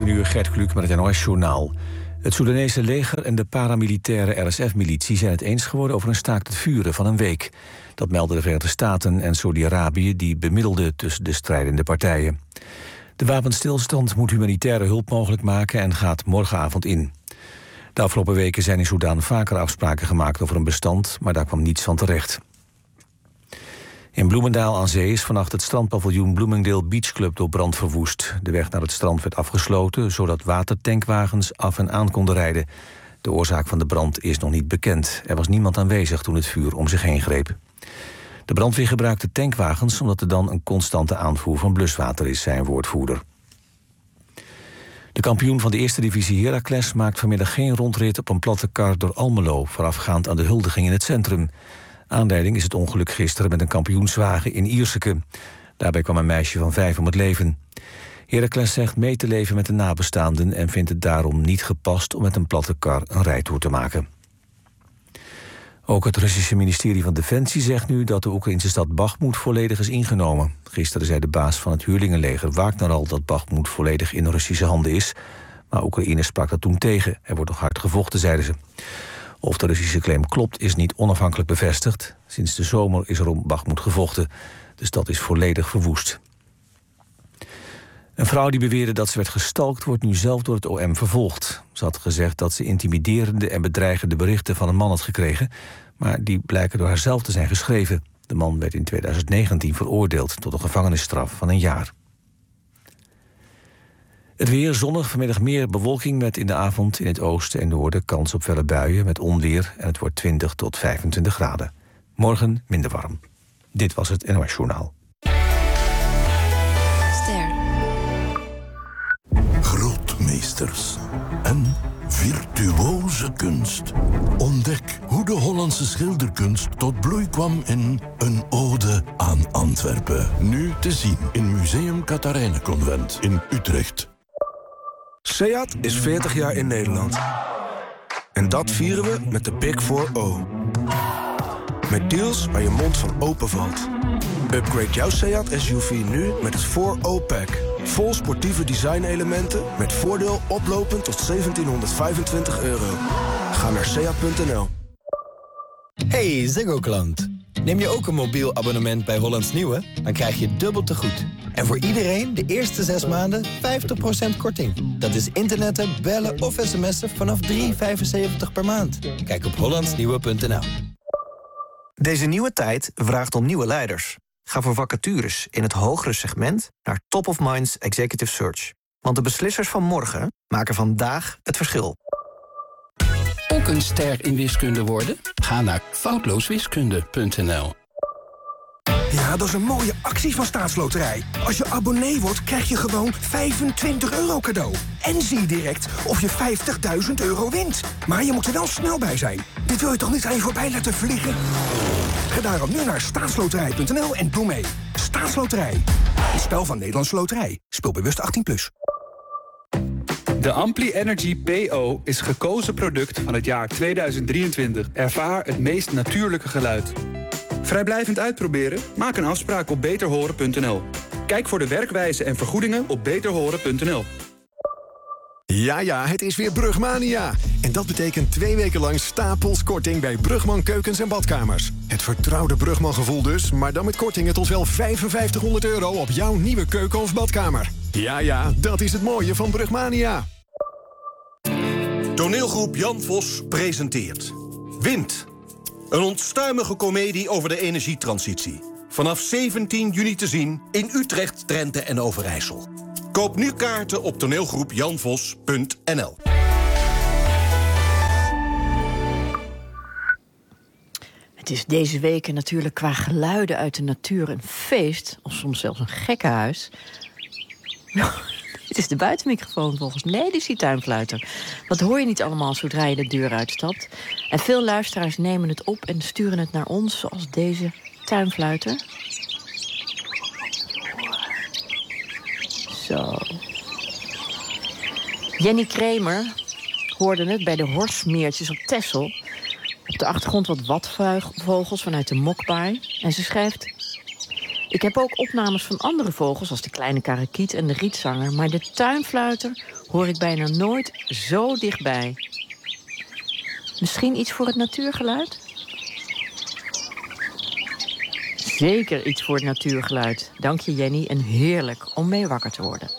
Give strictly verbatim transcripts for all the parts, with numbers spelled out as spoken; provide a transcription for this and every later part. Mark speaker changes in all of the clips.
Speaker 1: uur, Gert Kluk met het N O S-journaal. Het Soedanese leger en de paramilitaire R S F-militie zijn het eens geworden over een staakt het vuren van een week. Dat melden de Verenigde Staten en Saudi-Arabië, die bemiddelden tussen de strijdende partijen. De wapenstilstand moet humanitaire hulp mogelijk maken en gaat morgenavond in. De afgelopen weken zijn in Soedan vaker afspraken gemaakt over een bestand, maar daar kwam niets van terecht. In Bloemendaal aan zee is vannacht het strandpaviljoen Bloomingdale Beach Club door brand verwoest. De weg naar het strand werd afgesloten, zodat watertankwagens af en aan konden rijden. De oorzaak van de brand is nog niet bekend. Er was niemand aanwezig toen het vuur om zich heen greep. De brandweer gebruikte tankwagens omdat er dan een constante aanvoer van bluswater is, zei een woordvoerder. De kampioen van de eerste divisie Heracles maakt vanmiddag geen rondrit op een platte kar door Almelo, voorafgaand aan de huldiging in het centrum. Aanleiding is het ongeluk gisteren met een kampioenswagen in Ierseke. Daarbij kwam een meisje van vijf om het leven. Heracles zegt mee te leven met de nabestaanden en vindt het daarom niet gepast om met een platte kar een rijtoer te maken. Ook het Russische ministerie van Defensie zegt nu dat de Oekraïnse stad Bakhmut volledig is ingenomen. Gisteren zei de baas van het huurlingenleger Wagner al dat Bakhmut volledig in Russische handen is. Maar Oekraïne sprak dat toen tegen. Er wordt nog hard gevochten, zeiden ze. Of de Russische claim klopt, is niet onafhankelijk bevestigd. Sinds de zomer is er om Bakhmut gevochten. De stad is volledig verwoest. Een vrouw die beweerde dat ze werd gestalkt, wordt nu zelf door het O M vervolgd. Ze had gezegd dat ze intimiderende en bedreigende berichten van een man had gekregen, maar die blijken door haarzelf te zijn geschreven. De man werd in tweeduizend negentien veroordeeld tot een gevangenisstraf van een jaar. Het weer zonnig, vanmiddag meer bewolking met in de avond in het oosten en noorden kans op felle buien met onweer en het wordt twintig tot vijfentwintig graden. Morgen minder warm. Dit was het N O S-journaal.
Speaker 2: Ster.
Speaker 3: Grootmeesters en virtuoze kunst. Ontdek hoe de Hollandse schilderkunst tot bloei kwam in Een ode aan Antwerpen. Nu te zien in Museum Catharijnenconvent in Utrecht.
Speaker 4: SEAT is veertig jaar in Nederland. En dat vieren we met de Big four O. Met deals waar je mond van open valt. Upgrade jouw SEAT S U V nu met het four O Pack. Vol sportieve designelementen met voordeel oplopend tot zeventienhonderdvijfentwintig euro. Ga naar seat punt n l.
Speaker 5: Hey Ziggo-klant. Neem je ook een mobiel abonnement bij Hollands Nieuwe? Dan krijg je dubbel te goed. En voor iedereen de eerste zes maanden vijftig procent korting. Dat is internetten, bellen of sms'en vanaf drie euro vijfenzeventig per maand. Kijk op hollandsnieuwe punt n l.
Speaker 6: Deze nieuwe tijd vraagt om nieuwe leiders. Ga voor vacatures in het hogere segment naar Top of Minds Executive Search. Want de beslissers van morgen maken vandaag het verschil.
Speaker 7: Ook een ster in wiskunde worden? Ga naar foutlooswiskunde punt n l.
Speaker 4: Ja, dat is een mooie actie van Staatsloterij. Als je abonnee wordt, krijg je gewoon vijfentwintig euro cadeau. En zie je direct of je vijftigduizend euro wint. Maar je moet er wel snel bij zijn. Dit wil je toch niet aan je voorbij laten vliegen? Ga daarom nu naar staatsloterij punt n l en doe mee. Staatsloterij. Een spel van Nederlandse Loterij. Speel bewust achttien plus.
Speaker 8: De Ampli Energy P O is gekozen product van het jaar tweeduizend drieëntwintig. Ervaar het meest natuurlijke geluid. Vrijblijvend uitproberen? Maak een afspraak op beter horen punt n l. Kijk voor de werkwijze en vergoedingen op beter horen punt n l.
Speaker 9: Ja, ja, het is weer Brugmania. En dat betekent twee weken lang stapels korting bij Brugman Keukens en Badkamers. Het vertrouwde Brugman gevoel dus, maar dan met kortingen tot wel vijfenvijftighonderd euro op jouw nieuwe keuken of badkamer. Ja, ja, dat is het mooie van Brugmania.
Speaker 10: Toneelgroep Jan Vos presenteert Wind. Een onstuimige komedie over de energietransitie. Vanaf zeventien juni te zien in Utrecht, Drenthe en Overijssel. Koop nu kaarten op toneelgroep jan vos punt n l.
Speaker 2: Het is deze weken natuurlijk qua geluiden uit de natuur een feest, of soms zelfs een gekkenhuis. Dit is de buitenmicrofoon volgens mij. Nee, dit is die tuinfluiter. Dat hoor je niet allemaal zodra je de deur uitstapt. En veel luisteraars nemen het op en sturen het naar ons, zoals deze tuinfluiter. Zo. Jenny Kramer hoorde het bij de Horsmeertjes op Texel. Op de achtergrond wat watvogels vanuit de Mokbaai. En ze schrijft: Ik heb ook opnames van andere vogels, als de kleine karakiet en de rietzanger. Maar de tuinfluiter hoor ik bijna nooit zo dichtbij. Misschien iets voor het natuurgeluid? Zeker iets voor het natuurgeluid. Dank je, Jenny, en heerlijk om mee wakker te worden.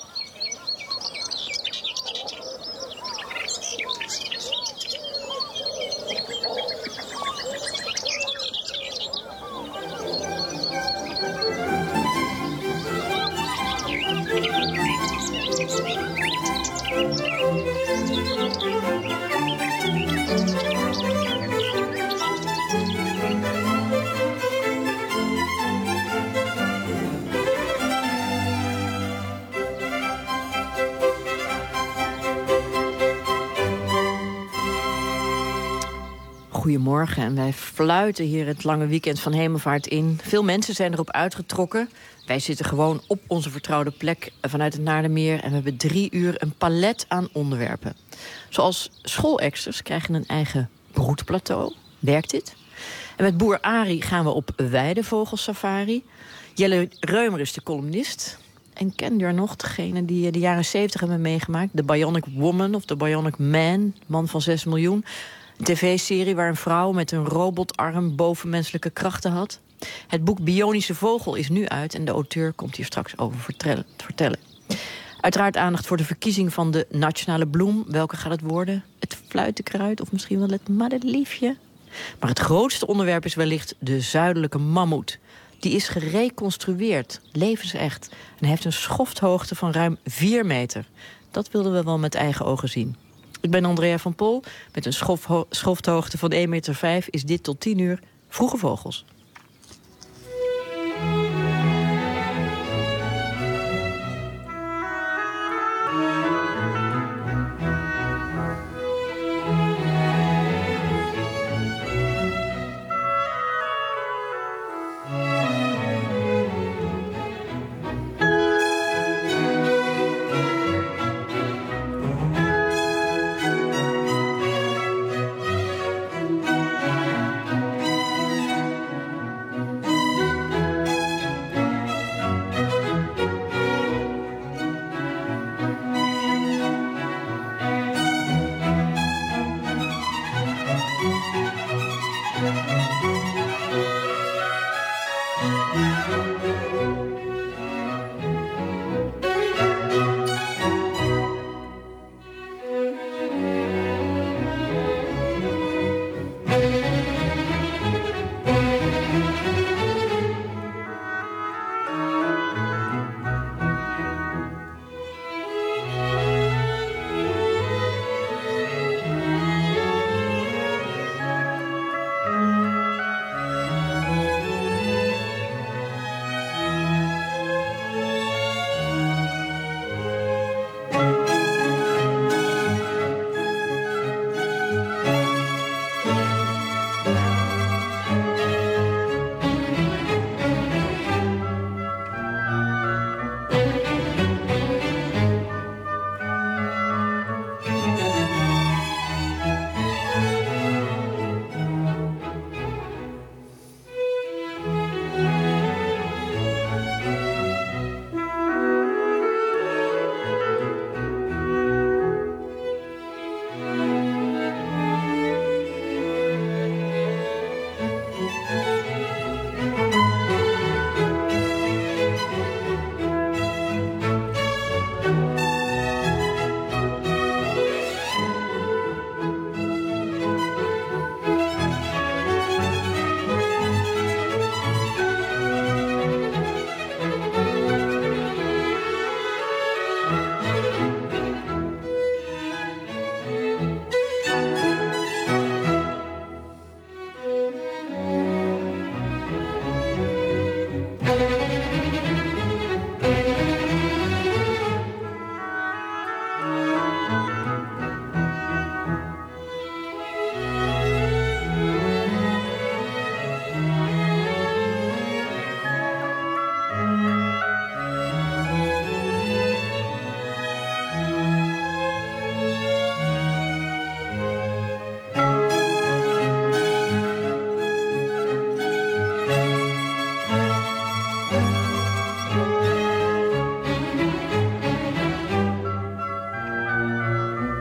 Speaker 2: Goedemorgen en wij fluiten hier het lange weekend van Hemelvaart in. Veel mensen zijn erop uitgetrokken. Wij zitten gewoon op onze vertrouwde plek vanuit het Naardenmeer... en we hebben drie uur een palet aan onderwerpen. Zoals schoolexters krijgen een eigen broedplateau. Werkt dit? En met boer Arie gaan we op weidevogelsafari. Jelle Reumer is de columnist. En ken je er nog degene die de jaren zeventig hebben meegemaakt? De Bionic Woman of de Bionic Man, man van zes miljoen... Een tv-serie waar een vrouw met een robotarm bovenmenselijke krachten had. Het boek Bionische Vogel is nu uit en de auteur komt hier straks over vertellen. Uiteraard aandacht voor de verkiezing van de nationale bloem. Welke gaat het worden? Het fluitenkruid of misschien wel het madeliefje? Maar het grootste onderwerp is wellicht de zuidelijke mammoet. Die is gereconstrueerd, levensecht. En hij heeft een schofthoogte van ruim vier meter. Dat wilden we wel met eigen ogen zien. Ik ben Andrea van Pol. Met een schofho- schofthoogte van één meter vijf is dit tot tien uur Vroege Vogels.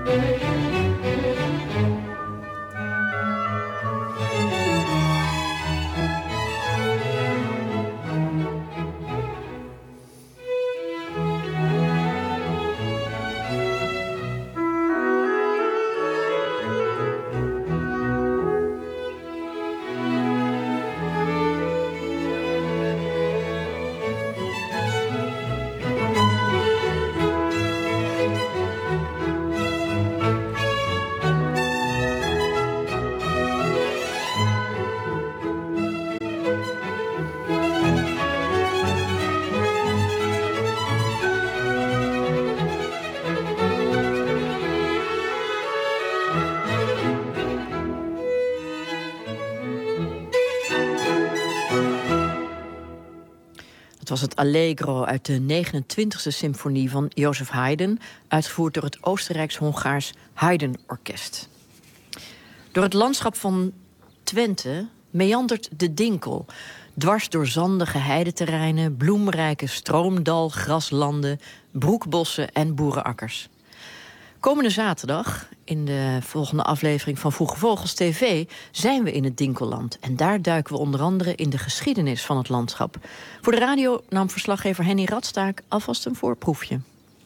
Speaker 2: Het was het Allegro uit de negenentwintigste symfonie van Joseph Haydn, uitgevoerd door het Oostenrijks-Hongaars Haydn-orkest. Door het landschap van Twente meandert de Dinkel, dwars door zandige heideterreinen, bloemrijke stroomdalgraslanden, broekbossen en boerenakkers. Komende zaterdag, in de volgende aflevering van Vroege Vogels T V, zijn we in het Dinkelland. En daar duiken we onder andere in de geschiedenis van het landschap. Voor de radio nam verslaggever Henny Radstaak alvast een voorproefje.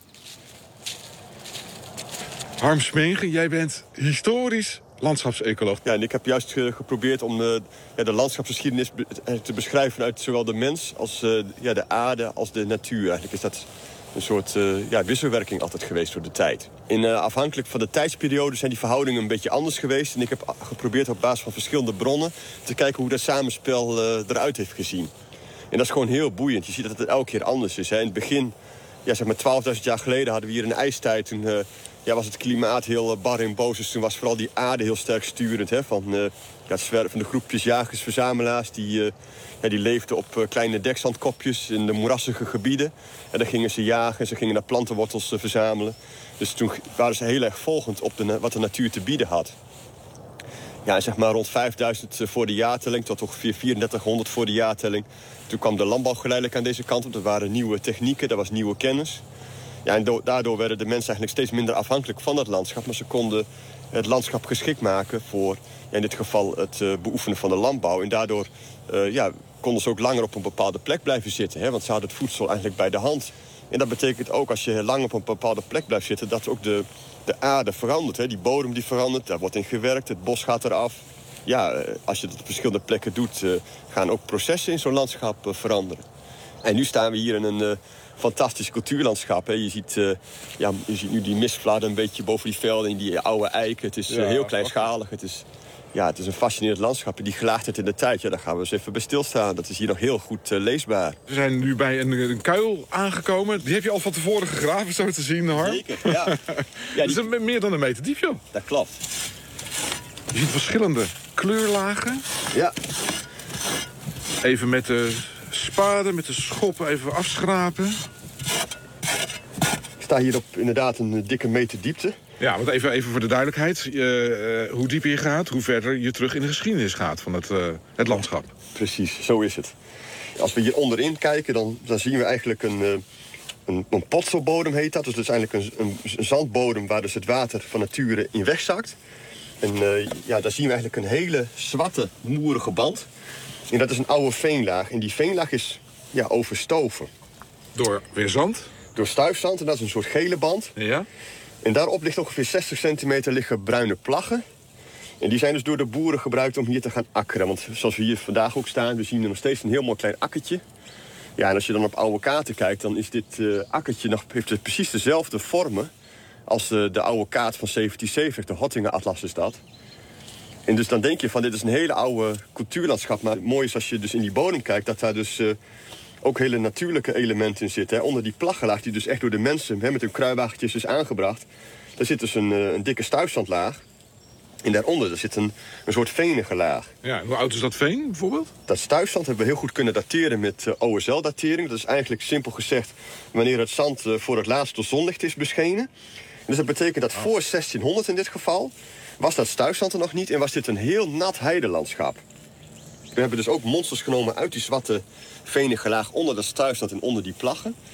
Speaker 11: Harm Smegen, jij bent historisch landschapsecoloog.
Speaker 12: Ja, en ik heb juist uh, geprobeerd om uh, ja, de landschapsgeschiedenis be- te beschrijven uit zowel de mens als uh, ja, de aarde als de natuur. Eigenlijk is dat een soort uh, ja, wisselwerking altijd geweest door de tijd. In, uh, afhankelijk van de tijdsperiode zijn die verhoudingen een beetje anders geweest. En ik heb geprobeerd op basis van verschillende bronnen te kijken hoe dat samenspel uh, eruit heeft gezien. En dat is gewoon heel boeiend. Je ziet dat het elke keer anders is. Hè. In het begin, ja, zeg maar twaalfduizend jaar geleden, hadden we hier een ijstijd. Toen uh, ja, was het klimaat heel uh, bar en boos. Dus toen was vooral die aarde heel sterk sturend. Hè, van uh, ja, het zwervende groepjes jagers-verzamelaars. Die, uh, ja, die leefden op uh, kleine dekzandkopjes in de moerassige gebieden. En dan gingen ze jagen, ze gingen naar plantenwortels uh, verzamelen. Dus toen waren ze heel erg volgend op de, wat de natuur te bieden had. Ja, zeg maar rond vijfduizend voor de jaartelling, tot ongeveer vierentdertighonderd voor de jaartelling. Toen kwam de landbouw geleidelijk aan deze kant op. Er waren nieuwe technieken, er was nieuwe kennis. Ja, en do- daardoor werden de mensen eigenlijk steeds minder afhankelijk van het landschap. Maar ze konden het landschap geschikt maken voor, ja, in dit geval, het uh, beoefenen van de landbouw. En daardoor uh, ja, konden ze ook langer op een bepaalde plek blijven zitten. Hè, want ze hadden het voedsel eigenlijk bij de hand. En dat betekent ook, als je lang op een bepaalde plek blijft zitten, dat ook de, de aarde verandert. Hè. Die bodem die verandert, daar wordt in gewerkt, het bos gaat eraf. Ja, als je dat op verschillende plekken doet, uh, gaan ook processen in zo'n landschap uh, veranderen. En nu staan we hier in een uh, fantastisch cultuurlandschap. Hè. Je, ziet, uh, ja, je ziet nu die mistvladen een beetje boven die velden en die oude eiken. Het is uh, heel kleinschalig. Het is, ja, het is een fascinerend landschap. En die gelaagdheid in de tijd, ja, daar gaan we eens even bij stilstaan. Dat is hier nog heel goed uh, leesbaar.
Speaker 11: We zijn nu bij een, een kuil aangekomen. Die heb je al van tevoren gegraven, zo te zien, Harm.
Speaker 12: Zeker, ja. ja die...
Speaker 11: Het is een, meer dan een meter diep, joh.
Speaker 12: Dat klopt.
Speaker 11: Je ziet verschillende kleurlagen.
Speaker 12: Ja.
Speaker 11: Even met de spade, met de schop even afschrapen.
Speaker 12: Ik sta hier op inderdaad een dikke meter diepte.
Speaker 11: Ja, want even, even voor de duidelijkheid. Uh, uh, hoe dieper je gaat, hoe verder je terug in de geschiedenis gaat van het, uh, het landschap.
Speaker 12: Precies, zo is het. Als we hier onderin kijken, dan, dan zien we eigenlijk een, uh, een, een potselbodem heet dat. Dus dat is eigenlijk een, een, een zandbodem waar dus het water van nature in wegzakt. En uh, ja, daar zien we eigenlijk een hele zwarte, moerige band. En dat is een oude veenlaag. En die veenlaag is ja, overstoven.
Speaker 11: Door weer zand?
Speaker 12: Door stuifzand, en dat is een soort gele band.
Speaker 11: Ja.
Speaker 12: En daarop ligt ongeveer zestig centimeter liggen bruine plaggen. En die zijn dus door de boeren gebruikt om hier te gaan akkeren. Want zoals we hier vandaag ook staan, we zien er nog steeds een heel mooi klein akkertje. Ja, en als je dan op oude kaarten kijkt, dan is dit uh, akkertje nog, heeft het precies dezelfde vormen als uh, de oude kaart van zeventien zeventig, de Hottinger Atlas is dat. En dus dan denk je van, dit is een hele oude cultuurlandschap. Maar het mooie is als je dus in die bodem kijkt, dat daar dus uh, ook hele natuurlijke elementen in zitten. Hè. Onder die plaggenlaag, die dus echt door de mensen hè, met hun kruiwagentjes is aangebracht. Daar zit dus een, uh, een dikke stuifzandlaag. En daaronder daar zit een, een soort venige laag.
Speaker 11: Ja, hoe oud is dat veen bijvoorbeeld?
Speaker 12: Dat stuifzand hebben we heel goed kunnen dateren met uh, O S L-datering. Dat is eigenlijk simpel gezegd wanneer het zand uh, voor het laatst door zonlicht is beschenen. Dus dat betekent dat voor zestienhonderd in dit geval was dat stuifzand er nog niet en was dit een heel nat heidelandschap. We hebben dus ook monsters genomen uit die zwarte venige laag onder dat stuifzand en onder die plaggen.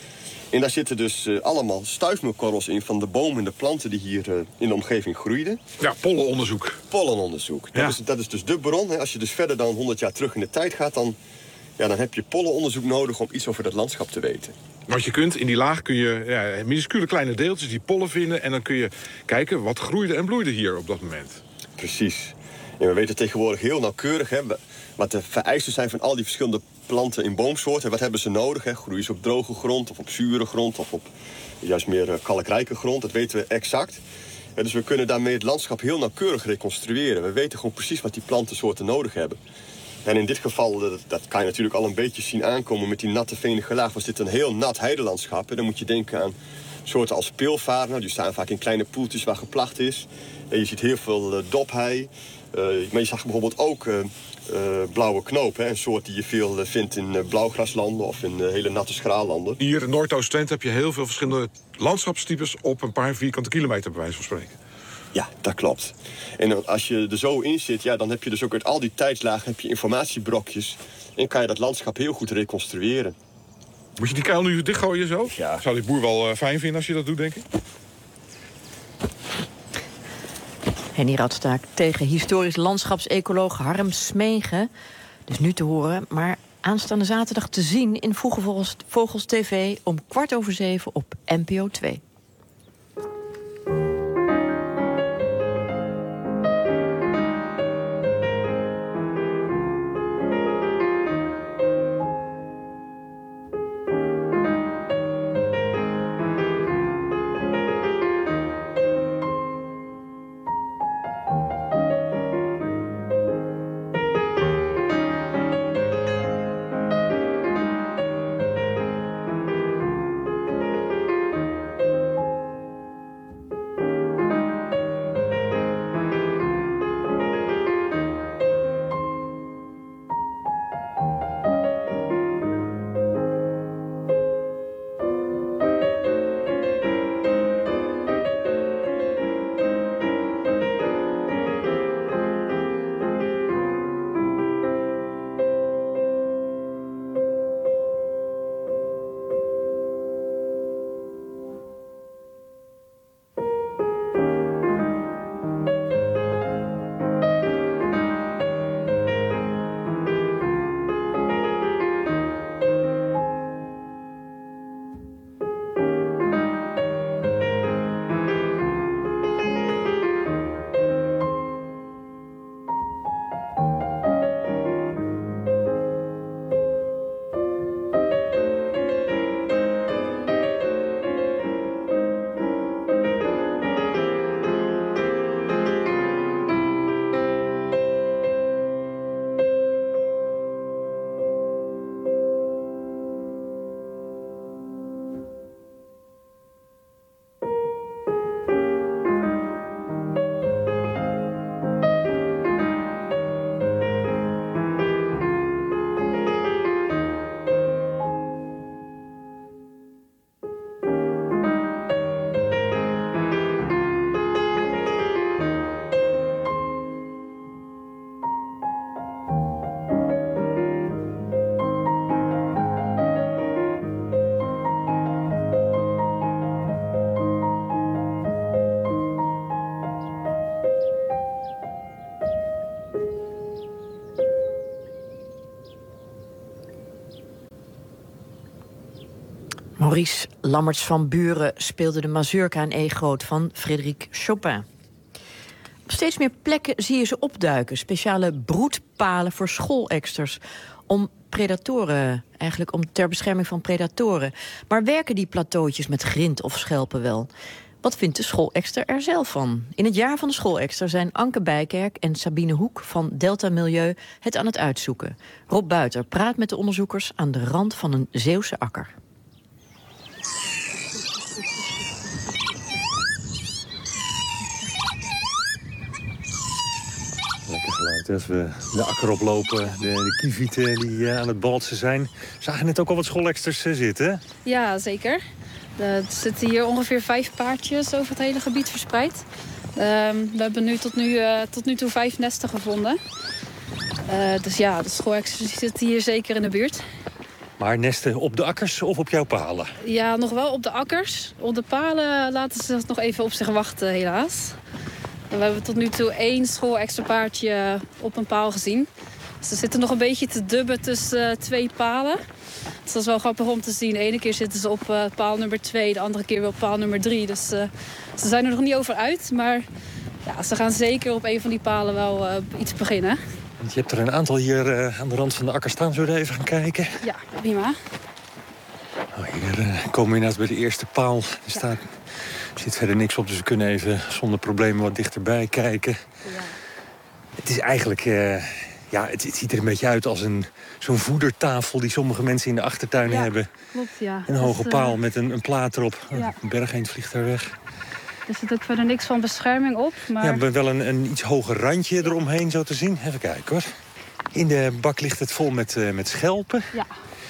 Speaker 12: En daar zitten dus uh, allemaal stuifmeelkorrels in van de bomen en de planten die hier uh, in de omgeving groeiden.
Speaker 11: Ja, pollenonderzoek.
Speaker 12: Pollenonderzoek.
Speaker 11: Ja.
Speaker 12: Dat, is, dat is dus de bron. Hè. Als je dus verder dan honderd jaar terug in de tijd gaat, dan, ja, dan heb je pollenonderzoek nodig om iets over dat landschap te weten.
Speaker 11: Want je kunt in die laag kun je ja, minuscule kleine deeltjes, die pollen vinden, en dan kun je kijken wat groeide en bloeide hier op dat moment.
Speaker 12: Precies. En we weten tegenwoordig heel nauwkeurig hè, wat de vereisten zijn van al die verschillende planten in boomsoorten. Wat hebben ze nodig? Hè? Groeien ze op droge grond of op zure grond of op juist meer uh, kalkrijke grond? Dat weten we exact. En dus we kunnen daarmee het landschap heel nauwkeurig reconstrueren. We weten gewoon precies wat die plantensoorten nodig hebben. En in dit geval, dat, dat kan je natuurlijk al een beetje zien aankomen met die natte venige laag. Was dit een heel nat heidelandschap. En dan moet je denken aan soorten als peelvaar. Nou, die staan vaak in kleine poeltjes waar geplacht is. En je ziet heel veel uh, dophei. Uh, maar je zag bijvoorbeeld ook uh, uh, blauwe knoop. Hè, een soort die je veel uh, vindt in uh, blauwgraslanden of in uh, hele natte schraalanden.
Speaker 11: Hier in Noordoost-Twente heb je heel veel verschillende landschapstypes op een paar vierkante kilometer, bij wijze van spreken.
Speaker 12: Ja, dat klopt. En als je er zo in zit, ja, dan heb je dus ook uit al die tijdslagen heb je informatiebrokjes. En kan je dat landschap heel goed reconstrueren.
Speaker 11: Moet je die kuil nu dichtgooien zo?
Speaker 12: Ja.
Speaker 11: Zou die boer wel uh, fijn vinden als je dat doet, denk ik?
Speaker 2: Henny Radstaak tegen historisch landschapsecoloog Harm Smegen. Dus nu te horen, maar aanstaande zaterdag te zien in Vroege Vogels, Vogels T V om kwart over zeven op N P O twee. Maurice Lammerts van Buren speelde de mazurka in E groot van Frédéric Chopin. Op steeds meer plekken zie je ze opduiken. Speciale broedpalen voor schooleksters. Om predatoren, eigenlijk om ter bescherming van predatoren. Maar werken die plateautjes met grind of schelpen wel? Wat vindt de schoolekster er zelf van? In het jaar van de schoolekster zijn Anke Bijkerk en Sabine Hoek van Delta Milieu het aan het uitzoeken. Rob Buiter praat met de onderzoekers aan de rand van een Zeeuwse akker.
Speaker 13: Lekker geluid als we de akker oplopen, de, de kievieten die uh, aan het baltsen zijn. We zagen net ook al wat schooleksters uh, zitten.
Speaker 14: Ja, zeker. Er zitten hier ongeveer vijf paardjes over het hele gebied verspreid. Uh, we hebben nu tot, nu uh, tot nu toe vijf nesten gevonden. Uh, dus ja, de schooleksters zitten hier zeker in de buurt.
Speaker 13: Maar nesten op de akkers of op jouw palen?
Speaker 14: Ja, nog wel op de akkers. Op de palen laten ze nog even op zich wachten, helaas. We hebben tot nu toe één schoolexemplaartje op een paal gezien. Ze zitten nog een beetje te dubben tussen uh, twee palen. Dus dat is wel grappig om te zien. De ene keer zitten ze op uh, paal nummer twee, de andere keer weer op paal nummer drie. Dus uh, ze zijn er nog niet over uit. Maar ja, ze gaan zeker op een van die palen wel uh, iets beginnen.
Speaker 13: Want je hebt er een aantal hier uh, aan de rand van de akker staan. Zullen we even gaan kijken?
Speaker 14: Ja, prima.
Speaker 13: Oh, hier uh, komen we inderdaad bij de eerste paal. Er staat, er zit verder niks op, dus we kunnen even zonder problemen wat dichterbij kijken. Ja. Het is eigenlijk... Uh, ja, het, het ziet er een beetje uit als een, zo'n voedertafel die sommige mensen in de achtertuin
Speaker 14: ja,
Speaker 13: hebben.
Speaker 14: Klopt, ja.
Speaker 13: Een hoge
Speaker 14: dus, uh,
Speaker 13: paal met een, een plaat erop.
Speaker 14: Ja.
Speaker 13: Een bergeend vliegt daar weg.
Speaker 14: Er zit ook verder niks van bescherming op. Maar...
Speaker 13: Ja, maar wel een, een iets hoger randje eromheen zo te zien. Even kijken hoor. In de bak ligt het vol met, uh, met schelpen.
Speaker 14: Ja.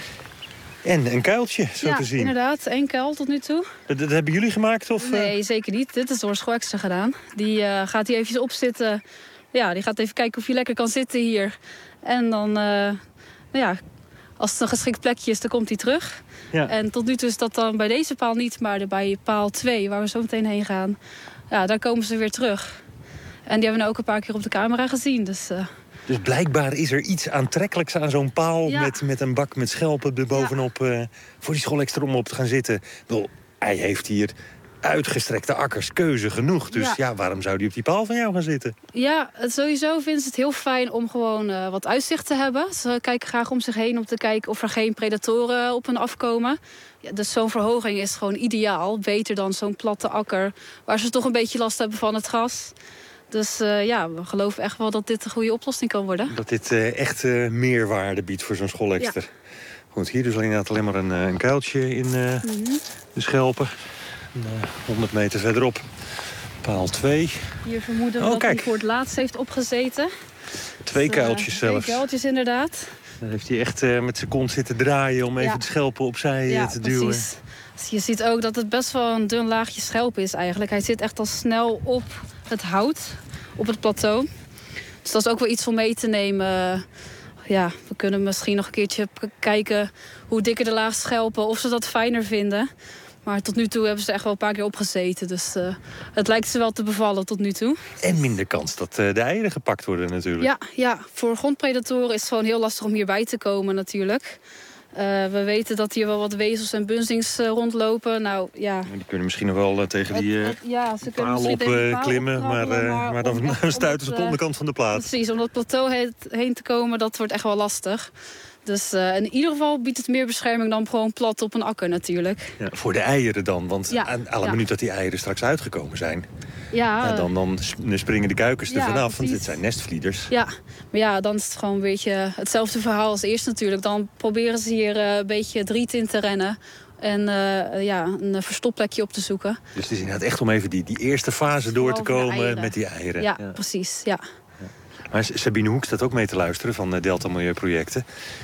Speaker 13: En een kuiltje, zo
Speaker 14: ja,
Speaker 13: te zien.
Speaker 14: Ja, inderdaad. Één kuil tot nu toe.
Speaker 13: Dat, dat hebben jullie gemaakt? Of,
Speaker 14: nee, uh... zeker niet. Dit is door Schoextra gedaan. Die uh, gaat hier eventjes opzitten. Ja, die gaat even kijken of hij lekker kan zitten hier. En dan, uh, nou ja, als het een geschikt plekje is, dan komt hij terug. Ja. En tot nu toe is dat dan bij deze paal niet, maar bij paal twee, waar we zo meteen heen gaan. Ja, daar komen ze weer terug. En die hebben we nou ook een paar keer op de camera gezien. Dus, uh...
Speaker 13: dus blijkbaar is er iets aantrekkelijks aan zo'n paal
Speaker 14: ja.
Speaker 13: met, met een bak met schelpen erbovenop ja. uh, voor die schoolextra om op te gaan zitten. Wel, hij heeft hier uitgestrekte akkers, keuze genoeg. Dus ja. ja, waarom zou die op die paal van jou gaan zitten?
Speaker 14: Ja, sowieso vinden ze het heel fijn om gewoon uh, wat uitzicht te hebben. Ze kijken graag om zich heen om te kijken of er geen predatoren op hen afkomen. Ja, dus zo'n verhoging is gewoon ideaal. Beter dan zo'n platte akker waar ze toch een beetje last hebben van het gras. Dus uh, ja, we geloven echt wel dat dit een goede oplossing kan worden.
Speaker 13: Dat dit uh, echt uh, meerwaarde biedt voor zo'n schoolextra. Ja. Goed, hier dus inderdaad alleen maar een, een kuiltje in uh, mm-hmm. de schelpen. Uh, honderd meter verderop, paal twee.
Speaker 14: Hier vermoeden we oh, dat kijk. hij voor het laatst heeft opgezeten.
Speaker 13: Twee
Speaker 14: dus,
Speaker 13: kuiltjes
Speaker 14: uh,
Speaker 13: zelfs.
Speaker 14: Twee kuiltjes inderdaad.
Speaker 13: Dan heeft hij echt uh, met zijn kont zitten draaien om even ja. de schelpen opzij
Speaker 14: ja,
Speaker 13: te duwen.
Speaker 14: Precies. Dus je ziet ook dat het best wel een dun laagje schelp is eigenlijk. Hij zit echt al snel op het hout, op het plateau. Dus dat is ook wel iets om mee te nemen. Ja, we kunnen misschien nog een keertje kijken hoe dikker de laag schelpen, of ze dat fijner vinden. Maar tot nu toe hebben ze er echt wel een paar keer opgezeten. Dus uh, het lijkt ze wel te bevallen tot nu toe.
Speaker 13: En minder kans dat uh, de eieren gepakt worden natuurlijk.
Speaker 14: Ja, ja, voor grondpredatoren is het gewoon heel lastig om hierbij te komen natuurlijk. Uh, we weten dat hier wel wat wezels en bunzings uh, rondlopen. Nou, ja.
Speaker 13: Die kunnen misschien nog wel uh, tegen die uh,
Speaker 14: ja, ze
Speaker 13: paal op uh, klimmen. Maar, uh, maar, maar dan stuiten ze op de onderkant van de plaat.
Speaker 14: Precies, om dat plateau heen, heen te komen, dat wordt echt wel lastig. Dus uh, in ieder geval biedt het meer bescherming dan gewoon plat op een akker natuurlijk.
Speaker 13: Ja, voor de eieren dan, want ja, aan alle ja. minuut dat die eieren straks uitgekomen zijn...
Speaker 14: Ja,
Speaker 13: ja, dan, dan springen de kuikens er
Speaker 14: ja,
Speaker 13: vanaf, want
Speaker 14: precies.
Speaker 13: dit zijn nestvlieders.
Speaker 14: Ja, maar ja, dan is het gewoon een beetje hetzelfde verhaal als eerst natuurlijk. Dan proberen ze hier uh, een beetje het riet in te rennen en uh, ja, een verstopplekje op te zoeken.
Speaker 13: Dus het is inderdaad echt om even die, die eerste fase door te komen met die eieren.
Speaker 14: Ja, ja. precies, ja.
Speaker 13: ja. Maar Sabine Hoek staat ook mee te luisteren van Delta Milieuprojecten.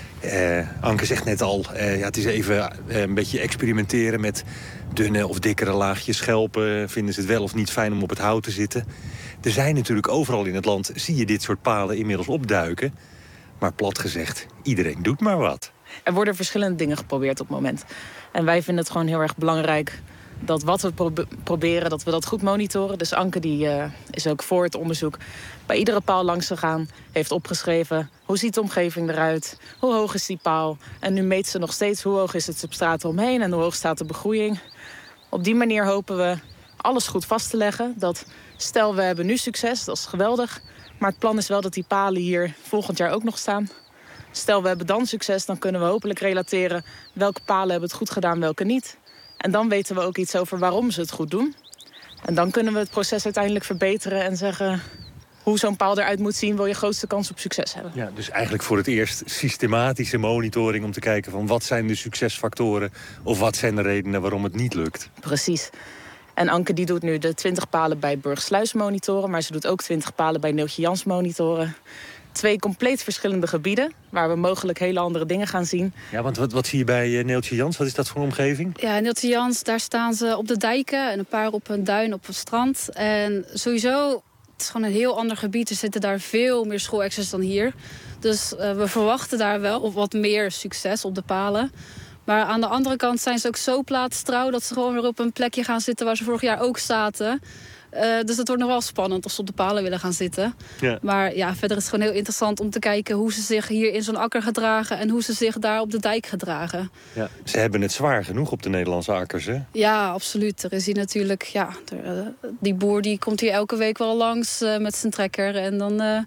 Speaker 13: Uh, Anke zegt net al, uh, ja, het is even uh, een beetje experimenteren met dunne of dikkere laagjes schelpen. Vinden ze het wel of niet fijn om op het hout te zitten? Er zijn natuurlijk overal in het land, zie je dit soort palen inmiddels opduiken. Maar plat gezegd, iedereen doet maar wat.
Speaker 15: Er worden verschillende dingen geprobeerd op het moment. En wij vinden het gewoon heel erg belangrijk dat wat we pro- proberen, dat we dat goed monitoren. Dus Anke die, uh, is ook voor het onderzoek bij iedere paal langs gegaan. Heeft opgeschreven, hoe ziet de omgeving eruit? Hoe hoog is die paal? En nu meet ze nog steeds hoe hoog is het substraat eromheen en hoe hoog staat de begroeiing. Op die manier hopen we alles goed vast te leggen. Dat stel, we hebben nu succes, dat is geweldig. Maar het plan is wel dat die palen hier volgend jaar ook nog staan. Stel, we hebben dan succes, dan kunnen we hopelijk relateren welke palen hebben het goed gedaan, welke niet. En dan weten we ook iets over waarom ze het goed doen. En dan kunnen we het proces uiteindelijk verbeteren en zeggen hoe zo'n paal eruit moet zien, wil je grootste kans op succes hebben.
Speaker 13: Ja, dus eigenlijk voor het eerst systematische monitoring om te kijken van wat zijn de succesfactoren of wat zijn de redenen waarom het niet lukt.
Speaker 15: Precies. En Anke die doet nu de twintig palen bij Burgsluis monitoren, maar ze doet ook twintig palen bij Neeltje Jans monitoren. Twee compleet verschillende gebieden, waar we mogelijk hele andere dingen gaan zien.
Speaker 13: Ja, want wat, wat zie je bij uh, Neeltje Jans? Wat is dat voor een omgeving?
Speaker 14: Ja, Neeltje Jans, daar staan ze op de dijken en een paar op een duin op een strand. En sowieso Het is gewoon een heel ander gebied. Er zitten daar veel meer schoolexters dan hier. Dus uh, we verwachten daar wel wat meer succes op de palen. Maar aan de andere kant zijn ze ook zo plaatstrouw dat ze gewoon weer op een plekje gaan zitten waar ze vorig jaar ook zaten. Uh, dus het wordt nog wel spannend als ze op de palen willen gaan zitten. Ja. Maar ja, verder is het gewoon heel interessant om te kijken hoe ze zich hier in zo'n akker gedragen en hoe ze zich daar op de dijk gedragen.
Speaker 13: Ja, ze hebben het zwaar genoeg op de Nederlandse akkers, hè?
Speaker 14: Ja, absoluut. Er is hier natuurlijk, ja, er, uh, die boer die komt hier elke week wel langs uh, met zijn trekker en dan. Uh,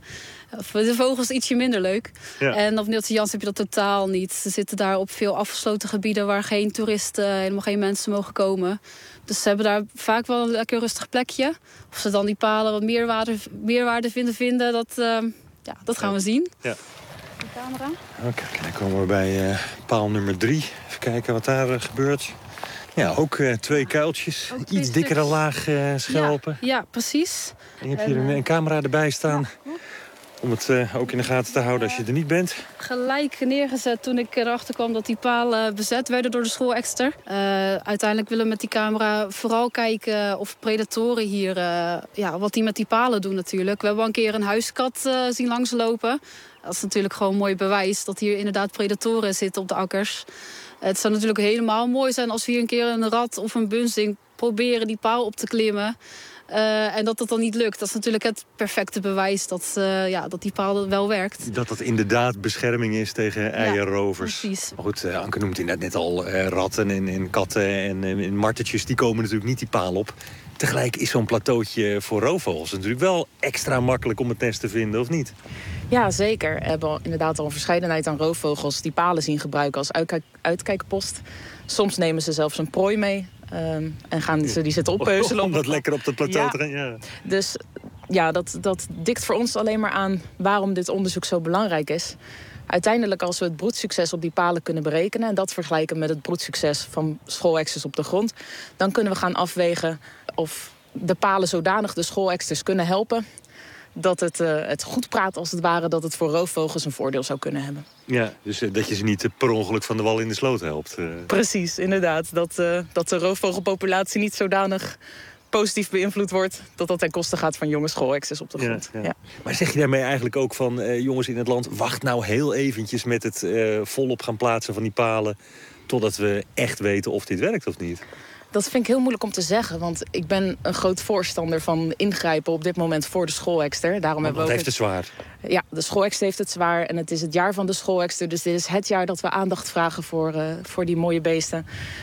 Speaker 14: De vogels ietsje minder leuk. Ja. En op Neeltje Jans heb je dat totaal niet. Ze zitten daar op veel afgesloten gebieden waar geen toeristen, helemaal geen mensen mogen komen. Dus ze hebben daar vaak wel een lekker rustig plekje. Of ze dan die palen wat meerwaarde, meerwaarde vinden, vinden dat, uh, ja, dat gaan we zien.
Speaker 13: Ja.
Speaker 14: De camera.
Speaker 13: Oké, okay, dan komen we bij uh, paal nummer drie. Even kijken wat daar uh, gebeurt. Ja, ook uh, twee kuiltjes. Ook twee Iets stuks. dikkere laag uh, schelpen.
Speaker 14: Ja, ja, precies.
Speaker 13: En je hebt hier en, een, een camera erbij staan. Ja. Om het uh, ook in de gaten te houden als je er niet bent.
Speaker 14: Gelijk neergezet toen ik erachter kwam dat die palen bezet werden door de schoolexter. Uh, uiteindelijk willen we met die camera vooral kijken of predatoren hier, uh, ja, wat die met die palen doen natuurlijk. We hebben al een keer een huiskat uh, zien langslopen. Dat is natuurlijk gewoon een mooi bewijs dat hier inderdaad predatoren zitten op de akkers. Uh, het zou natuurlijk helemaal mooi zijn als we hier een keer een rat of een bunzing proberen die paal op te klimmen. Uh, en dat dat dan niet lukt. Dat is natuurlijk het perfecte bewijs dat, uh, ja, dat die paal wel werkt.
Speaker 13: Dat dat inderdaad bescherming is tegen eierrovers.
Speaker 14: Ja, precies.
Speaker 13: Maar goed, uh, Anke noemt inderdaad net al uh, ratten en, en katten en, en martertjes. Die komen natuurlijk niet die paal op. Tegelijk is zo'n plateautje voor roofvogels natuurlijk wel extra makkelijk om het nest te vinden, of niet?
Speaker 15: Ja, zeker. We hebben inderdaad al een verscheidenheid aan roofvogels die palen zien gebruiken als uitkijk, uitkijkpost. Soms nemen ze zelfs een prooi mee. Um, en gaan ze die zitten oppeuzelen.
Speaker 13: Om dat lekker op dat plateau
Speaker 15: ja.
Speaker 13: te gaan, ja.
Speaker 15: Dus ja, dat, dat dikt voor ons alleen maar aan waarom dit onderzoek zo belangrijk is. Uiteindelijk, als we het broedsucces op die palen kunnen berekenen en dat vergelijken met het broedsucces van schoolexters op de grond, dan kunnen we gaan afwegen of de palen zodanig de schoolexters kunnen helpen dat het, uh, het goed praat als het ware dat het voor roofvogels een voordeel zou kunnen hebben.
Speaker 13: Ja, dus uh, dat je ze niet uh, per ongeluk van de wal in de sloot helpt. Uh.
Speaker 15: Precies, inderdaad. Dat, uh, dat de roofvogelpopulatie niet zodanig positief beïnvloed wordt dat dat ten koste gaat van jonge schoolexters op de grond. Ja, ja.
Speaker 13: Ja. Maar zeg je daarmee eigenlijk ook van uh, jongens in het land, wacht nou heel eventjes met het uh, volop gaan plaatsen van die palen totdat we echt weten of dit werkt of niet?
Speaker 15: Dat vind ik heel moeilijk om te zeggen, want ik ben een groot voorstander van ingrijpen op dit moment voor de schoolexter. Daarom
Speaker 13: hebben we ook heeft het zwaar.
Speaker 15: Ja, de schoolexter heeft het zwaar en het is het jaar van de schoolexter. Dus dit is het jaar dat we aandacht vragen voor, uh, voor die mooie beesten.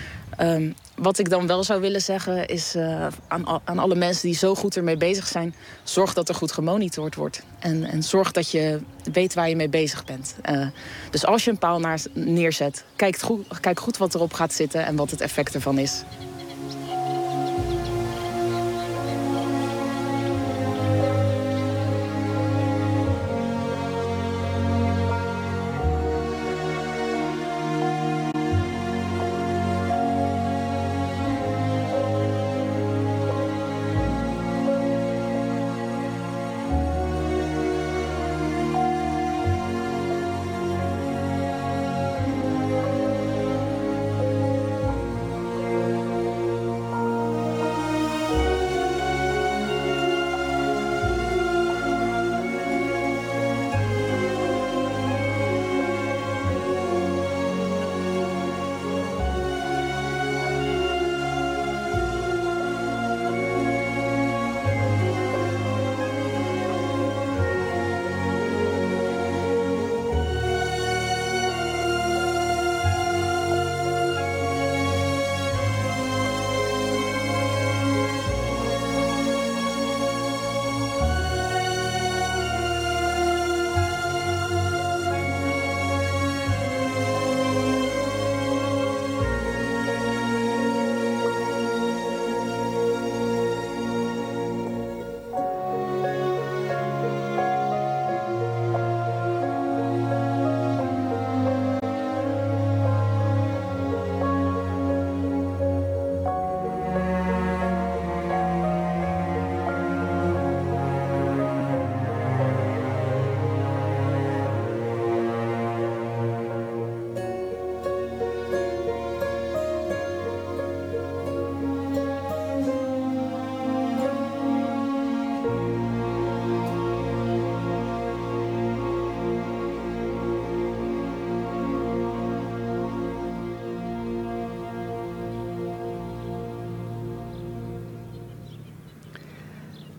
Speaker 15: Um, wat ik dan wel zou willen zeggen is uh, aan, aan alle mensen die zo goed ermee bezig zijn, zorg dat er goed gemonitord wordt. En, en zorg dat je weet waar je mee bezig bent. Uh, dus als je een paal naar, neerzet, kijk goed, kijk goed wat erop gaat zitten en wat het effect ervan is.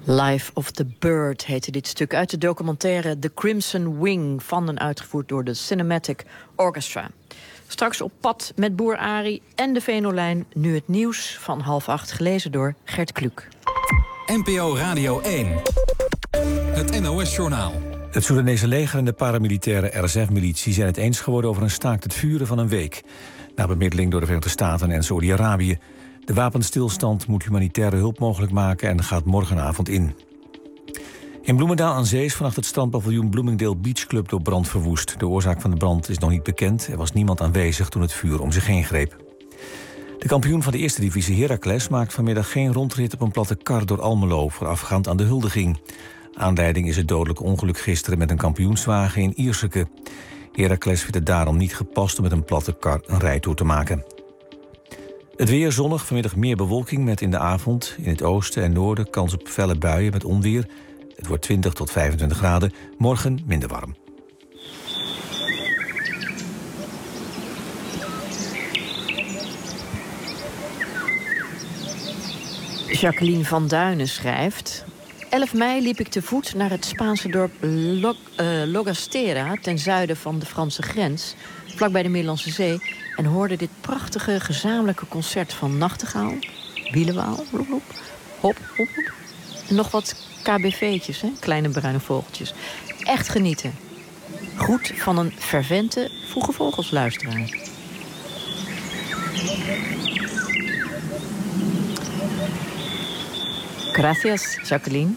Speaker 2: Life of the Bird heette dit stuk uit de documentaire The Crimson Wing, van en uitgevoerd door de Cinematic Orchestra. Straks op pad met Boer Arie en de Venolijn. Nu het nieuws van half acht, gelezen door Gert Kluk.
Speaker 16: N P O Radio één. Het N O S-journaal.
Speaker 1: Het Soedanese leger en de paramilitaire R S F-militie zijn het eens geworden over een staakt het vuren van een week. Na bemiddeling door de Verenigde Staten en Saudi-Arabië. De wapenstilstand moet humanitaire hulp mogelijk maken en gaat morgenavond in. In Bloemendaal aan Zee is vannacht het strandpaviljoen Bloomingdale Beach Club door brand verwoest. De oorzaak van de brand is nog niet bekend. Er was niemand aanwezig toen het vuur om zich heen greep. De kampioen van de eerste divisie Heracles maakt vanmiddag geen rondrit op een platte kar door Almelo, voorafgaand aan de huldiging. Aanleiding is het dodelijke ongeluk gisteren met een kampioenswagen in Ierseke. Heracles vindt het daarom niet gepast om met een platte kar een rijtoer te maken. Het weer zonnig, vanmiddag meer bewolking met in de avond in het oosten en noorden kans op felle buien met onweer. Het wordt twintig tot vijfentwintig graden, morgen minder warm.
Speaker 2: Jacqueline van Duinen schrijft: elf mei liep ik te voet naar het Spaanse dorp Log, uh, Logastera, ten zuiden van de Franse grens, vlakbij de Middellandse Zee, en hoorde dit prachtige gezamenlijke concert van nachtegaal, wielenwaal, roep, roep, hop, hop, hop, en nog wat K B V'tjes, hè, kleine bruine vogeltjes. Echt genieten. Groet van een fervente Vroege Vogelsluisteraar. Gracias, Jacqueline.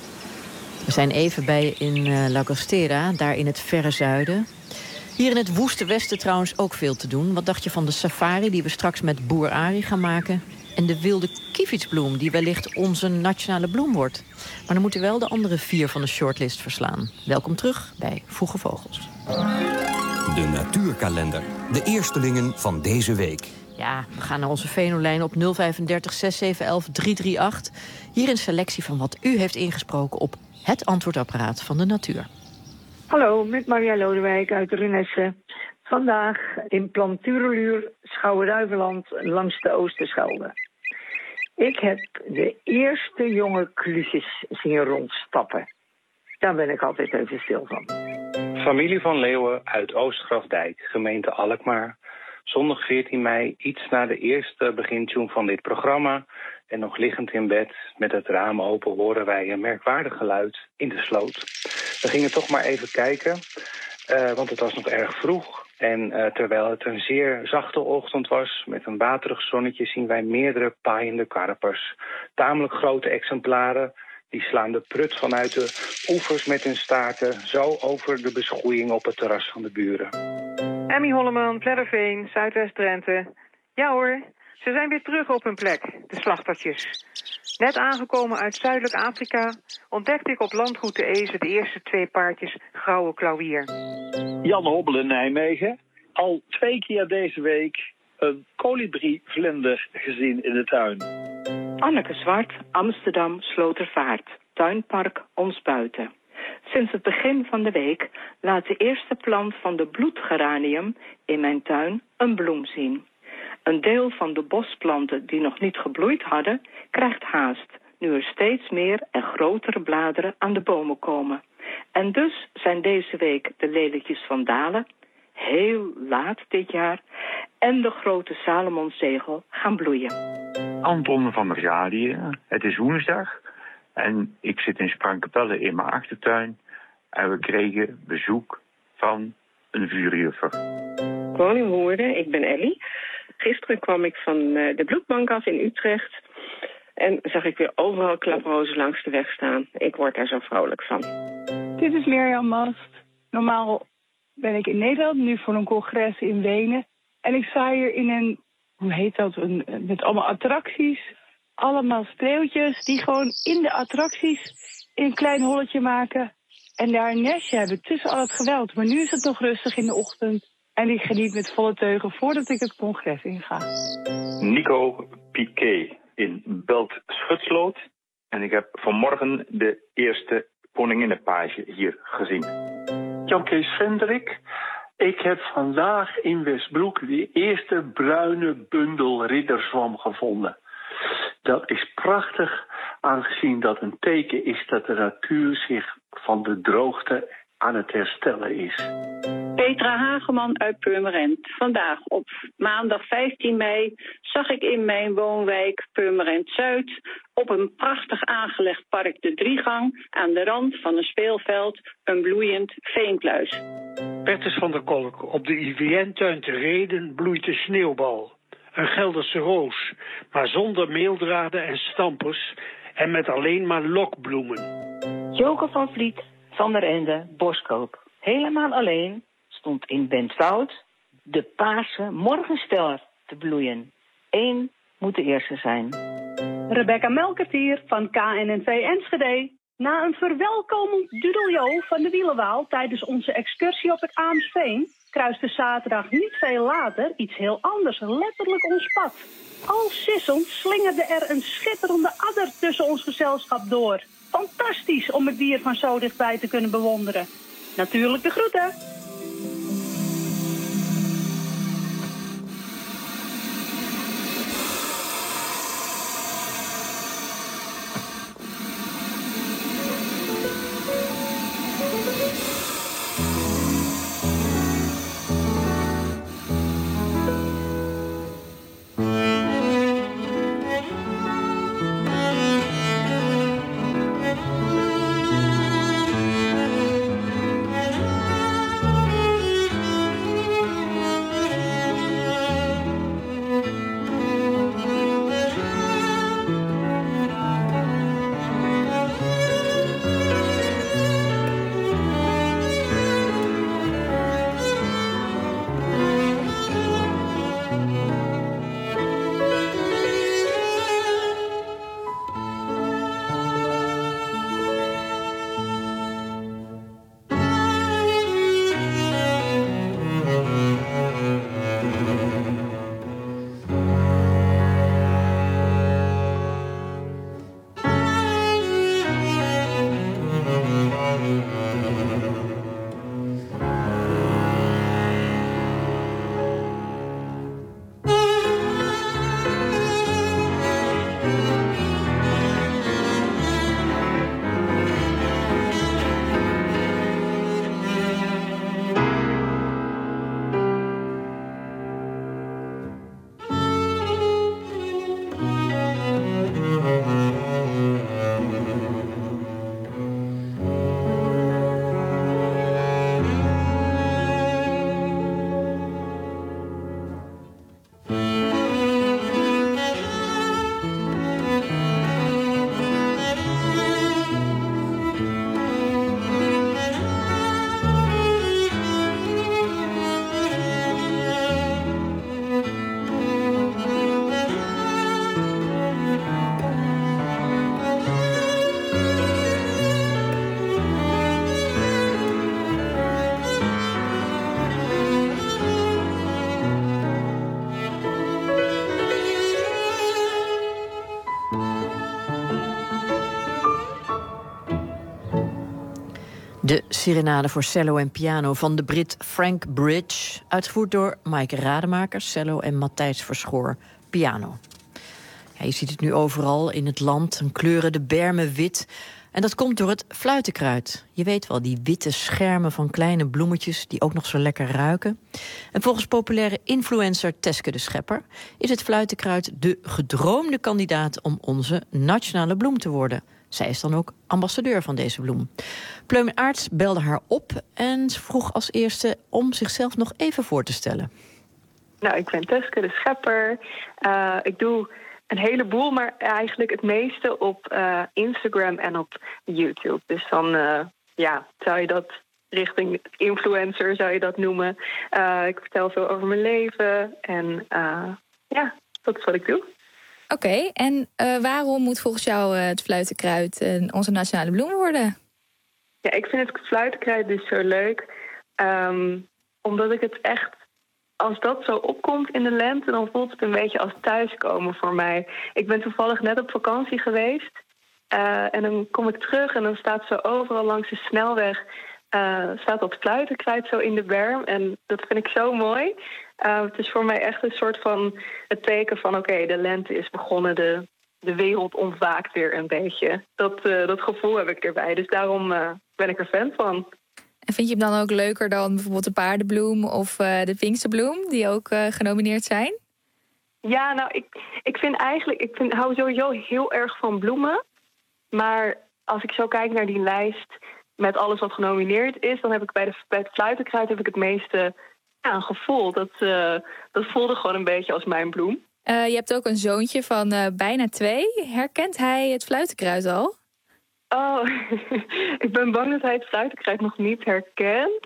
Speaker 2: We zijn even bij in uh, La Gostera, daar in het verre zuiden. Hier in het woeste westen trouwens ook veel te doen. Wat dacht je van de safari die we straks met Boer Arie gaan maken? En de wilde kievietsbloem, die wellicht onze nationale bloem wordt. Maar dan moeten wel de andere vier van de shortlist verslaan. Welkom terug bij Vroege Vogels.
Speaker 17: De natuurkalender. De eerstelingen van deze week.
Speaker 2: Ja, we gaan naar onze Venolijn op nul drie vijf zes zeven een een drie drie acht. Hier een selectie van wat u heeft ingesproken op het antwoordapparaat van de natuur.
Speaker 18: Hallo, met Maria Lodewijk uit Renesse. Vandaag in Plantureluur, Schouwen-Duiveland, langs de Oosterschelde. Ik heb de eerste jonge kluutjes zien rondstappen. Daar ben ik altijd even stil van.
Speaker 19: Familie van Leeuwen uit Oostgrafdijk, gemeente Alkmaar. Zondag veertien mei, iets na de eerste begintune van dit programma. En nog liggend in bed met het raam open horen wij een merkwaardig geluid in de sloot. We gingen toch maar even kijken, uh, want het was nog erg vroeg. En uh, terwijl het een zeer zachte ochtend was, met een waterig zonnetje, zien wij meerdere paaiende karpers. Tamelijk grote exemplaren, die slaan de prut vanuit de oevers met hun staarten zo over de beschoeiing op het terras van de buren.
Speaker 20: Emmy Holleman, Pledderveen, Zuidwest-Drenthe. Ja hoor, ze zijn weer terug op hun plek, de slachtertjes. Net aangekomen uit Zuidelijk Afrika ontdekte ik op landgoed de Ezen de eerste twee paardjes grauwe klauwier.
Speaker 21: Jan Hobbel in Nijmegen. Al twee keer deze week een kolibrievlinder gezien in de tuin.
Speaker 22: Anneke Zwart, Amsterdam, Slotervaart. Tuinpark Ons Buiten. Sinds het begin van de week laat de eerste plant van de bloedgeranium in mijn tuin een bloem zien. Een deel van de bosplanten die nog niet gebloeid hadden, krijgt haast, nu er steeds meer en grotere bladeren aan de bomen komen. En dus zijn deze week de lelietjes van Dalen, heel laat dit jaar, en de grote Salomonzegel gaan bloeien.
Speaker 23: Anton van der Gardie, het is woensdag en ik zit in Sprangkapelle in mijn achtertuin en we kregen bezoek van een vuurjuffer.
Speaker 24: Woninghoorde, ik ben Ellie. Gisteren kwam ik van de bloedbank af in Utrecht en zag ik weer overal klaprozen langs de weg staan. Ik word daar zo vrolijk van.
Speaker 25: Dit is Mirjam Mast. Normaal ben ik in Nederland, nu voor een congres in Wenen. En ik sta hier in een, hoe heet dat, een, met allemaal attracties. Allemaal spreeuwtjes die gewoon in de attracties in een klein holletje maken. En daar een nestje hebben tussen al het geweld. Maar nu is het nog rustig in de ochtend. En ik geniet met volle teugen voordat ik het congres inga.
Speaker 23: Nico Piquet in Belt-Schutsloot. En ik heb vanmorgen de eerste koninginnenpage hier gezien.
Speaker 26: Jan Kees Vendrik. Ik heb vandaag in Westbroek de eerste bruine bundel ridderzwam gevonden. Dat is prachtig, aangezien dat een teken is dat de natuur zich van de droogte aan het herstellen is.
Speaker 24: Petra Hageman uit Purmerend. Vandaag op maandag vijftien mei zag ik in mijn woonwijk Purmerend-Zuid op een prachtig aangelegd park de Driegang aan de rand van een speelveld een bloeiend veenpluis.
Speaker 3: Bertus van der Kolk. Op de I V N-tuin te Rheden bloeit de sneeuwbal. Een Gelderse roos, maar zonder meeldraden en stampers en met alleen maar lokbloemen.
Speaker 4: Joke van Vliet van der Ende, Boskoop. Helemaal alleen stond in Bentwoud de paarse morgenster te bloeien. Eén moet de eerste zijn.
Speaker 5: Rebecca Melkertier van K N N V Enschede. Na een verwelkomend dudeljo van de Wielenwaal tijdens onze excursie op het Aamsveen kruiste zaterdag niet veel later iets heel anders letterlijk ons pad. Al sissend slingerde er een schitterende adder tussen ons gezelschap door. Fantastisch om het dier van zo dichtbij te kunnen bewonderen. Natuurlijk de groeten.
Speaker 2: De serenade voor cello en piano van de Brit Frank Bridge, uitgevoerd door Maaike Rademaker, cello, en Matthijs Verschoor, piano. Ja, je ziet het nu overal in het land, een kleuren de bermen wit. En dat komt door het fluitenkruid. Je weet wel, die witte schermen van kleine bloemetjes die ook nog zo lekker ruiken. En volgens populaire influencer Teske de Schepper is het fluitenkruid de gedroomde kandidaat om onze nationale bloem te worden. Zij is dan ook ambassadeur van deze bloem. Pleumen Aerts belde haar op en ze vroeg als eerste om zichzelf nog even voor te stellen.
Speaker 6: Nou, ik ben Teske de Schepper. Uh, ik doe een heleboel, maar eigenlijk het meeste op uh, Instagram en op YouTube. Dus dan uh, ja, zou je dat richting influencer zou je dat noemen. Uh, ik vertel veel over mijn leven en uh, ja, dat is wat ik doe.
Speaker 7: Oké, okay, en uh, waarom moet volgens jou uh, het fluitenkruid uh, onze nationale bloem worden?
Speaker 6: Ja, ik vind het fluitenkruid dus zo leuk. Um, omdat ik het echt, als dat zo opkomt in de lente, dan voelt het een beetje als thuiskomen voor mij. Ik ben toevallig net op vakantie geweest. Uh, en dan kom ik terug en dan staat zo overal langs de snelweg, Uh, staat dat fluitenkruid zo in de berm. En dat vind ik zo mooi. Uh, het is voor mij echt een soort van het teken van... oké, okay, de lente is begonnen, de, de wereld ontwaakt weer een beetje. Dat, uh, dat gevoel heb ik erbij, dus daarom uh, ben ik er fan van.
Speaker 7: En vind je hem dan ook leuker dan bijvoorbeeld de paardenbloem of uh, de Pinksterbloem... die ook uh, genomineerd zijn?
Speaker 6: Ja, nou, ik, ik vind eigenlijk... ik vind, hou sowieso heel erg van bloemen. Maar als ik zo kijk naar die lijst met alles wat genomineerd is... dan heb ik bij, de, bij het fluitenkruid heb ik het meeste ja, een gevoel. Dat, uh, dat voelde gewoon een beetje als mijn bloem.
Speaker 7: Uh, je hebt ook een zoontje van uh, bijna twee. Herkent hij het fluitenkruid al?
Speaker 6: Oh, ik ben bang dat hij het fluitenkruid nog niet herkent.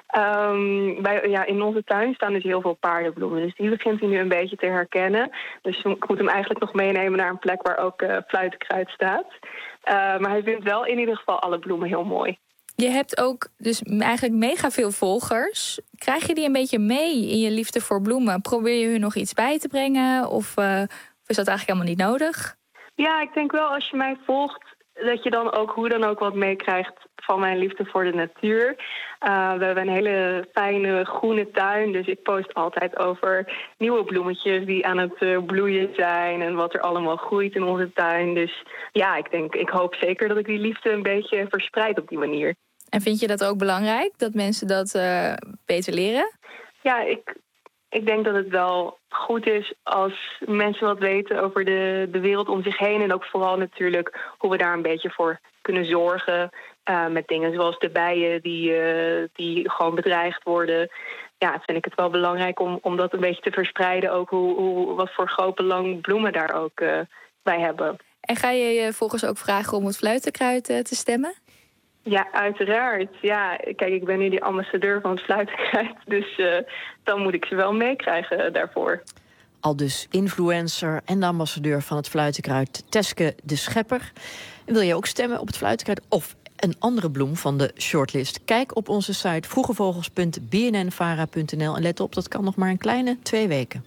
Speaker 6: Um, bij, ja, in onze tuin staan dus heel veel paardenbloemen. Dus die begint hij nu een beetje te herkennen. Dus ik moet hem eigenlijk nog meenemen naar een plek waar ook uh, fluitenkruid staat. Uh, maar hij vindt wel in ieder geval alle bloemen heel mooi.
Speaker 7: Je hebt ook dus eigenlijk mega veel volgers. Krijg je die een beetje mee in je liefde voor bloemen? Probeer je hun nog iets bij te brengen? Of, uh, of is dat eigenlijk helemaal niet nodig?
Speaker 6: Ja, ik denk wel als je mij volgt... dat je dan ook hoe dan ook wat meekrijgt van mijn liefde voor de natuur. Uh, we hebben een hele fijne groene tuin. Dus ik post altijd over nieuwe bloemetjes die aan het uh, bloeien zijn... en wat er allemaal groeit in onze tuin. Dus ja, ik denk, ik hoop zeker dat ik die liefde een beetje verspreid op die manier.
Speaker 7: En vind je dat ook belangrijk, dat mensen dat uh, beter leren?
Speaker 6: Ja, ik... Ik denk dat het wel goed is als mensen wat weten over de, de wereld om zich heen. En ook vooral natuurlijk hoe we daar een beetje voor kunnen zorgen. Uh, met dingen zoals de bijen die, uh, die gewoon bedreigd worden. Ja, vind ik het wel belangrijk om, om dat een beetje te verspreiden. Ook hoe, hoe, wat voor groot belang bloemen daar ook uh, bij hebben.
Speaker 7: En ga je je volgens ook vragen om het fluitenkruid uh, te stemmen?
Speaker 6: Ja, uiteraard. Ja, kijk, ik ben nu die ambassadeur van het fluitenkruid. Dus uh, dan moet ik ze wel meekrijgen daarvoor.
Speaker 2: Al dus influencer en de ambassadeur van het fluitenkruid, Teske de Schepper. En wil je ook stemmen op het fluitenkruid of een andere bloem van de shortlist? Kijk op onze site vroegevogels punt b n n vara punt n l en let op, dat kan nog maar een kleine twee weken.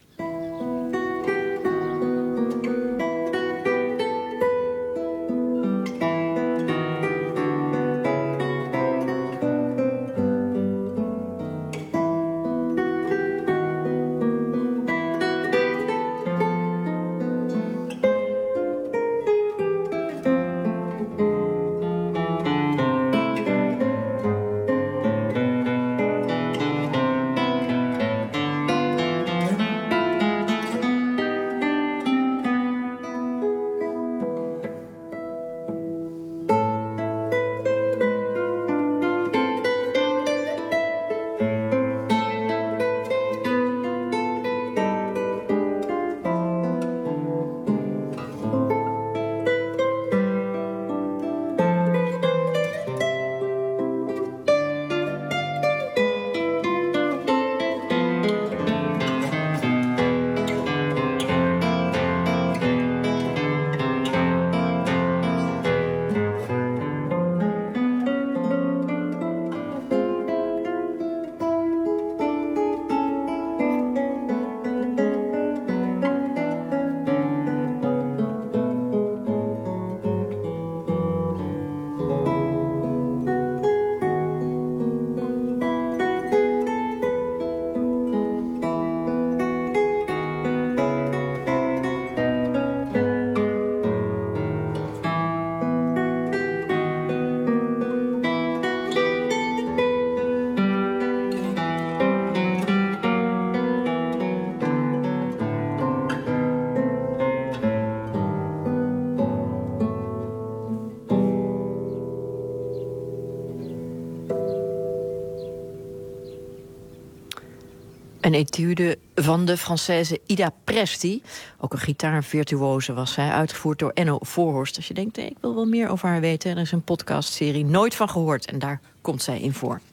Speaker 2: Een etude van de Française Ida Presti. Ook een gitaarvirtuose was zij, uitgevoerd door Enno Voorhorst. Als je denkt, hey, ik wil wel meer over haar weten, er is een podcastserie Nooit van gehoord. En daar komt zij in voor.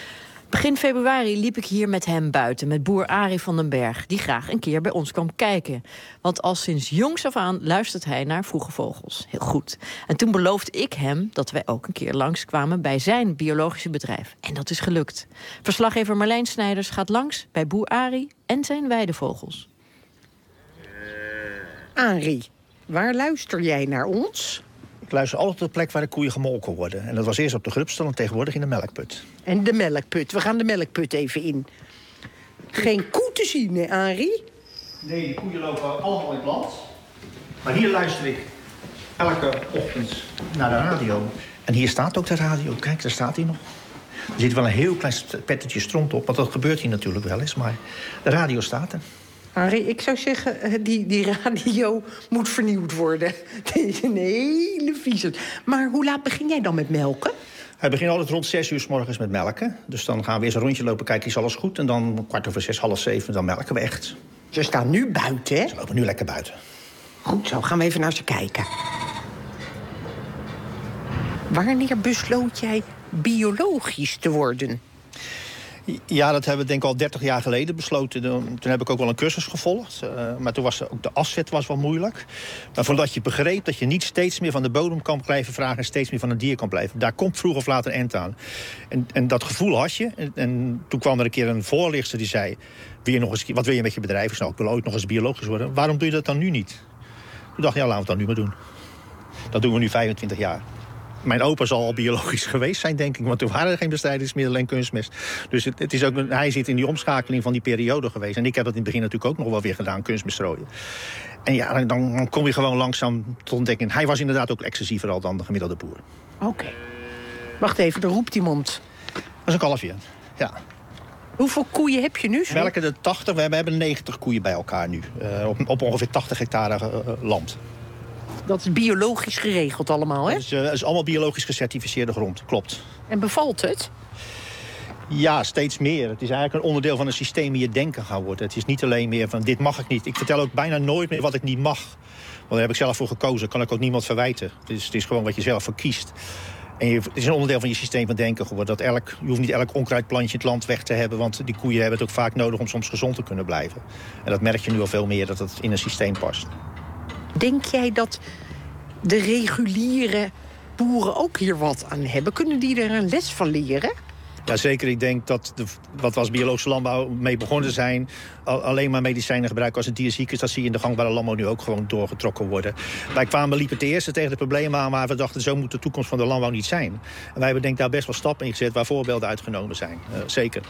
Speaker 2: Begin februari liep ik hier met hem buiten, met boer Arie van den Berg, die graag een keer bij ons kwam kijken. Want al sinds jongs af aan luistert hij naar Vroege Vogels. Heel goed. En toen beloofde ik hem dat wij ook een keer langskwamen bij zijn biologische bedrijf. En dat is gelukt. Verslaggever Marlijn Snijders gaat langs bij boer Arie en zijn weidevogels.
Speaker 8: Arie, waar luister jij naar ons?
Speaker 9: Ik luister altijd op de plek waar de koeien gemolken worden. En dat was eerst op de grupstal en tegenwoordig in de melkput.
Speaker 8: En de melkput, we gaan de melkput even in. Geen koe te zien, hè, Arie?
Speaker 9: Nee, die koeien lopen allemaal in het land. Maar hier luister ik elke ochtend naar de radio. En hier staat ook de radio. Kijk, daar staat hij nog. Er zit wel een heel klein pettetje stront op, want dat gebeurt hier natuurlijk wel eens. Maar de radio staat er.
Speaker 8: Arie, ik zou zeggen, die, die radio moet vernieuwd worden. Het is een hele vieze. Maar hoe laat begin jij dan met melken?
Speaker 9: Hij begint altijd rond zes uur 's morgens met melken. Dus dan gaan we eens een rondje lopen, kijken, is alles goed. En dan kwart over zes, half zeven, dan melken we echt.
Speaker 8: Ze staan nu buiten, hè?
Speaker 9: Ze lopen nu lekker buiten.
Speaker 8: Goed zo, gaan we even naar ze kijken. Wanneer besloot jij biologisch te worden?
Speaker 9: Ja, dat hebben we denk ik al dertig jaar geleden besloten. Toen heb ik ook wel een cursus gevolgd. Uh, maar toen was ook de afzet was wel moeilijk. Maar voordat je begreep dat je niet steeds meer van de bodem kan blijven vragen... en steeds meer van een dier kan blijven. Daar komt vroeg of laat een end aan. En, en dat gevoel had je. En, en toen kwam er een keer een voorlichter die zei... Wil je nog eens, wat wil je met je bedrijf? Ik zei, nou, ik wil ooit nog eens biologisch worden. Waarom doe je dat dan nu niet? Toen dacht ik, ja, laten we het dan nu maar doen. Dat doen we nu vijfentwintig jaar. Mijn opa zal al biologisch geweest zijn, denk ik. Want toen waren er geen bestrijdingsmiddelen en kunstmest. Dus het, het is ook, hij zit in die omschakeling van die periode geweest. En ik heb dat in het begin natuurlijk ook nog wel weer gedaan, kunstmest strooien. En ja, dan, dan kom je gewoon langzaam tot ontdekking. Hij was inderdaad ook excessiever dan de gemiddelde boer.
Speaker 8: Oké. Okay. Wacht even, er roept iemand.
Speaker 9: Dat is een kalfje, ja.
Speaker 8: Hoeveel koeien heb je nu?
Speaker 9: We melken de tachtig, we hebben negentig koeien bij elkaar nu. Uh, op, op ongeveer tachtig hectare uh, land.
Speaker 8: Dat is biologisch geregeld allemaal, hè?
Speaker 9: Dat is, uh, dat is allemaal biologisch gecertificeerde grond, klopt.
Speaker 8: En bevalt het?
Speaker 9: Ja, steeds meer. Het is eigenlijk een onderdeel van een systeem in je denken gaan worden. Het is niet alleen meer van, dit mag ik niet. Ik vertel ook bijna nooit meer wat ik niet mag. Want daar heb ik zelf voor gekozen. Kan ik ook niemand verwijten. Het is, het is gewoon wat je zelf voor kiest. En je, het is een onderdeel van je systeem van denken geworden. Dat elk, je hoeft niet elk onkruidplantje in het land weg te hebben... want die koeien hebben het ook vaak nodig om soms gezond te kunnen blijven. En dat merk je nu al veel meer, dat het in een systeem past.
Speaker 8: Denk jij dat de reguliere boeren ook hier wat aan hebben? Kunnen die er een les van leren?
Speaker 9: Ja, zeker. Ik denk dat de, wat we als biologische landbouw mee begonnen zijn... Al, alleen maar medicijnen gebruiken als het dier ziek is... dat zie je in de gangbare landbouw nu ook gewoon doorgetrokken worden. Wij kwamen liepen het eerste tegen de problemen aan... maar we dachten, zo moet de toekomst van de landbouw niet zijn. En wij hebben denk ik daar best wel stappen in gezet... waar voorbeelden uitgenomen zijn. Uh, zeker.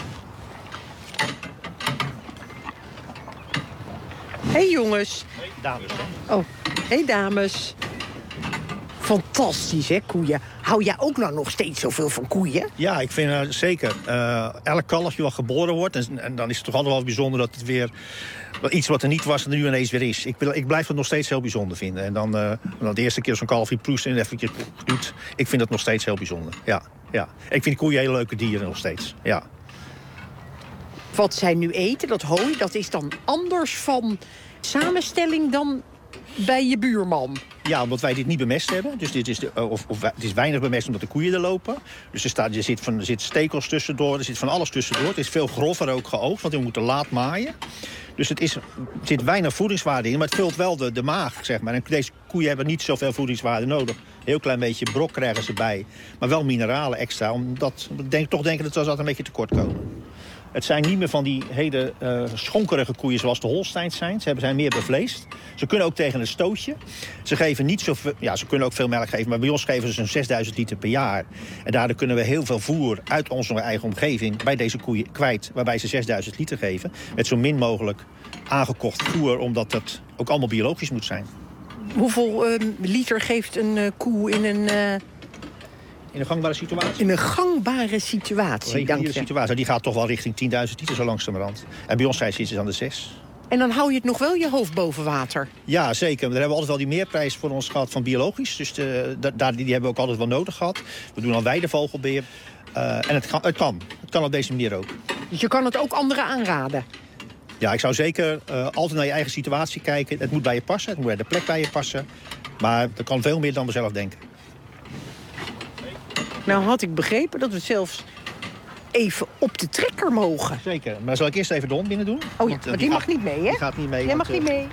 Speaker 8: Hey jongens.
Speaker 9: Hey dames. Hè?
Speaker 8: Oh, hey dames. Fantastisch, hè, koeien. Hou jij ook nou nog steeds zoveel van koeien?
Speaker 9: Ja, ik vind uh, zeker. Uh, elk kalfje wat geboren wordt... En, en dan is het toch altijd wel bijzonder dat het weer... iets wat er niet was en er nu ineens weer is. Ik, ik blijf het nog steeds heel bijzonder vinden. En dan, uh, dan de eerste keer zo'n kalfje proest en eventjes doet... ik vind het nog steeds heel bijzonder, ja. ja. Ik vind koeien hele leuke dieren nog steeds, ja.
Speaker 8: Wat zij nu eten, dat hooi, dat is dan anders van samenstelling dan bij je buurman?
Speaker 9: Ja, omdat wij dit niet bemest hebben. Dus dit is de, of, of, het is weinig bemest omdat de koeien er lopen. Dus er, staat, er, zit van, er zit stekels tussendoor, er zit van alles tussendoor. Het is veel grover ook geoogst, want we moeten laat maaien. Dus het is, er zit weinig voedingswaarde in, maar het vult wel de, de maag, zeg maar. En deze koeien hebben niet zoveel voedingswaarde nodig. Een heel klein beetje brok krijgen ze bij. Maar wel mineralen extra, omdat we denk, toch denken dat ze altijd een beetje tekort komen. Het zijn niet meer van die hele uh, schonkerige koeien zoals de Holsteins zijn. Ze zijn meer bevleesd. Ze kunnen ook tegen een stootje. Ze geven niet zoveel, ja, ze kunnen ook veel melk geven, maar bij ons geven ze zo'n zesduizend liter per jaar. En daardoor kunnen we heel veel voer uit onze eigen omgeving bij deze koeien kwijt, waarbij ze zesduizend liter geven. Met zo min mogelijk aangekocht voer, omdat dat ook allemaal biologisch moet zijn.
Speaker 8: Hoeveel uh, liter geeft een uh, koe in een... Uh...
Speaker 9: In een gangbare situatie?
Speaker 8: In een gangbare situatie, dank je.
Speaker 9: Situatie. Die gaat toch wel richting tienduizend liter zo langzamerhand. En bij ons zijn ze aan de zes.
Speaker 8: En dan hou je het nog wel je hoofd boven water?
Speaker 9: Ja, zeker. Daar hebben we altijd wel die meerprijs voor ons gehad van biologisch. Dus de, daar, die hebben we ook altijd wel nodig gehad. We doen al weidevogelbeheer. Uh, en het kan, het kan. Het kan op deze manier ook.
Speaker 8: Dus je kan het ook anderen aanraden?
Speaker 9: Ja, ik zou zeker uh, altijd naar je eigen situatie kijken. Het moet bij je passen. Het moet bij de plek bij je passen. Maar er kan veel meer dan we zelf denken.
Speaker 8: Nou had ik begrepen dat we zelfs even op de trekker mogen.
Speaker 9: Zeker, maar dan zal ik eerst even de hond binnen doen.
Speaker 8: Oh ja, want, uh, maar die, die mag gaat, niet mee, hè?
Speaker 9: Die gaat niet mee.
Speaker 8: Jij mag
Speaker 9: want,
Speaker 8: niet mee.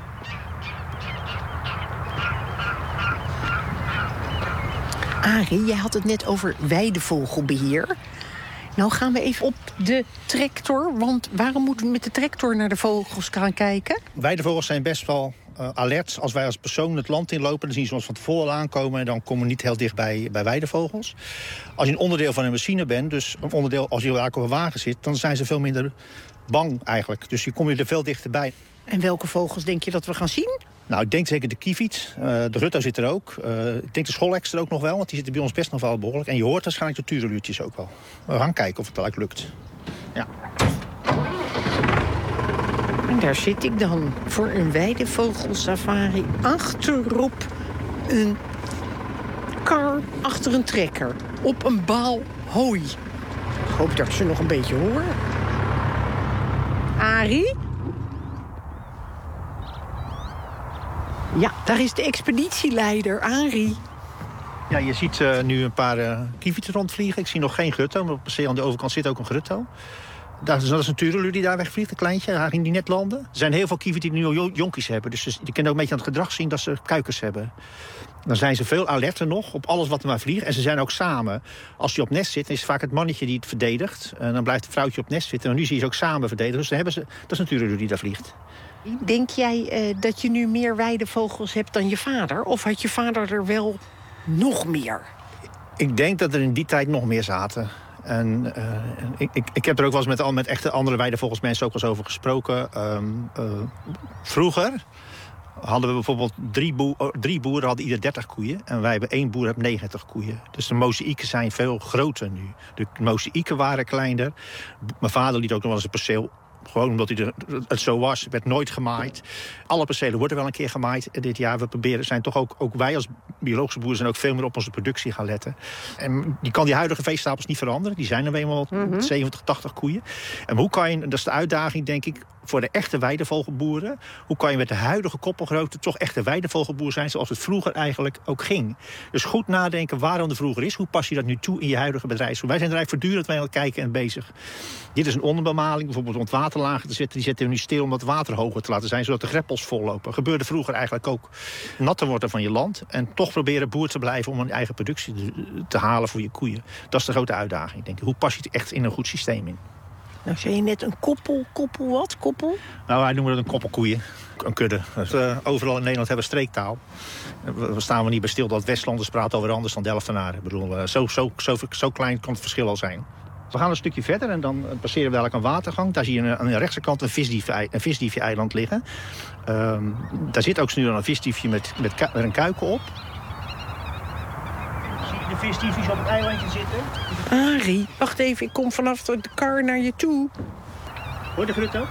Speaker 8: Arie, jij had het net over weidevogelbeheer. Nou gaan we even op de tractor. Want waarom moeten we met de tractor naar de vogels gaan kijken?
Speaker 9: Weidevogels zijn best wel uh, alert. Als wij als persoon het land inlopen, dan zien ze ons van tevoren aankomen en dan komen we niet heel dicht bij, bij weidevogels. Als je een onderdeel van een machine bent, dus een onderdeel als je eigenlijk op een wagen zit, dan zijn ze veel minder bang eigenlijk. Dus je kom je er veel dichterbij.
Speaker 8: En welke vogels denk je dat we gaan zien?
Speaker 9: Nou, ik denk zeker de kieviet. Uh, de rutto zit er ook. Uh, ik denk de scholeks er ook nog wel, want die zitten bij ons best nog wel behoorlijk. En je hoort waarschijnlijk de tureluurtjes ook wel. We gaan kijken of het eigenlijk lukt. Ja.
Speaker 8: En daar zit ik dan voor een weidevogelsafari achterop een kar achter een trekker. Op een baal hooi. Ik hoop dat ik ze nog een beetje hoor. Arie? Ja, daar is de expeditieleider, Arie.
Speaker 9: Ja, je ziet uh, nu een paar uh, kievieten rondvliegen. Ik zie nog geen grutto, maar op zee aan de overkant zit ook een grutto. Dat is, dat is een tureluur die daar wegvliegt, een kleintje. Daar ging die net landen. Er zijn heel veel kievieten die nu al jonkies hebben. Dus je kunt ook een beetje aan het gedrag zien dat ze kuikens hebben. Dan zijn ze veel alerter nog op alles wat er maar vliegt. En ze zijn ook samen. Als je op nest zit, is het vaak het mannetje die het verdedigt. En dan blijft het vrouwtje op nest zitten. En nu zie je ze ook samen verdedigen. Dus dan hebben ze, dat is een tureluur die daar vliegt.
Speaker 8: Denk jij uh, dat je nu meer weidevogels hebt dan je vader? Of had je vader er wel nog meer?
Speaker 9: Ik denk dat er in die tijd nog meer zaten. En uh, ik, ik, ik heb er ook wel eens met, met echte andere weidevogelsmensen ook wel eens over gesproken. Um, uh, vroeger hadden we bijvoorbeeld drie, boer, drie boeren hadden ieder dertig koeien. En wij hebben één boer, heeft negentig koeien. Dus de mozaïeken zijn veel groter nu. De mozaïeken waren kleiner. Mijn vader liet ook nog wel eens een perceel. Gewoon omdat hij er, het zo was. Het werd nooit gemaaid. Alle percelen worden wel een keer gemaaid dit jaar. We proberen, zijn toch ook, ook wij als biologische boeren zijn ook veel meer op onze productie gaan letten. En die kan die huidige veestapels niet veranderen. Die zijn er eenmaal mm-hmm. zeventig, tachtig koeien. En hoe kan je, dat is de uitdaging denk ik, voor de echte weidevogelboeren. Hoe kan je met de huidige koppelgrootte toch echte weidevogelboer zijn zoals het vroeger eigenlijk ook ging. Dus goed nadenken waarom het vroeger is. Hoe pas je dat nu toe in je huidige bedrijfsvoer? Wij zijn er eigenlijk voortdurend mee aan het kijken en bezig. Dit is een onderbemaling, bijvoorbeeld om het waterlagen te zetten. Die zetten we nu stil om het water hoger te laten zijn, zodat de greppels vollopen. Gebeurde vroeger eigenlijk ook. Natter worden van je land en toch proberen boer te blijven om een eigen productie te halen voor je koeien. Dat is de grote uitdaging, denk ik. Hoe pas je het echt in een goed systeem in?
Speaker 8: Nou, zei je net een koppel, koppel wat? Koppel?
Speaker 9: Nou, wij noemen dat een koppel koeien. Een kudde. Dus, uh, overal in Nederland hebben we streektaal. We, we staan we niet bij stil dat Westlanders praten over anders dan Delftenaren. Ik bedoel, uh, zo, zo, zo, zo klein kan het verschil al zijn. We gaan een stukje verder en dan passeren we eigenlijk een watergang. Daar zie je aan de rechtse kant een visdiefje, een visdiefje-eiland liggen. Um, daar zit ook nu een visdiefje met, met, met een kuiken op. Zie je de visdiefjes op het eilandje zitten?
Speaker 8: Arie, wacht even, ik kom vanaf de kar naar je toe.
Speaker 9: Hoor je de grutto?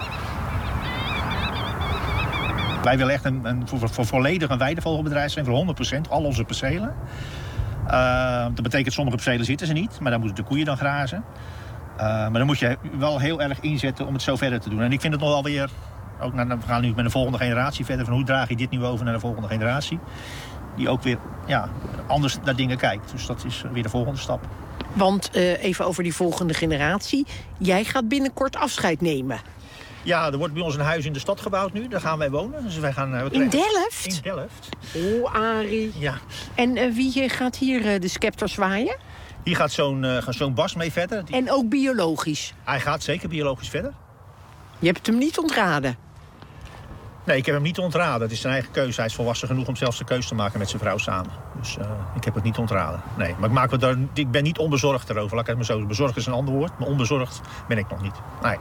Speaker 9: Wij willen echt een, een, voor, voor volledig een weidevogelbedrijf zijn, voor honderd procent, al onze percelen. Uh, dat betekent sommige percelen zitten ze niet, maar dan moeten de koeien dan grazen. Uh, maar dan moet je wel heel erg inzetten om het zo verder te doen. En ik vind het nog wel weer, ook naar, we gaan nu met de volgende generatie verder, van hoe draag je dit nu over naar de volgende generatie? Die ook weer ja, anders naar dingen kijkt. Dus dat is weer de volgende stap.
Speaker 8: Want uh, even over die volgende generatie. Jij gaat binnenkort afscheid nemen.
Speaker 9: Ja, er wordt bij ons een huis in de stad gebouwd nu. Daar gaan wij wonen. Dus wij gaan, uh, we
Speaker 8: in Delft?
Speaker 9: In Delft.
Speaker 8: Oh, Arie.
Speaker 9: Ja.
Speaker 8: En uh, wie gaat hier uh, de scepter zwaaien?
Speaker 9: Hier gaat zo'n uh, zo'n Bas mee verder. Die...
Speaker 8: En ook biologisch?
Speaker 9: Hij gaat zeker biologisch verder.
Speaker 8: Je hebt hem niet ontraden?
Speaker 9: Nee, ik heb hem niet ontraden. Het is zijn eigen keuze. Hij is volwassen genoeg om zelfs de keuze te maken met zijn vrouw samen. Dus uh, ik heb het niet ontraden. Nee, maar ik, maak me daar, ik ben niet onbezorgd erover. Laat ik het maar zo. Bezorgd is een ander woord, maar onbezorgd ben ik nog niet. Nee.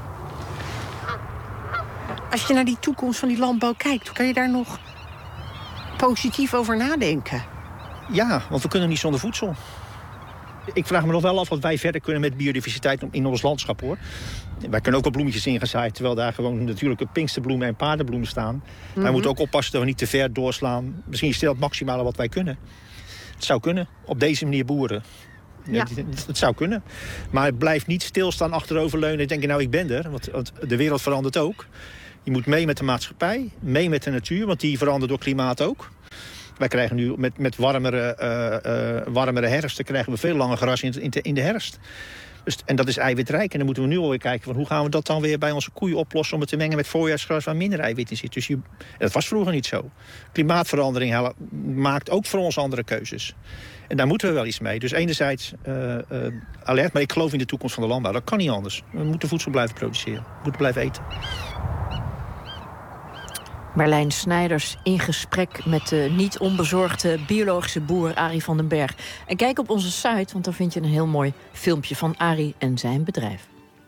Speaker 8: Als je naar die toekomst van die landbouw kijkt, kan je daar nog positief over nadenken?
Speaker 9: Ja, want we kunnen niet zonder voedsel. Ik vraag me nog wel af wat wij verder kunnen met biodiversiteit in ons landschap, hoor. Wij kunnen ook wel bloemetjes ingezaaid, terwijl daar gewoon natuurlijke pinksterbloemen en paardenbloemen staan. Mm-hmm. Wij moeten ook oppassen dat we niet te ver doorslaan. Misschien is dit het maximale wat wij kunnen. Het zou kunnen, op deze manier boeren. Ja. Het, het zou kunnen. Maar het blijft niet stilstaan, achteroverleunen en denken, nou, ik ben er. Want, want de wereld verandert ook. Je moet mee met de maatschappij, mee met de natuur, want die verandert door klimaat ook. Wij krijgen nu met, met warmere, uh, uh, warmere herfsten krijgen we veel langer gras in, in, de, in de herfst. Dus, en dat is eiwitrijk. En dan moeten we nu alweer kijken van hoe gaan we dat dan weer bij onze koeien oplossen om het te mengen met voorjaarsgras waar minder eiwit in zit. Dus je, dat was vroeger niet zo. Klimaatverandering hel, maakt ook voor ons andere keuzes. En daar moeten we wel iets mee. Dus enerzijds uh, uh, alert, maar ik geloof in de toekomst van de landbouw. Dat kan niet anders. We moeten voedsel blijven produceren. We moeten blijven eten.
Speaker 2: Marlijn Snijders in gesprek met de niet onbezorgde biologische boer Arie van den Berg. En kijk op onze site, want daar vind je een heel mooi filmpje van Arie en zijn bedrijf.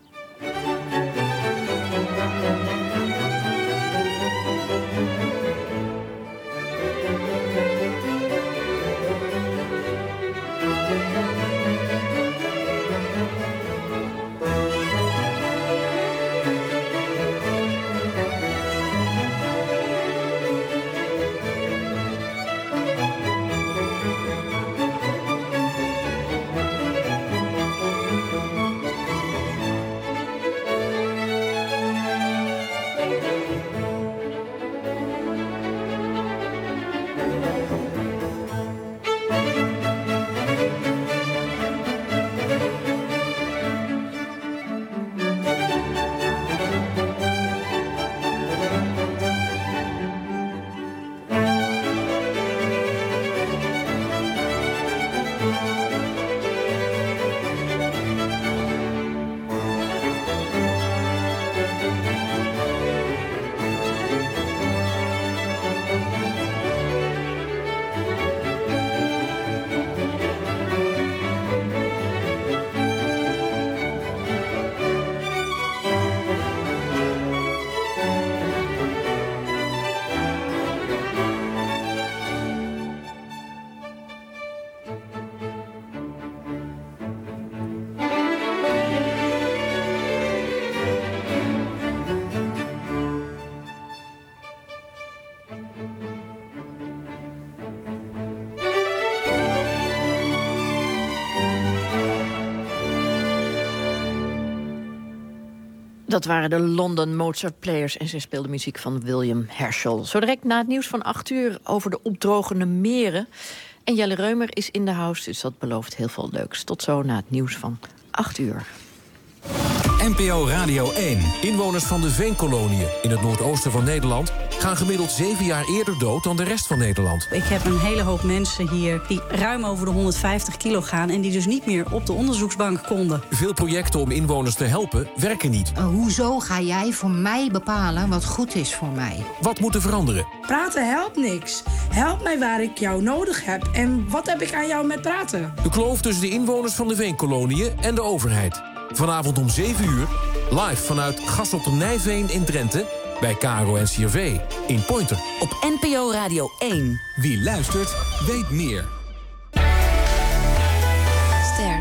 Speaker 2: Dat waren de London Mozart Players en ze speelden muziek van William Herschel. Zo direct na het nieuws van acht uur over de opdrogende meren. En Jelle Reumer is in de house, dus dat belooft heel veel leuks. Tot zo na het nieuws van acht uur.
Speaker 10: N P O Radio één. Inwoners van de Veenkoloniën in het noordoosten van Nederland gaan gemiddeld zeven jaar eerder dood dan de rest van Nederland.
Speaker 11: Ik heb een hele hoop mensen hier die ruim over de honderdvijftig kilo gaan en die dus niet meer op de onderzoeksbank konden.
Speaker 10: Veel projecten om inwoners te helpen werken niet.
Speaker 12: Uh, hoezo ga jij voor mij bepalen wat goed is voor mij?
Speaker 10: Wat moet er veranderen?
Speaker 13: Praten helpt niks. Help mij waar ik jou nodig heb. En wat heb ik aan jou met praten?
Speaker 10: De kloof tussen de inwoners van de Veenkoloniën en de overheid. Vanavond om zeven uur, live vanuit Gasselternijveen in Drenthe, bij K R O en C R V in Pointer.
Speaker 14: Op N P O Radio één.
Speaker 16: Wie luistert, weet meer.
Speaker 14: Ster.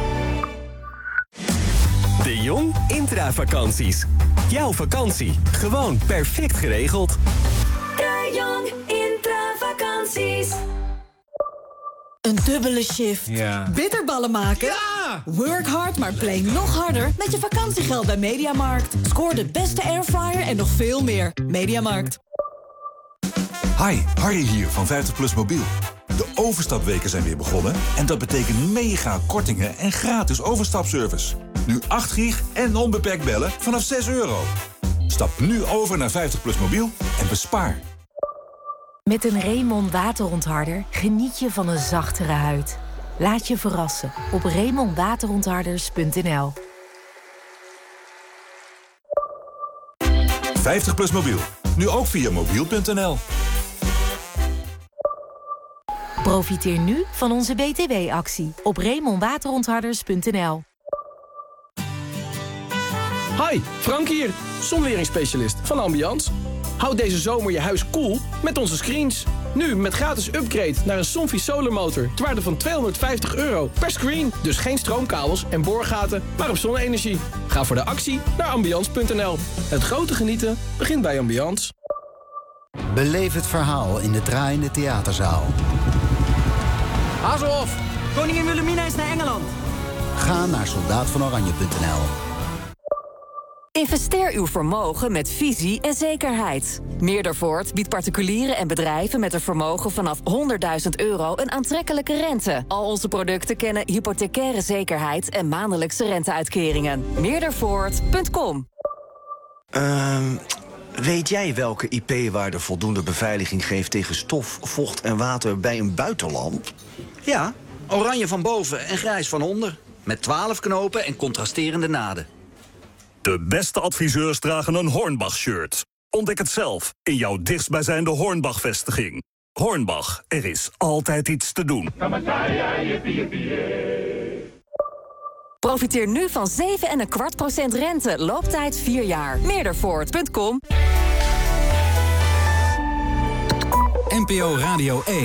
Speaker 15: De Jong Intravakanties. Jouw vakantie, gewoon perfect geregeld.
Speaker 14: De Jong Intravakanties.
Speaker 27: Een dubbele shift.
Speaker 15: Ja.
Speaker 27: Bitterballen maken?
Speaker 15: Ja!
Speaker 27: Work hard, maar play nog harder met je vakantiegeld bij Mediamarkt. Scoor de beste airfryer en nog veel meer. Mediamarkt.
Speaker 28: Hi, Harry hier van vijftig plus Mobiel. De overstapweken zijn weer begonnen en dat betekent mega kortingen en gratis overstapservice. Nu acht gig en onbeperkt bellen vanaf zes euro. Stap nu over naar vijftig plus Mobiel en bespaar.
Speaker 29: Met een Raymond waterontharder geniet je van een zachtere huid. Laat je verrassen op raymond waterontharders punt n l.
Speaker 28: vijftig plus Mobiel. Nu ook via mobiel punt n l.
Speaker 29: Profiteer nu van onze B T W-actie op raymond waterontharders punt n l.
Speaker 30: Hi, Frank hier, zonweringsspecialist van Ambiance. Houd deze zomer je huis koel met onze screens. Nu met gratis upgrade naar een Somfy Solar Motor ter waarde van tweehonderdvijftig euro per screen. Dus geen stroomkabels en boorgaten, maar op zonne-energie. Ga voor de actie naar ambiance punt n l. Het grote genieten begint bij Ambiance.
Speaker 31: Beleef het verhaal in de draaiende theaterzaal.
Speaker 32: Hazelhoff, koningin Wilhelmina is naar Engeland.
Speaker 31: Ga naar soldaat van oranje punt n l.
Speaker 14: Investeer uw vermogen met visie en zekerheid. Meerdervoort biedt particulieren en bedrijven met een vermogen vanaf honderdduizend euro een aantrekkelijke rente. Al onze producten kennen hypothecaire zekerheid en maandelijkse renteuitkeringen. meerdervoort punt com.
Speaker 33: Uh, weet jij welke I P-waarde voldoende beveiliging geeft tegen stof, vocht en water bij een buitenlamp?
Speaker 34: Ja, oranje van boven en grijs van onder. Met twaalf knopen en contrasterende naden.
Speaker 35: De beste adviseurs dragen een Hornbach-shirt.
Speaker 1: Ontdek het zelf in jouw dichtstbijzijnde Hornbach-vestiging. Hornbach, er is altijd iets te doen.
Speaker 14: Profiteer nu van zeven komma vijf procent rente. Looptijd vier jaar. Meerdervoort punt com.
Speaker 16: N P O Radio één.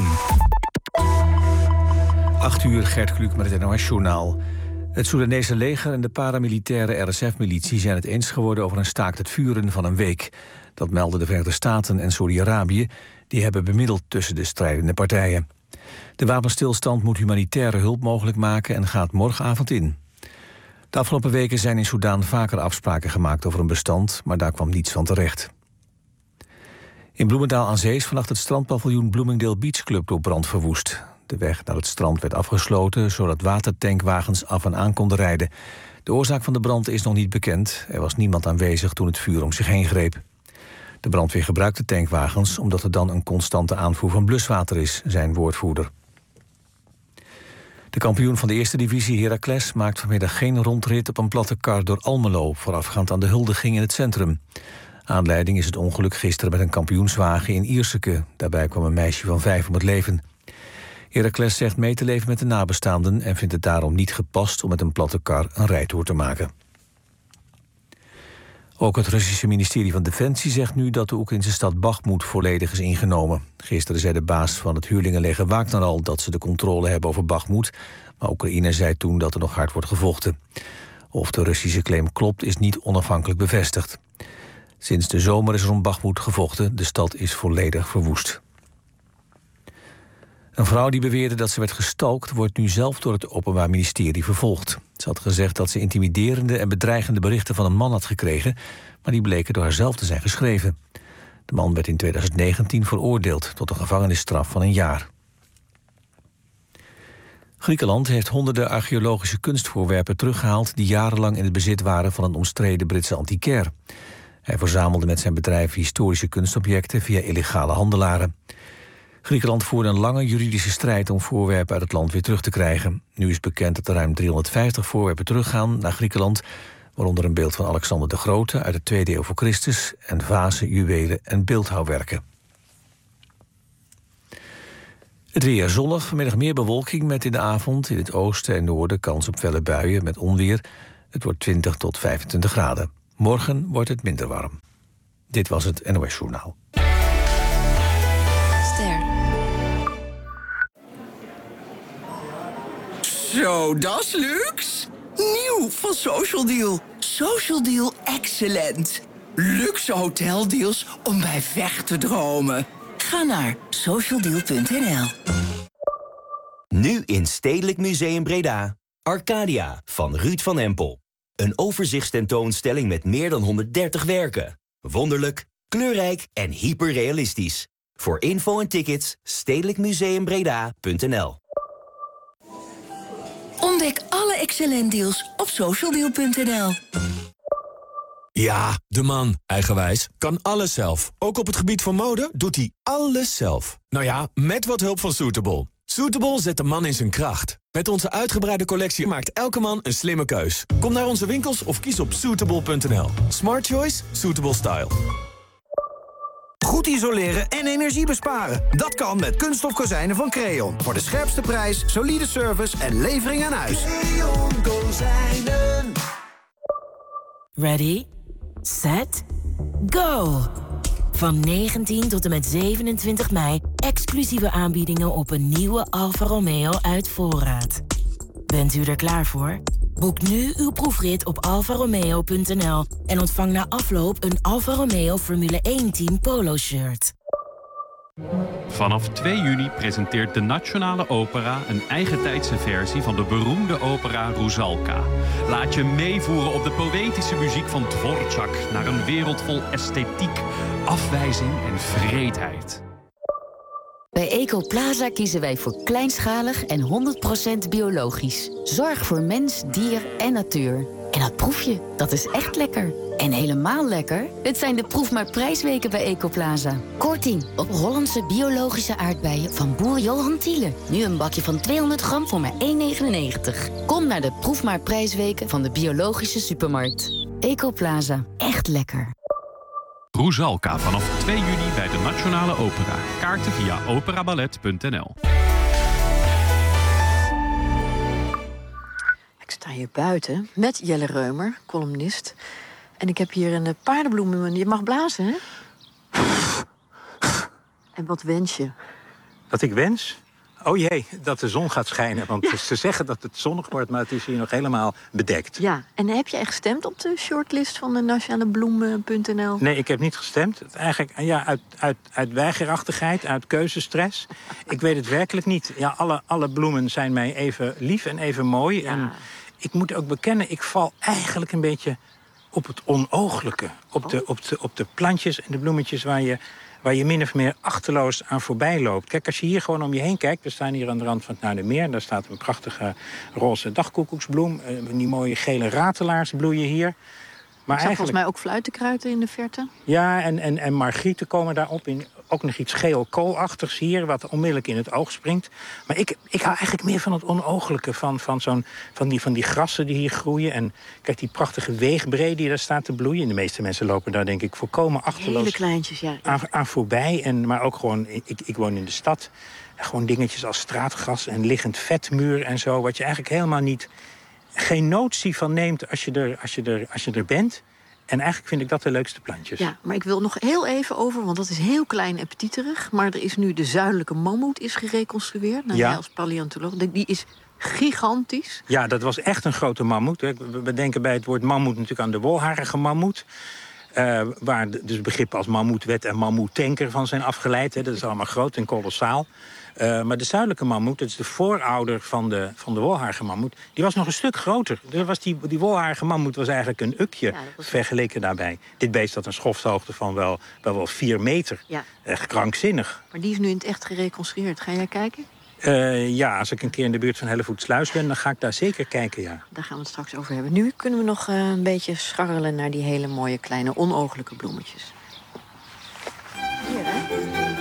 Speaker 3: acht uur, Gert Kluk met het N O S-journaal. Het Soedanese leger en de paramilitaire R S F-militie zijn het eens geworden over een staakt het vuren van een week. Dat melden de Verenigde Staten en Saudi-Arabië. Die hebben bemiddeld tussen de strijdende partijen. De wapenstilstand moet humanitaire hulp mogelijk maken en gaat morgenavond in. De afgelopen weken zijn in Soedan vaker afspraken gemaakt over een bestand, maar daar kwam niets van terecht. In Bloemendaal aan Zee is vannacht het strandpaviljoen Bloomingdale Beach Club door brand verwoest. De weg naar het strand werd afgesloten, zodat watertankwagens af en aan konden rijden. De oorzaak van de brand is nog niet bekend. Er was niemand aanwezig toen het vuur om zich heen greep. De brandweer gebruikte tankwagens omdat er dan een constante aanvoer van bluswater is, zijn woordvoerder. De kampioen van de eerste divisie Heracles maakt vanmiddag geen rondrit op een platte kar door Almelo, voorafgaand aan de huldiging in het centrum. Aanleiding is het ongeluk gisteren met een kampioenswagen in Ierseke. Daarbij kwam een meisje van vijf om het leven. Heracles zegt mee te leven met de nabestaanden en vindt het daarom niet gepast om met een platte kar een rijtoer te maken. Ook het Russische ministerie van Defensie zegt nu dat de Oekraïnse stad Bakhmut volledig is ingenomen. Gisteren zei de baas van het huurlingenleger Wagner al dat ze de controle hebben over Bakhmut, maar Oekraïne zei toen dat er nog hard wordt gevochten. Of de Russische claim klopt is niet onafhankelijk bevestigd. Sinds de zomer is er om Bakhmut gevochten, de stad is volledig verwoest. Een vrouw die beweerde dat ze werd gestalkt wordt nu zelf door het Openbaar Ministerie vervolgd. Ze had gezegd dat ze intimiderende en bedreigende berichten van een man had gekregen, maar die bleken door haarzelf te zijn geschreven. De man werd in twintig negentien veroordeeld tot een gevangenisstraf van een jaar. Griekenland heeft honderden archeologische kunstvoorwerpen teruggehaald die jarenlang in het bezit waren van een omstreden Britse antiquair. Hij verzamelde met zijn bedrijf historische kunstobjecten via illegale handelaren. Griekenland voerde een lange juridische strijd om voorwerpen uit het land weer terug te krijgen. Nu is bekend dat er ruim driehonderdvijftig voorwerpen teruggaan naar Griekenland, waaronder een beeld van Alexander de Grote uit de tweede eeuw voor Christus en vazen, juwelen en beeldhouwwerken. Het weer zonnig, vanmiddag meer bewolking met in de avond in het oosten en noorden kans op felle buien met onweer. Het wordt twintig tot vijfentwintig graden. Morgen wordt het minder warm. Dit was het N O S-journaal.
Speaker 4: Zo, dat is luxe. Nieuw van Social Deal. Social Deal Excellent. Luxe hoteldeals om bij weg te dromen. Ga naar social deal punt n l.
Speaker 5: Nu in Stedelijk Museum Breda. Arcadia van Ruud van Empel. Een overzichtstentoonstelling met meer dan honderddertig werken. Wonderlijk, kleurrijk en hyperrealistisch. Voor info en tickets stedelijk museum breda punt n l.
Speaker 4: Ontdek alle Excellent deals op social deal punt n l.
Speaker 17: Ja, de man, eigenwijs, kan alles zelf. Ook op het gebied van mode doet hij alles zelf. Nou ja, met wat hulp van Suitable. Suitable zet de man in zijn kracht. Met onze uitgebreide collectie maakt elke man een slimme keus. Kom naar onze winkels of kies op suitable punt n l. Smart choice, suitable style.
Speaker 18: Goed isoleren en energie besparen. Dat kan met kunststof kozijnen van Creon. Voor de scherpste prijs, solide service en levering aan huis. Creon Kozijnen.
Speaker 29: Ready, set, go! Van negentien tot en met zevenentwintig mei exclusieve aanbiedingen op een nieuwe Alfa Romeo uit voorraad. Bent u er klaar voor? Boek nu uw proefrit op alfa romeo punt n l en ontvang na afloop een Alfa Romeo Formule één Team Polo shirt.
Speaker 19: Vanaf twee juni presenteert de Nationale Opera een eigentijdse versie van de beroemde opera Rusalka. Laat je meevoeren op de poëtische muziek van Dvorak naar een wereld vol esthetiek, afwijzing en vreedheid.
Speaker 20: Bij Ecoplaza kiezen wij voor kleinschalig en honderd procent biologisch. Zorg voor mens, dier en natuur. En dat proef je, dat is echt lekker. En helemaal lekker, het zijn de Proef maar prijsweken bij Ecoplaza. Korting op Hollandse biologische aardbeien van boer Johan Thiele. Nu een bakje van tweehonderd gram voor maar één negenennegentig. Kom naar de Proef maar prijsweken van de biologische supermarkt. Ecoplaza, echt lekker.
Speaker 19: Rusalka vanaf twee juni bij de Nationale Opera. Kaarten via operaballet punt n l.
Speaker 2: Ik sta hier buiten met Jelle Reumer, columnist. En ik heb hier een paardenbloem. Je mag blazen, hè? En wat wens je?
Speaker 6: Wat ik wens? Oh jee, dat de zon gaat schijnen. Want ja. Ze zeggen dat het zonnig wordt, maar het is hier nog helemaal bedekt.
Speaker 2: Ja, en heb je echt gestemd op de shortlist van de nationale bloem punt n l?
Speaker 6: Nee, ik heb niet gestemd. Het eigenlijk ja, uit, uit, uit weigerachtigheid, uit keuzestress. Ik weet het werkelijk niet. Ja, alle, alle bloemen zijn mij even lief en even mooi. Ja. En ik moet ook bekennen, ik val eigenlijk een beetje op het onooglijke. Op, oh. de, op, de, op de plantjes en de bloemetjes waar je... waar je min of meer achterloos aan voorbij loopt. Kijk, als je hier gewoon om je heen kijkt... we staan hier aan de rand van het Naardermeer... daar staat een prachtige roze dagkoekoeksbloem. Die mooie gele ratelaars bloeien hier. Maar
Speaker 2: ik zag eigenlijk... volgens mij ook fluitenkruiden in de verte.
Speaker 6: Ja, en, en, en margrieten komen daarop in. Ook nog iets geel-koolachtigs hier, wat onmiddellijk in het oog springt. Maar ik, ik hou eigenlijk meer van het onooglijke... van, van, zo'n, van, die, van die grassen die hier groeien. En kijk, die prachtige weegbree die daar staat te bloeien. De meeste mensen lopen daar, denk ik, volkomen achterloos...
Speaker 2: Hele kleintjes, ja.
Speaker 6: Aan, aan voorbij. En, maar ook gewoon, ik, ik woon in de stad... gewoon dingetjes als straatgras en liggend vetmuur en zo... wat je eigenlijk helemaal niet... geen notie van neemt als je er, als je er, als je er bent. En eigenlijk vind ik dat de leukste plantjes.
Speaker 2: Ja, maar ik wil nog heel even over, want dat is heel klein en petiterig... maar er is nu de zuidelijke mammoet is gereconstrueerd. Nou, ja. Jij als paleontoloog, die is gigantisch.
Speaker 6: Ja, dat was echt een grote mammoet. We denken bij het woord mammoet natuurlijk aan de wolharige mammoet... Uh, waar dus begrippen als mammoetwet en mammoetanker van zijn afgeleid. Hè. Dat is allemaal groot en kolossaal. Uh, maar de zuidelijke mammoet, dat is de voorouder van de, van de wolharige mammoet... die was nog een stuk groter. Er was die, die wolharige mammoet was eigenlijk een ukje ja, was... vergeleken daarbij. Dit beest had een schoftshoogte van wel, wel, wel vier meter. Ja. Echt krankzinnig.
Speaker 2: Maar die is nu in het echt gereconstrueerd. Ga jij kijken?
Speaker 6: Uh, ja, als ik een keer in de buurt van Hellevoetsluis ben... dan ga ik daar zeker kijken, ja.
Speaker 2: Daar gaan we het straks over hebben. Nu kunnen we nog uh, een beetje scharrelen naar die hele mooie kleine onooglijke bloemetjes. Hier, hè?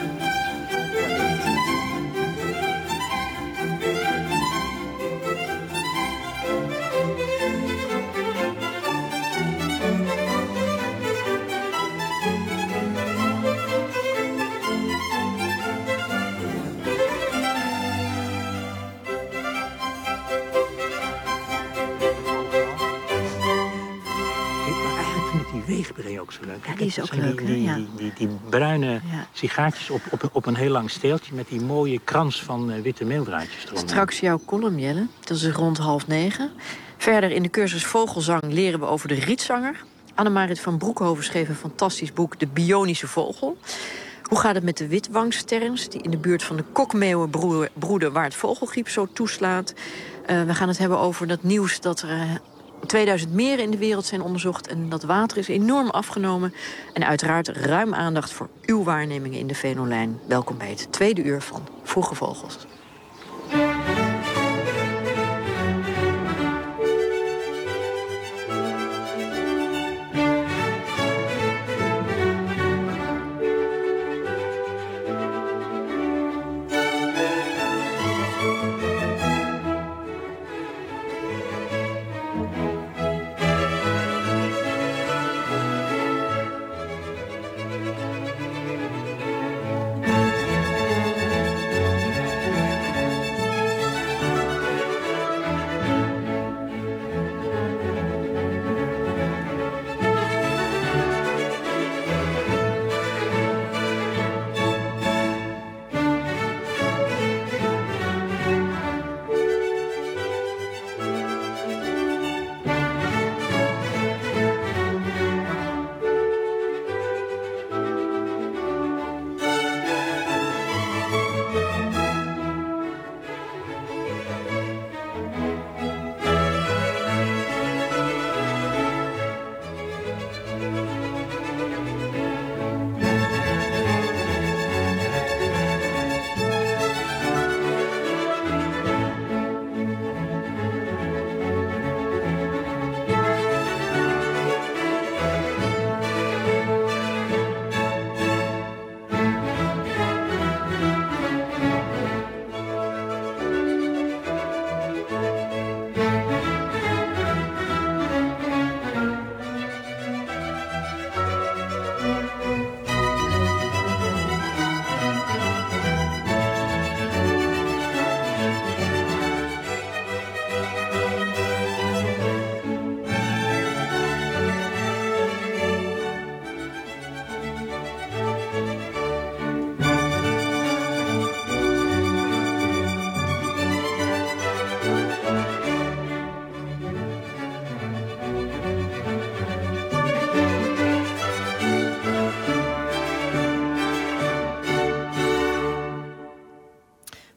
Speaker 6: Weegbree ook zo leuk.
Speaker 2: Ja, die is ook
Speaker 6: die,
Speaker 2: leuk,
Speaker 6: die,
Speaker 2: hè?
Speaker 6: Die,
Speaker 2: ja.
Speaker 6: die, die, die bruine ja. sigaartjes op, op, op een heel lang steeltje... met die mooie krans van uh, witte meeldraadjes eromheen.
Speaker 2: Straks jouw column, Jelle. Dat is rond half negen. Verder in de cursus Vogelzang leren we over de rietzanger. Annemarit van Broekhoven schreef een fantastisch boek... De Bionische Vogel. Hoe gaat het met de witwangsterns... die in de buurt van de kokmeeuwen broeden... waar het vogelgriep zo toeslaat. Uh, we gaan het hebben over dat nieuws dat er... Uh, tweeduizend meren in de wereld zijn onderzocht... en dat water is enorm afgenomen. En uiteraard ruim aandacht voor uw waarnemingen in de Venolijn. Welkom bij het tweede uur van Vroege Vogels.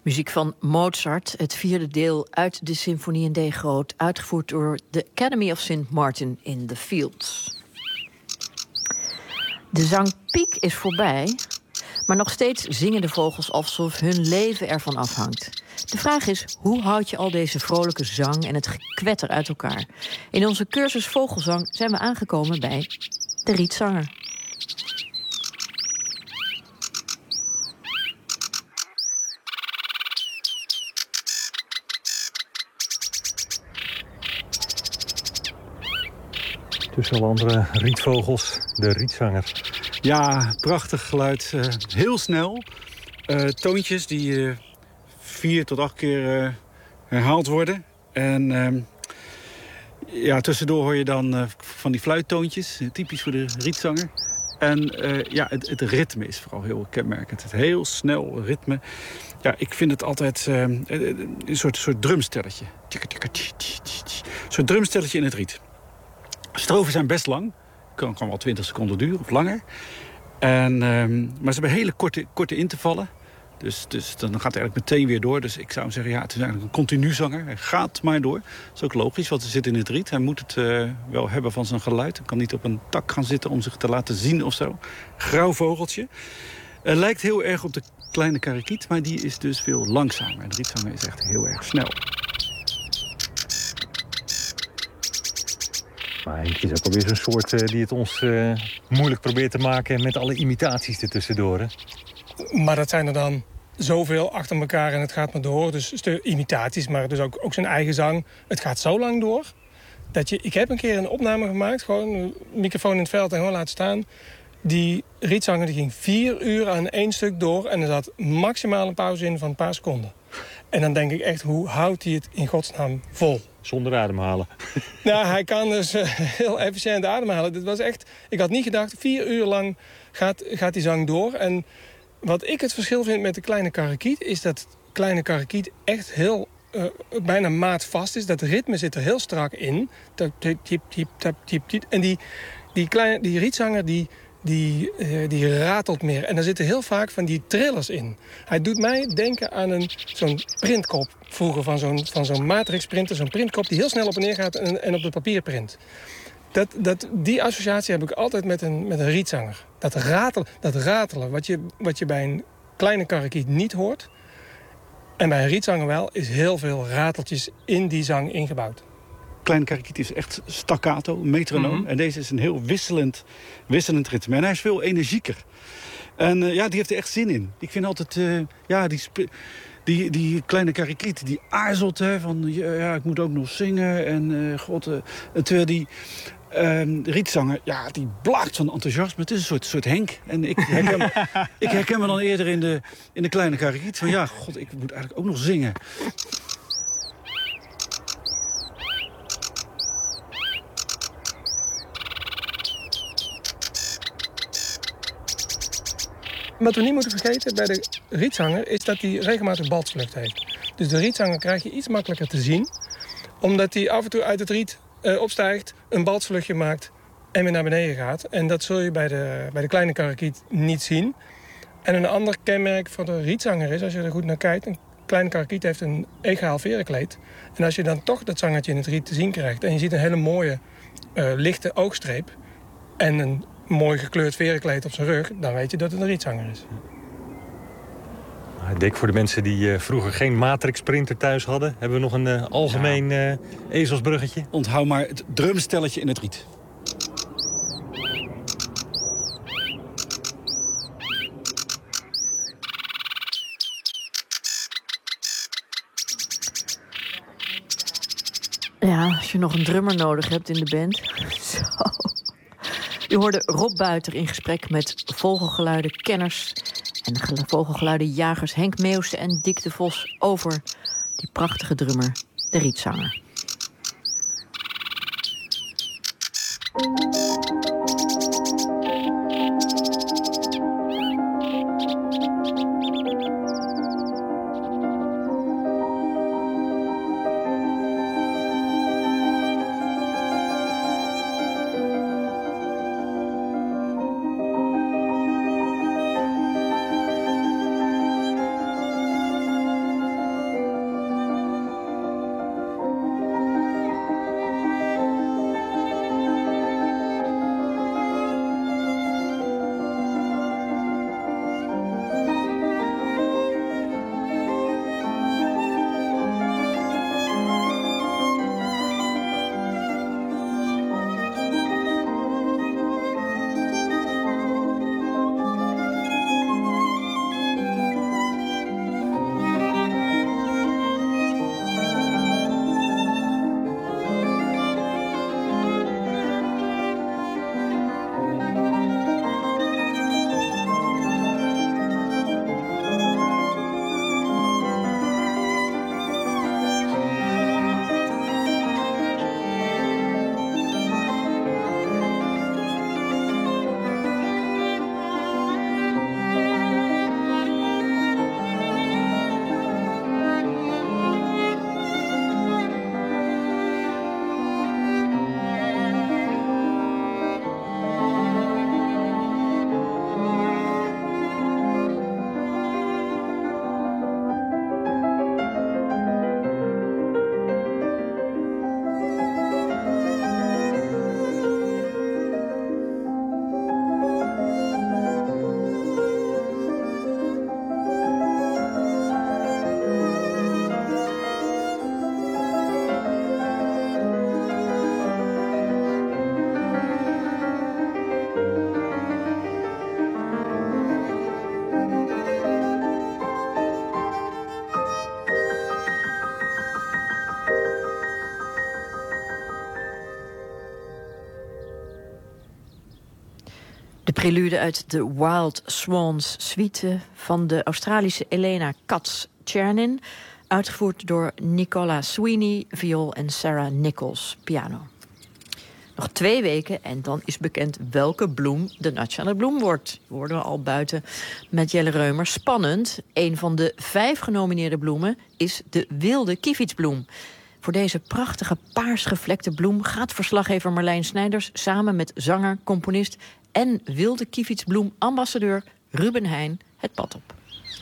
Speaker 2: Muziek van Mozart, het vierde deel uit de Symfonie in D groot, uitgevoerd door de Academy of Saint Martin in the Fields. De zangpiek is voorbij, maar nog steeds zingen de vogels alsof hun leven ervan afhangt. De vraag is, hoe houd je al deze vrolijke zang en het gekwetter uit elkaar? In onze cursus Vogelzang zijn we aangekomen bij de rietzanger.
Speaker 7: Tussen alle andere rietvogels, de rietzanger.
Speaker 8: Ja, prachtig geluid. Uh, heel snel. Uh, toontjes die uh, vier tot acht keer uh, herhaald worden. En uh, ja, tussendoor hoor je dan uh, van die fluittoontjes. Uh, typisch voor de rietzanger. En uh, ja, het, het ritme is vooral heel kenmerkend. Het heel snel ritme. Ja, ik vind het altijd uh, een soort, soort drumstelletje. Een soort drumstelletje in het riet. Strofen zijn best lang. Kan, kan wel twintig seconden duren of langer. En, um, maar ze hebben hele korte, korte intervallen. Dus, dus dan gaat het eigenlijk meteen weer door. Dus ik zou zeggen, ja, het is eigenlijk een continu zanger. Hij gaat maar door. Dat is ook logisch, want hij zit in het riet. Hij moet het uh, wel hebben van zijn geluid. Hij kan niet op een tak gaan zitten om zich te laten zien of zo. Grauw vogeltje. Uh, lijkt heel erg op de kleine karakiet, maar die is dus veel langzamer. De rietzanger is echt heel erg snel.
Speaker 7: Maar het is ook alweer zo'n soort uh, die het ons uh, moeilijk probeert te maken met alle imitaties ertussendoor. Hè?
Speaker 9: Maar dat zijn er dan zoveel achter elkaar en het gaat maar door. Dus de imitaties, maar dus ook, ook zijn eigen zang. Het gaat zo lang door. Dat je, ik heb een keer een opname gemaakt, gewoon een microfoon in het veld en gewoon laten staan. Die rietzanger die ging vier uur aan één stuk door en er zat maximaal een pauze in van een paar seconden. En dan denk ik echt, hoe houdt hij het in godsnaam vol?
Speaker 7: Zonder ademhalen.
Speaker 9: Nou, hij kan dus uh, heel efficiënt ademhalen. Dit was echt, ik had niet gedacht, vier uur lang gaat, gaat die zang door. En wat ik het verschil vind met de kleine karakiet, is dat kleine karakiet echt heel uh, bijna maatvast is. Dat ritme zit er heel strak in. Tap, tip, tip, tip, tap, tip, tip. En die, die, kleine, die rietzanger, die... Die, uh, die ratelt meer. En er zitten heel vaak van die trillers in. Hij doet mij denken aan een, zo'n printkop vroeger van zo'n, van zo'n matrixprinter. Zo'n printkop die heel snel op en neer gaat en, en op de papier print. Dat, dat, die associatie heb ik altijd met een, met een rietzanger. Dat ratelen, dat ratelen wat, je, wat je bij een kleine karakiet niet hoort. En bij een rietzanger wel, is heel veel rateltjes in die zang ingebouwd.
Speaker 8: Kleine karakiet is echt staccato, metronoom. Mm-hmm. En deze is een heel wisselend, wisselend ritme. En hij is veel energieker. En uh, ja, die heeft er echt zin in. Ik vind altijd, uh, ja, die, die, die kleine karakiet, die aarzelt. Hè, van, ja, ik moet ook nog zingen. En uh, god, uh, terwijl die uh, rietzanger, ja, die blaakt van enthousiasme. Het is een soort, soort Henk. En ik herken, ik herken me dan eerder in de, in de kleine karakiet. Van ja, god, ik moet eigenlijk ook nog zingen.
Speaker 9: Wat we niet moeten vergeten bij de rietzanger is dat hij regelmatig balsvlucht heeft. Dus de rietzanger krijg je iets makkelijker te zien. Omdat hij af en toe uit het riet uh, opstijgt, een balsvluchtje maakt en weer naar beneden gaat. En dat zul je bij de, bij de kleine karakiet niet zien. En een ander kenmerk van de rietzanger is, als je er goed naar kijkt, een kleine karakiet heeft een egaal verenkleed. En als je dan toch dat zangertje in het riet te zien krijgt en je ziet een hele mooie uh, lichte oogstreep en een mooi gekleurd verenkleed op zijn rug, dan weet je dat het een rietzanger is.
Speaker 7: Ik denk voor de mensen die uh, vroeger geen matrixprinter thuis hadden, hebben we nog een uh, algemeen uh, ezelsbruggetje.
Speaker 8: Onthoud maar het drumstelletje in het riet.
Speaker 2: Ja, als je nog een drummer nodig hebt in de band. Zo. U hoorde Rob Buiter in gesprek met vogelgeluidenkenners en vogelgeluidenjagers Henk Meeuwse en Dick de Vos over die prachtige drummer, de rietzanger. De prelude uit de Wild Swans suite van de Australische Elena Katz-Chernin, uitgevoerd door Nicola Sweeney, viool, en Sarah Nichols, piano. Nog twee weken en dan is bekend welke bloem de nationale bloem wordt. Worden we al buiten met Jelle Reumer. Spannend. Een van de vijf genomineerde bloemen is de wilde kievietsbloem. Voor deze prachtige paarsgevlekte bloem gaat verslaggever Marlijn Snijders samen met zanger, componist en wilde kievietsbloem-ambassadeur Ruben Heijn het pad op.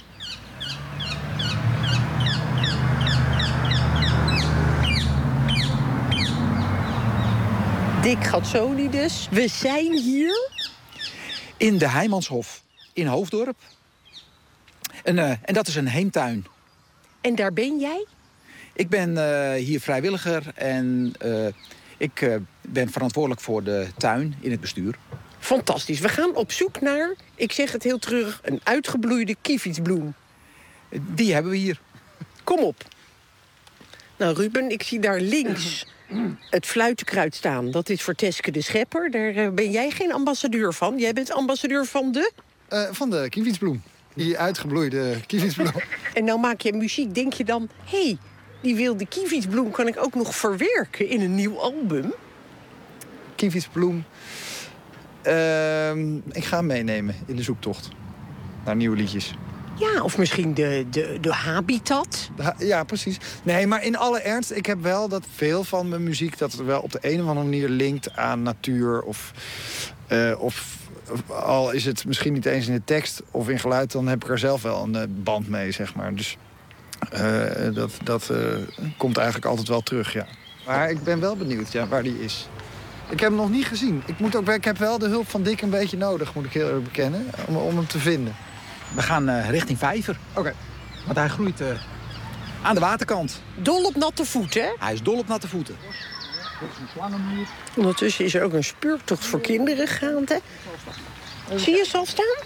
Speaker 10: Dick Gazzoni dus. We zijn hier
Speaker 11: in de Heimanshof in Hoofddorp. En, uh, en dat is een heemtuin.
Speaker 10: En daar ben jij?
Speaker 11: Ik ben uh, hier vrijwilliger en uh, ik uh, ben verantwoordelijk voor de tuin in het bestuur.
Speaker 10: Fantastisch. We gaan op zoek naar, ik zeg het heel terug, een uitgebloeide kievietsbloem.
Speaker 11: Die hebben we hier.
Speaker 10: Kom op. Nou, Ruben, ik zie daar links het fluitenkruid staan. Dat is voor Teske de Schepper. Daar uh, ben jij geen ambassadeur van. Jij bent ambassadeur van de?
Speaker 12: Uh, van de kievietsbloem. Die uitgebloeide kievietsbloem.
Speaker 10: En nou maak je muziek. Denk je dan, hé, hey, die wilde kievietsbloem kan ik ook nog verwerken in een nieuw album?
Speaker 12: Kievietsbloem. Uh, ik ga hem meenemen in de zoektocht naar nieuwe liedjes.
Speaker 10: Ja, of misschien de, de, de habitat.
Speaker 12: De ha- ja, precies. Nee, maar in alle ernst, ik heb wel dat veel van mijn muziek dat wel op de een of andere manier linkt aan natuur. Of, uh, of, of al is het misschien niet eens in de tekst of in geluid, dan heb ik er zelf wel een uh, band mee, zeg maar. Dus uh, dat, dat uh, komt eigenlijk altijd wel terug, ja. Maar ik ben wel benieuwd, ja, waar die is. Ik heb hem nog niet gezien. Ik, moet ook, ik heb wel de hulp van Dick een beetje nodig, moet ik heel erg bekennen, om, om hem te vinden.
Speaker 11: We gaan uh, richting Vijver.
Speaker 12: Oké. Okay.
Speaker 11: Want hij groeit uh, aan de waterkant.
Speaker 10: Dol op natte voeten, hè?
Speaker 11: Hij is dol op natte voeten.
Speaker 10: Ondertussen is er ook een speurtocht voor kinderen gaande. Zie je ze al staan?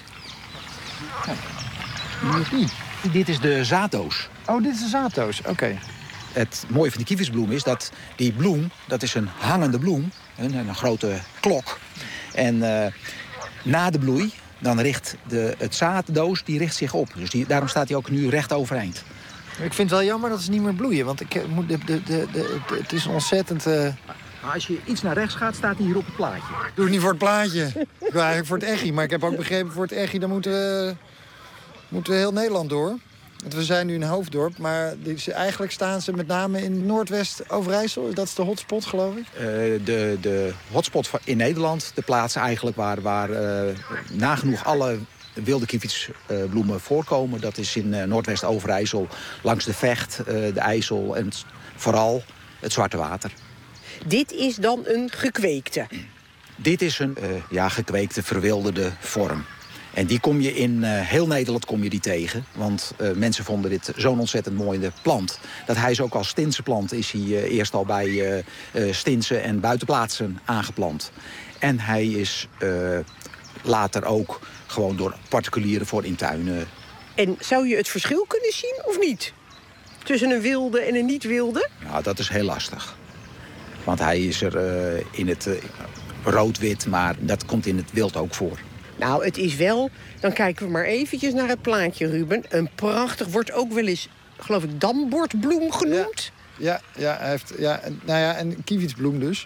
Speaker 11: Nee. Dit is de zaaddoos.
Speaker 12: Oh, dit is de zaaddoos. Oké. Okay.
Speaker 11: Het mooie van die kievietsbloem is dat die bloem, dat is een hangende bloem. Een, een grote klok. En uh, na de bloei, dan richt de, het zaaddoos die richt zich op. Dus die, daarom staat hij ook nu recht overeind.
Speaker 12: Ik vind het wel jammer dat ze niet meer bloeien. Want ik, moet de, de, de, de, het is ontzettend... Uh...
Speaker 11: Maar als je iets naar rechts gaat, staat hij hier op het plaatje.
Speaker 12: Doe het niet voor het plaatje. Ik wil eigenlijk voor het echi. Maar ik heb ook begrepen, voor het echi, dan moeten we, moeten we heel Nederland door. Want we zijn nu in Hoofddorp, maar die, eigenlijk staan ze met name in Noordwest-Overijssel. Dat is de hotspot, geloof ik?
Speaker 11: Uh, de, de hotspot in Nederland, de plaats eigenlijk waar, waar uh, nagenoeg alle wilde kievietsbloemen uh, voorkomen. Dat is in uh, Noordwest-Overijssel, langs de Vecht, uh, de IJssel en het, vooral het Zwarte Water.
Speaker 10: Dit is dan een gekweekte?
Speaker 11: Dit is een uh, ja, gekweekte, verwilderde vorm. En die kom je in uh, heel Nederland kom je die tegen. Want uh, mensen vonden dit zo'n ontzettend mooie plant. Dat hij is ook als stinsenplant is hij uh, eerst al bij uh, uh, stinsen en buitenplaatsen aangeplant. En hij is uh, later ook gewoon door particulieren voor in tuinen.
Speaker 10: En zou je het verschil kunnen zien of niet? Tussen een wilde en een niet wilde?
Speaker 11: Nou, dat is heel lastig. Want hij is er uh, in het uh, rood-wit, maar dat komt in het wild ook voor.
Speaker 10: Nou, het is wel, dan kijken we maar eventjes naar het plaatje, Ruben. Een prachtig, wordt ook wel eens, geloof ik, dambordbloem genoemd.
Speaker 12: Ja, ja, ja, hij heeft, ja nou ja, en kievietsbloem dus.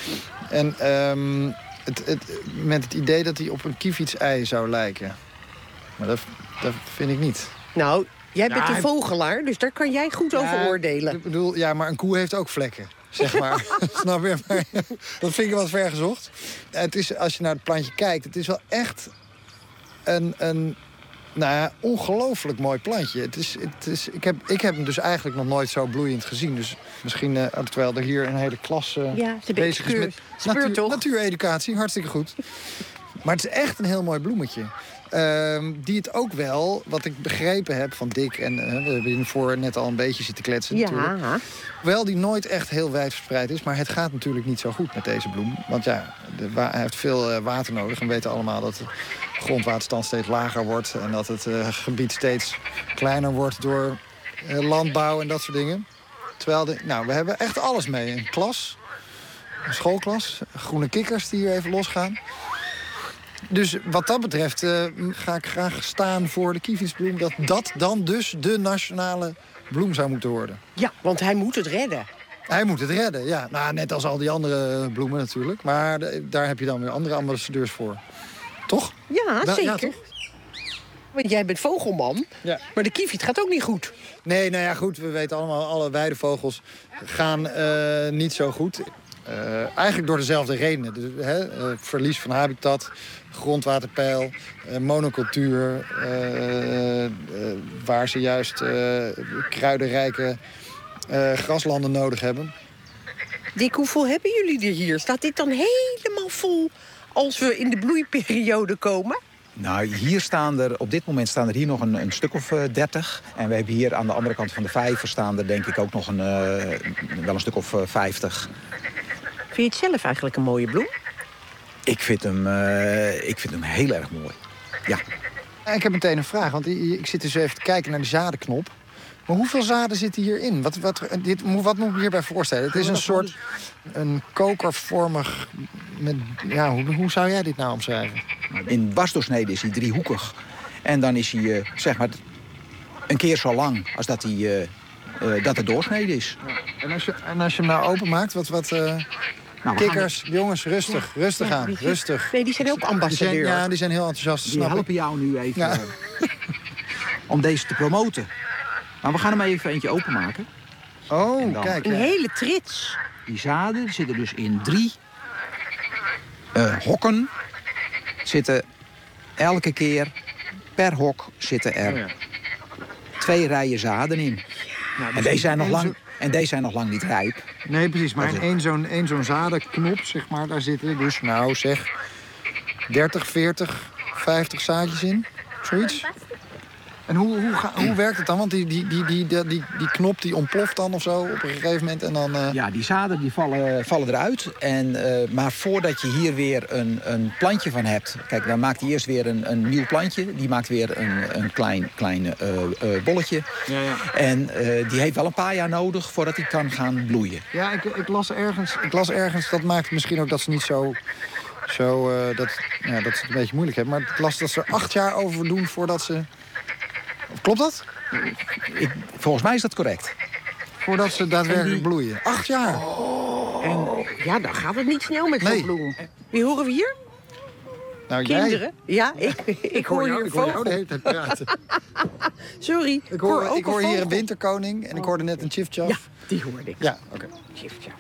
Speaker 12: En um, het, het, met het idee dat hij op een kievietsei zou lijken. Maar dat, dat vind ik niet.
Speaker 10: Nou, jij bent
Speaker 12: ja,
Speaker 10: een vogelaar, dus daar kan jij goed ja, over oordelen.
Speaker 12: Ik bedoel, ja, maar een koe heeft ook vlekken. Zeg maar. Snap je? Maar, dat vind ik wel ver gezocht. Het is, als je naar het plantje kijkt, het is wel echt een, een nou ja, ongelooflijk mooi plantje. Het is, het is, ik, heb, ik heb hem dus eigenlijk nog nooit zo bloeiend gezien. Dus misschien, uh, terwijl er hier een hele klas uh,
Speaker 10: ja,
Speaker 12: bezig is met natuur, natuureducatie. Hartstikke goed. Maar het is echt een heel mooi bloemetje. Uh, die het ook wel, wat ik begrepen heb van Dick... en uh, we hebben hiervoor net al een beetje zitten kletsen
Speaker 10: ja.
Speaker 12: natuurlijk... wel die nooit echt heel wijdverspreid is. Maar het gaat natuurlijk niet zo goed met deze bloem. Want ja, de wa- hij heeft veel uh, water nodig. En we weten allemaal dat de grondwaterstand steeds lager wordt... en dat het uh, gebied steeds kleiner wordt door uh, landbouw en dat soort dingen. Terwijl, de, nou, we hebben echt alles mee. Een klas, een schoolklas, groene kikkers die hier even losgaan... Dus wat dat betreft uh, ga ik graag staan voor de kievietsbloem... dat dat dan dus de nationale bloem zou moeten worden.
Speaker 10: Ja, want hij moet het redden.
Speaker 12: Hij moet het redden, ja. Nou, net als al die andere bloemen natuurlijk. Maar de, daar heb je dan weer andere ambassadeurs voor. Toch?
Speaker 10: Ja,
Speaker 12: da-
Speaker 10: zeker.
Speaker 12: Ja, toch?
Speaker 10: Want jij bent vogelman, ja. Maar de kieviet gaat ook niet goed.
Speaker 12: Nee, nou ja, goed, we weten allemaal... alle weidevogels gaan uh, niet zo goed. Uh, eigenlijk door dezelfde redenen. Dus, hè, uh, verlies van habitat, grondwaterpeil, uh, monocultuur... Uh, uh, waar ze juist uh, kruidenrijke uh, graslanden nodig hebben.
Speaker 10: Dick, hoeveel hebben jullie er hier? Staat dit dan helemaal vol als we in de bloeiperiode komen?
Speaker 11: Nou, hier staan er, op dit moment staan er hier nog een, een stuk of dertig. Uh, en we hebben hier aan de andere kant van de vijver staan er denk ik ook nog een, uh, wel een stuk of uh, vijftig.
Speaker 10: Vind je het zelf eigenlijk een mooie bloem?
Speaker 11: Ik vind hem, uh, ik vind hem heel erg mooi, ja.
Speaker 12: Ik heb meteen een vraag, want ik zit dus even te kijken naar de zadenknop. Maar hoeveel zaden zitten hierin? Wat, wat, dit, wat moet ik me hierbij voorstellen? Het is een soort een kokervormig... Met, ja, hoe, hoe zou jij dit nou omschrijven?
Speaker 11: In wasdoorsnede is hij driehoekig. En dan is hij, uh, zeg maar, een keer zo lang als dat hij uh, uh, dat de doorsnede is.
Speaker 12: Ja. En, als je, en als je hem nou openmaakt, wat... wat uh... Nou, kikkers, we... jongens, rustig, ja. rustig ja, aan,
Speaker 10: die,
Speaker 12: rustig.
Speaker 10: Nee, die zijn ook ambassadeur.
Speaker 12: Die zijn, ja, die zijn heel enthousiast.
Speaker 11: Die helpen jou nu even ja. om deze te promoten. Maar we gaan hem even eentje openmaken.
Speaker 12: Oh, dan, kijk.
Speaker 10: Een ja. hele trits.
Speaker 11: Die zaden zitten dus in drie uh, hokken. Zitten elke keer per hok zitten er oh ja. twee rijen zaden in. Ja, dus en, deze zijn nog lang, zo... en deze zijn nog lang niet rijp.
Speaker 12: Nee, precies. Maar in één zo'n, één zo'n zadenknop, zeg maar, daar zitten dus, nou zeg, dertig, veertig, vijftig zaadjes in. Zoiets. En hoe, hoe, ga, hoe werkt het dan? Want die, die, die, die, die, die knop die ontploft dan of zo op een gegeven moment en dan... Uh...
Speaker 11: Ja, die zaden die vallen, vallen eruit. En, uh, maar voordat je hier weer een, een plantje van hebt... Kijk, dan maakt hij eerst weer een, een nieuw plantje. Die maakt weer een, een klein, klein uh, uh, bolletje. Ja, ja. En uh, die heeft wel een paar jaar nodig voordat hij kan gaan bloeien.
Speaker 12: Ja, ik, ik, las ergens, ik las ergens, dat maakt misschien ook dat ze niet zo... zo uh, dat, ja, dat ze het een beetje moeilijk hebben. Maar ik las dat ze er acht jaar over doen voordat ze... Klopt dat?
Speaker 11: Ik, volgens mij is dat correct.
Speaker 12: Voordat ze daadwerkelijk die... bloeien. Acht jaar.
Speaker 10: Oh. En ja, dan gaat het niet snel met
Speaker 12: nee.
Speaker 10: zo'n bloem. Wie horen we hier?
Speaker 12: Nou,
Speaker 10: kinderen?
Speaker 12: Jij.
Speaker 10: Ja, ik, ik, ik hoor
Speaker 12: jou,
Speaker 10: hier
Speaker 12: ik hoor jou de hele tijd praten.
Speaker 10: Sorry.
Speaker 12: Ik hoor,
Speaker 10: hoor,
Speaker 12: ik hoor hier een winterkoning en ik hoorde net een chifchaf.
Speaker 10: Ja, die hoorde ik.
Speaker 12: Ja, oké. Okay.
Speaker 10: Chifchaf.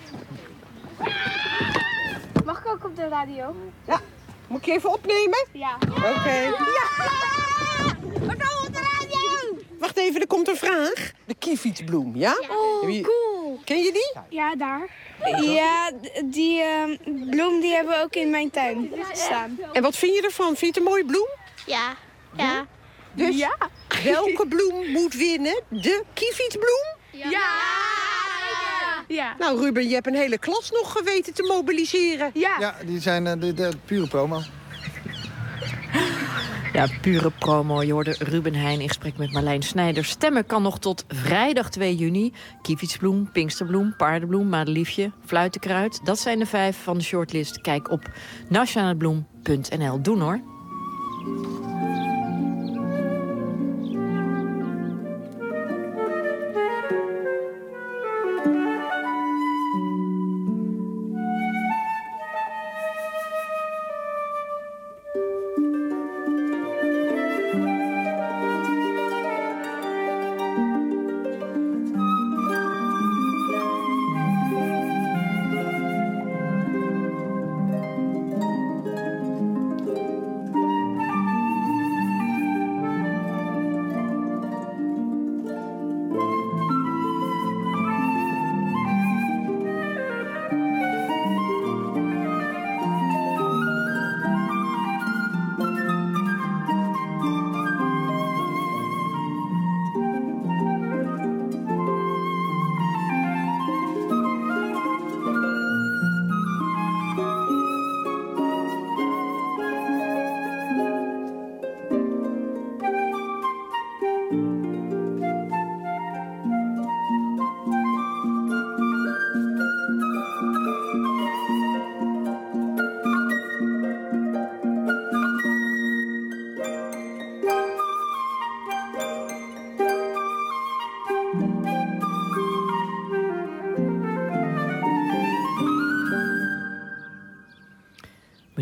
Speaker 13: Mag ik ook op de radio?
Speaker 10: Ja. Moet ik je even opnemen?
Speaker 13: Ja.
Speaker 10: Oké. Okay.
Speaker 13: Ja! Wat doen we op de radio?
Speaker 10: Wacht even, er komt een vraag. De kievietsbloem, ja?
Speaker 13: ja. Oh, je... cool.
Speaker 10: Ken je die?
Speaker 13: Ja, daar. Ja, die uh, bloem die hebben we ook in mijn tuin staan.
Speaker 10: En wat vind je ervan? Vind je het een mooie bloem?
Speaker 13: Ja. Ja.
Speaker 10: Dus ja. Welke bloem moet winnen? De kievietsbloem?
Speaker 13: Ja. ja.
Speaker 10: Ja. Nou, Ruben, je hebt een hele klas nog weten te mobiliseren.
Speaker 13: Ja,
Speaker 12: ja die zijn uh, de, de pure promo.
Speaker 2: Ja, pure promo. Je hoorde Ruben Heijn in gesprek met Marlijn Snijder. Stemmen kan nog tot vrijdag twee juni. Kievietsbloem, Pinksterbloem, Paardenbloem, Madeliefje, Fluitenkruid. Dat zijn de vijf van de shortlist. Kijk op nationalebloem punt n l. Doen hoor.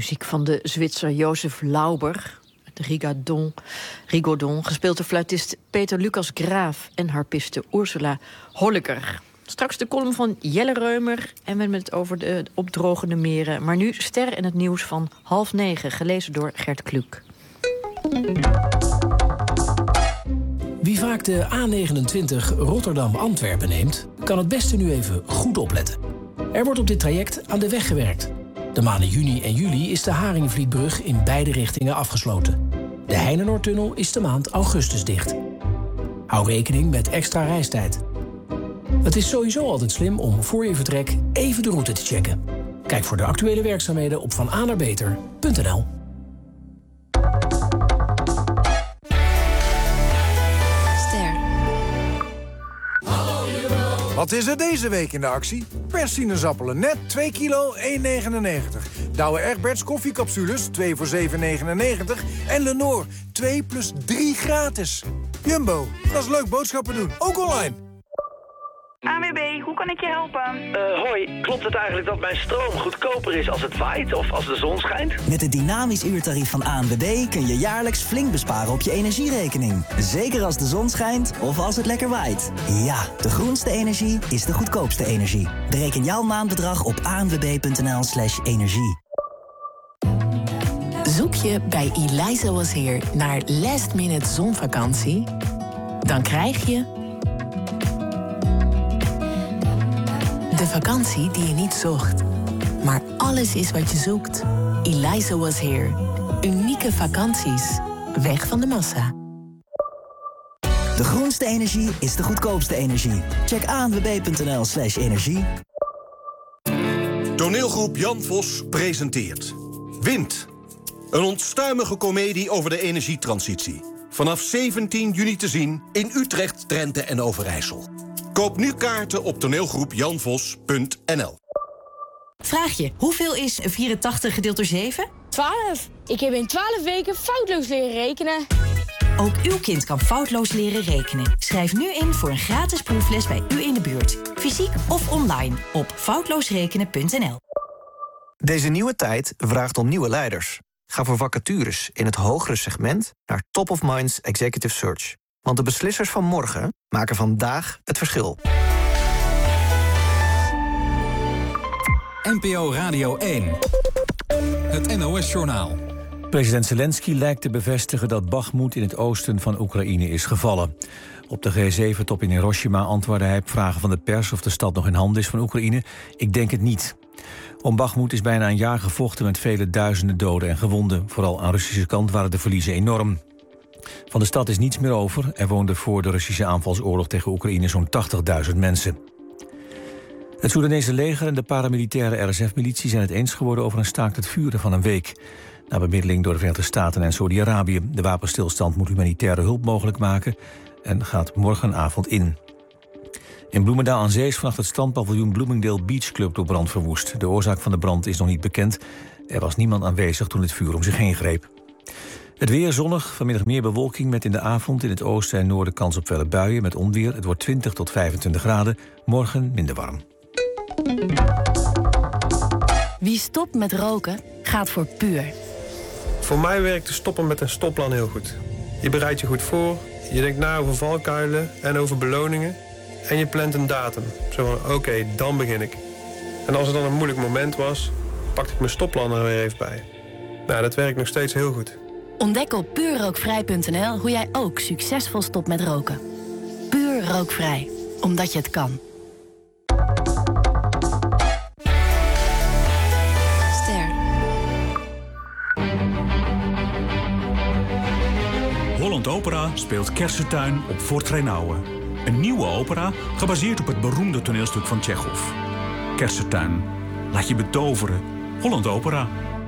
Speaker 2: Muziek van de Zwitser Jozef Lauber. De Rigaudon, Rigaudon, gespeeld door fluitist Peter Lucas Graaf en harpiste Ursula Holleker. Straks de column van Jelle Reumer en we hebben het over de opdrogende meren. Maar nu Ster en het nieuws van half negen, gelezen door Gert Kluk.
Speaker 15: Wie vaak de A negenentwintig Rotterdam-Antwerpen neemt, kan het beste nu even goed opletten. Er wordt op dit traject aan de weg gewerkt. De maanden juni en juli is de Haringvlietbrug in beide richtingen afgesloten. De Heinenoordtunnel is de maand augustus dicht. Hou rekening met extra reistijd. Het is sowieso altijd slim om voor je vertrek even de route te checken. Kijk voor de actuele werkzaamheden op van a naar beter punt n l.
Speaker 21: Wat is er deze week in de actie? Perssinezappelen net twee kilo, één negenennegentig. Douwe Egberts koffiecapsules, twee voor zeven negenennegentig. En Lenore, twee plus drie gratis. Jumbo, dat is leuk boodschappen doen, ook online.
Speaker 22: A N W B, hoe kan ik je helpen?
Speaker 23: Uh, hoi, klopt het eigenlijk dat mijn stroom goedkoper is als het waait of als de zon schijnt?
Speaker 24: Met het dynamisch uurtarief van A N W B kun je jaarlijks flink besparen op je energierekening. Zeker als de zon schijnt of als het lekker waait. Ja, de groenste energie is de goedkoopste energie. Bereken jouw maandbedrag op a n w b punt n l slash energie.
Speaker 29: Zoek je bij Eliza Was Here naar last minute zonvakantie? Dan krijg je de vakantie die je niet zocht. Maar alles is wat je zoekt. Eliza Was Here. Unieke vakanties. Weg van de massa.
Speaker 24: De groenste energie is de goedkoopste energie. Check a n w b punt n l slash energie.
Speaker 25: Toneelgroep Jan Vos presenteert Wind. Een onstuimige komedie over de energietransitie. Vanaf zeventien juni te zien in Utrecht, Drenthe en Overijssel. Koop nu kaarten op toneelgroep jan vos punt n l.
Speaker 26: Vraag je, hoeveel is vierentachtig gedeeld door zeven?
Speaker 13: twaalf. Ik heb in twaalf weken foutloos leren rekenen.
Speaker 26: Ook uw kind kan foutloos leren rekenen. Schrijf nu in voor een gratis proefles bij u in de buurt. Fysiek of online op foutloosrekenen punt n l.
Speaker 27: Deze nieuwe tijd vraagt om nieuwe leiders. Ga voor vacatures in het hogere segment naar Top of Minds Executive Search. Want de beslissers van morgen maken vandaag het verschil.
Speaker 16: N P O Radio één. Het N O S-journaal.
Speaker 3: President Zelensky lijkt te bevestigen dat Bakhmut in het oosten van Oekraïne is gevallen. Op de G zeven top in Hiroshima antwoordde hij op vragen van de pers of de stad nog in handen is van Oekraïne. Ik denk het niet. Om Bakhmut is bijna een jaar gevochten met vele duizenden doden en gewonden. Vooral aan de Russische kant waren de verliezen enorm. Van de stad is niets meer over. Er woonden voor de Russische aanvalsoorlog tegen Oekraïne zo'n tachtigduizend mensen. Het Soedanese leger en de paramilitaire R S F-militie zijn het eens geworden over een staakt het vuren van een week. Na bemiddeling door de Verenigde Staten en Saudi-Arabië. De wapenstilstand moet humanitaire hulp mogelijk maken en gaat morgenavond in. In Bloemendaal aan Zee is vannacht het strandpaviljoen Bloomingdale Beach Club door brand verwoest. De oorzaak van de brand is nog niet bekend. Er was niemand aanwezig toen het vuur om zich heen greep. Het weer zonnig, vanmiddag meer bewolking met in de avond in het oosten en noorden kans op felle buien met onweer. Het wordt twintig tot vijfentwintig graden, morgen minder warm.
Speaker 29: Wie stopt met roken, gaat voor puur.
Speaker 9: Voor mij werkt de stoppen met een stopplan heel goed. Je bereidt je goed voor, je denkt na over valkuilen en over beloningen. En je plant een datum. Zo van, oké, okay, dan begin ik. En als er dan een moeilijk moment was, pakte ik mijn stopplan er weer even bij. Nou, dat werkt nog steeds heel goed.
Speaker 29: Ontdek op puur rookvrij punt n l hoe jij ook succesvol stopt met roken. Puur rookvrij, omdat je het kan.
Speaker 15: Ster. Holland Opera speelt Kersentuin op Fort Reinouwen. Een nieuwe opera gebaseerd op het beroemde toneelstuk van Tsjechov. Kersentuin. Laat je betoveren. Holland Opera.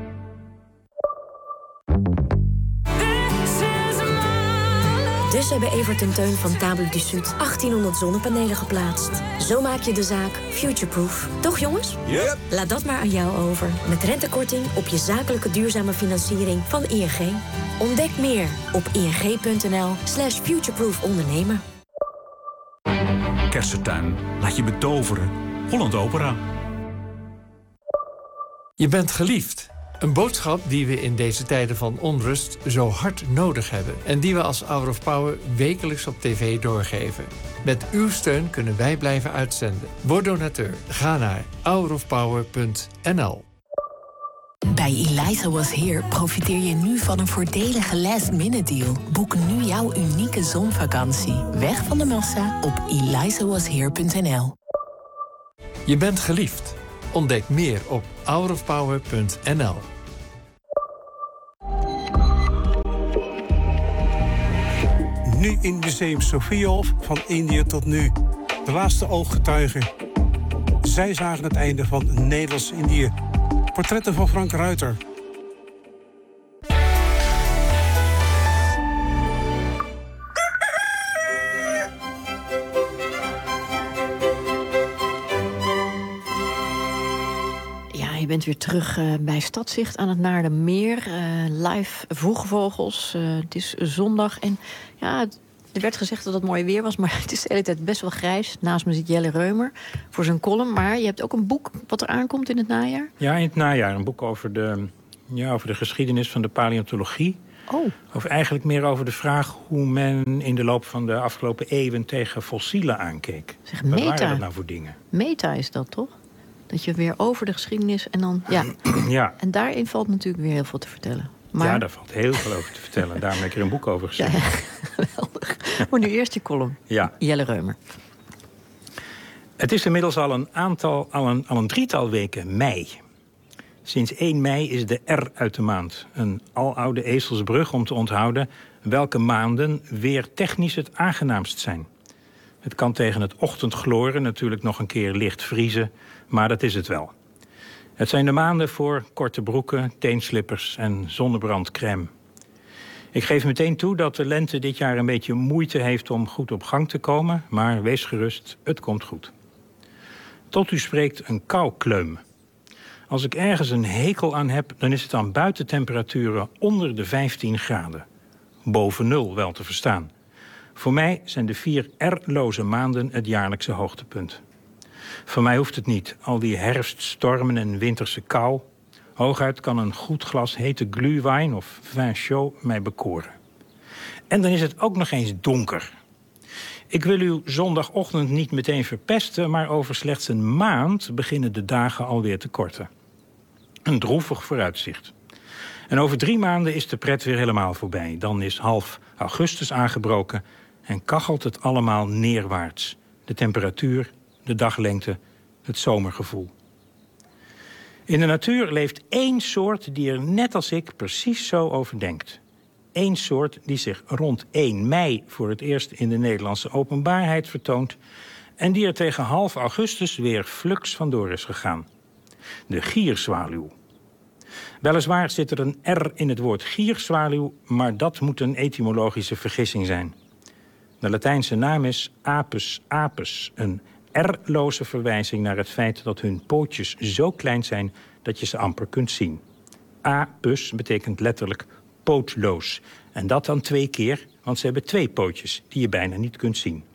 Speaker 29: Dus hebben Evert en Teun van Table du Sud achttienhonderd zonnepanelen geplaatst. Zo maak je de zaak futureproof. Toch jongens?
Speaker 15: Yep.
Speaker 29: Laat dat maar aan jou over. Met rentekorting op je zakelijke duurzame financiering van I N G. Ontdek meer op ing punt n l slash futureproof ondernemen.
Speaker 15: Kersentuin. Laat je betoveren. Holland Opera.
Speaker 28: Je bent geliefd.
Speaker 1: Een boodschap die we in deze tijden van onrust zo hard nodig hebben. En die we als Hour of Power wekelijks op tv doorgeven. Met uw steun kunnen wij blijven uitzenden. Word donateur. Ga naar hour of power punt n l.
Speaker 29: Bij Eliza Was Here profiteer je nu van een voordelige last-minute deal. Boek nu jouw unieke zonvakantie. Weg van de massa op eliza was here punt n l.
Speaker 1: Je bent geliefd. Ontdek meer op hour of power punt n l.
Speaker 4: Nu in Museum Sophielhof van Indië tot nu. De laatste ooggetuigen. Zij zagen het einde van Nederlands-Indië. Portretten van Frank Ruiter.
Speaker 2: Je bent weer terug uh, bij Stadzicht aan het Naardermeer. Uh, live Vroegvogels. Uh, het is zondag en ja, er werd gezegd dat het mooi weer was, maar het is de hele tijd best wel grijs. Naast me zit Jelle Reumer voor zijn column. Maar je hebt ook een boek wat er aankomt in het najaar?
Speaker 6: Ja, in het najaar. Een boek over de, ja, over de geschiedenis van de paleontologie.
Speaker 2: Oh.
Speaker 6: Of eigenlijk meer over de vraag hoe men in de loop van de afgelopen eeuwen tegen fossielen aankeek.
Speaker 2: Zeg,
Speaker 6: wat
Speaker 2: meta.
Speaker 6: waren dat nou voor dingen?
Speaker 2: Meta is dat, toch? Dat je weer over de geschiedenis en dan... Ja.
Speaker 6: Ja.
Speaker 2: En daarin valt natuurlijk weer heel veel te vertellen. Maar...
Speaker 6: Ja, daar valt heel veel over te vertellen. Daarom heb ik er een boek over geschreven.
Speaker 2: Ja, geweldig. Maar nu eerst je column.
Speaker 6: Ja.
Speaker 2: Jelle Reumer.
Speaker 6: Het is inmiddels al een aantal, al een, al een drietal weken mei. Sinds één mei is de R uit de maand. Een aloude ezelsbrug om te onthouden welke maanden weer technisch het aangenaamst zijn. Het kan tegen het ochtendgloren natuurlijk nog een keer licht vriezen, maar dat is het wel. Het zijn de maanden voor korte broeken, teenslippers en zonnebrandcrème. Ik geef meteen toe dat de lente dit jaar een beetje moeite heeft om goed op gang te komen, maar wees gerust, het komt goed. Tot u spreekt een koukleum. Als ik ergens een hekel aan heb, dan is het aan buitentemperaturen onder de vijftien graden. Boven nul wel te verstaan. Voor mij zijn de vier R-loze maanden het jaarlijkse hoogtepunt. Voor mij hoeft het niet, al die herfststormen en winterse kou. Hooguit kan een goed glas hete glühwein of vin chaud mij bekoren. En dan is het ook nog eens donker. Ik wil uw zondagochtend niet meteen verpesten, maar over slechts een maand beginnen de dagen alweer te korten. Een droevig vooruitzicht. En over drie maanden is de pret weer helemaal voorbij. Dan is half augustus aangebroken en kachelt het allemaal neerwaarts. De temperatuur, de daglengte, het zomergevoel. In de natuur leeft één soort die er net als ik precies zo over denkt. Eén soort die zich rond één mei voor het eerst in de Nederlandse openbaarheid vertoont en die er tegen half augustus weer flux vandoor is gegaan. De gierzwaluw. Weliswaar zit er een R in het woord gierzwaluw, maar dat moet een etymologische vergissing zijn. De Latijnse naam is Apus apus, een R-loze verwijzing naar het feit dat hun pootjes zo klein zijn dat je ze amper kunt zien. Apus betekent letterlijk pootloos. En dat dan twee keer, want ze hebben twee pootjes die je bijna niet kunt zien.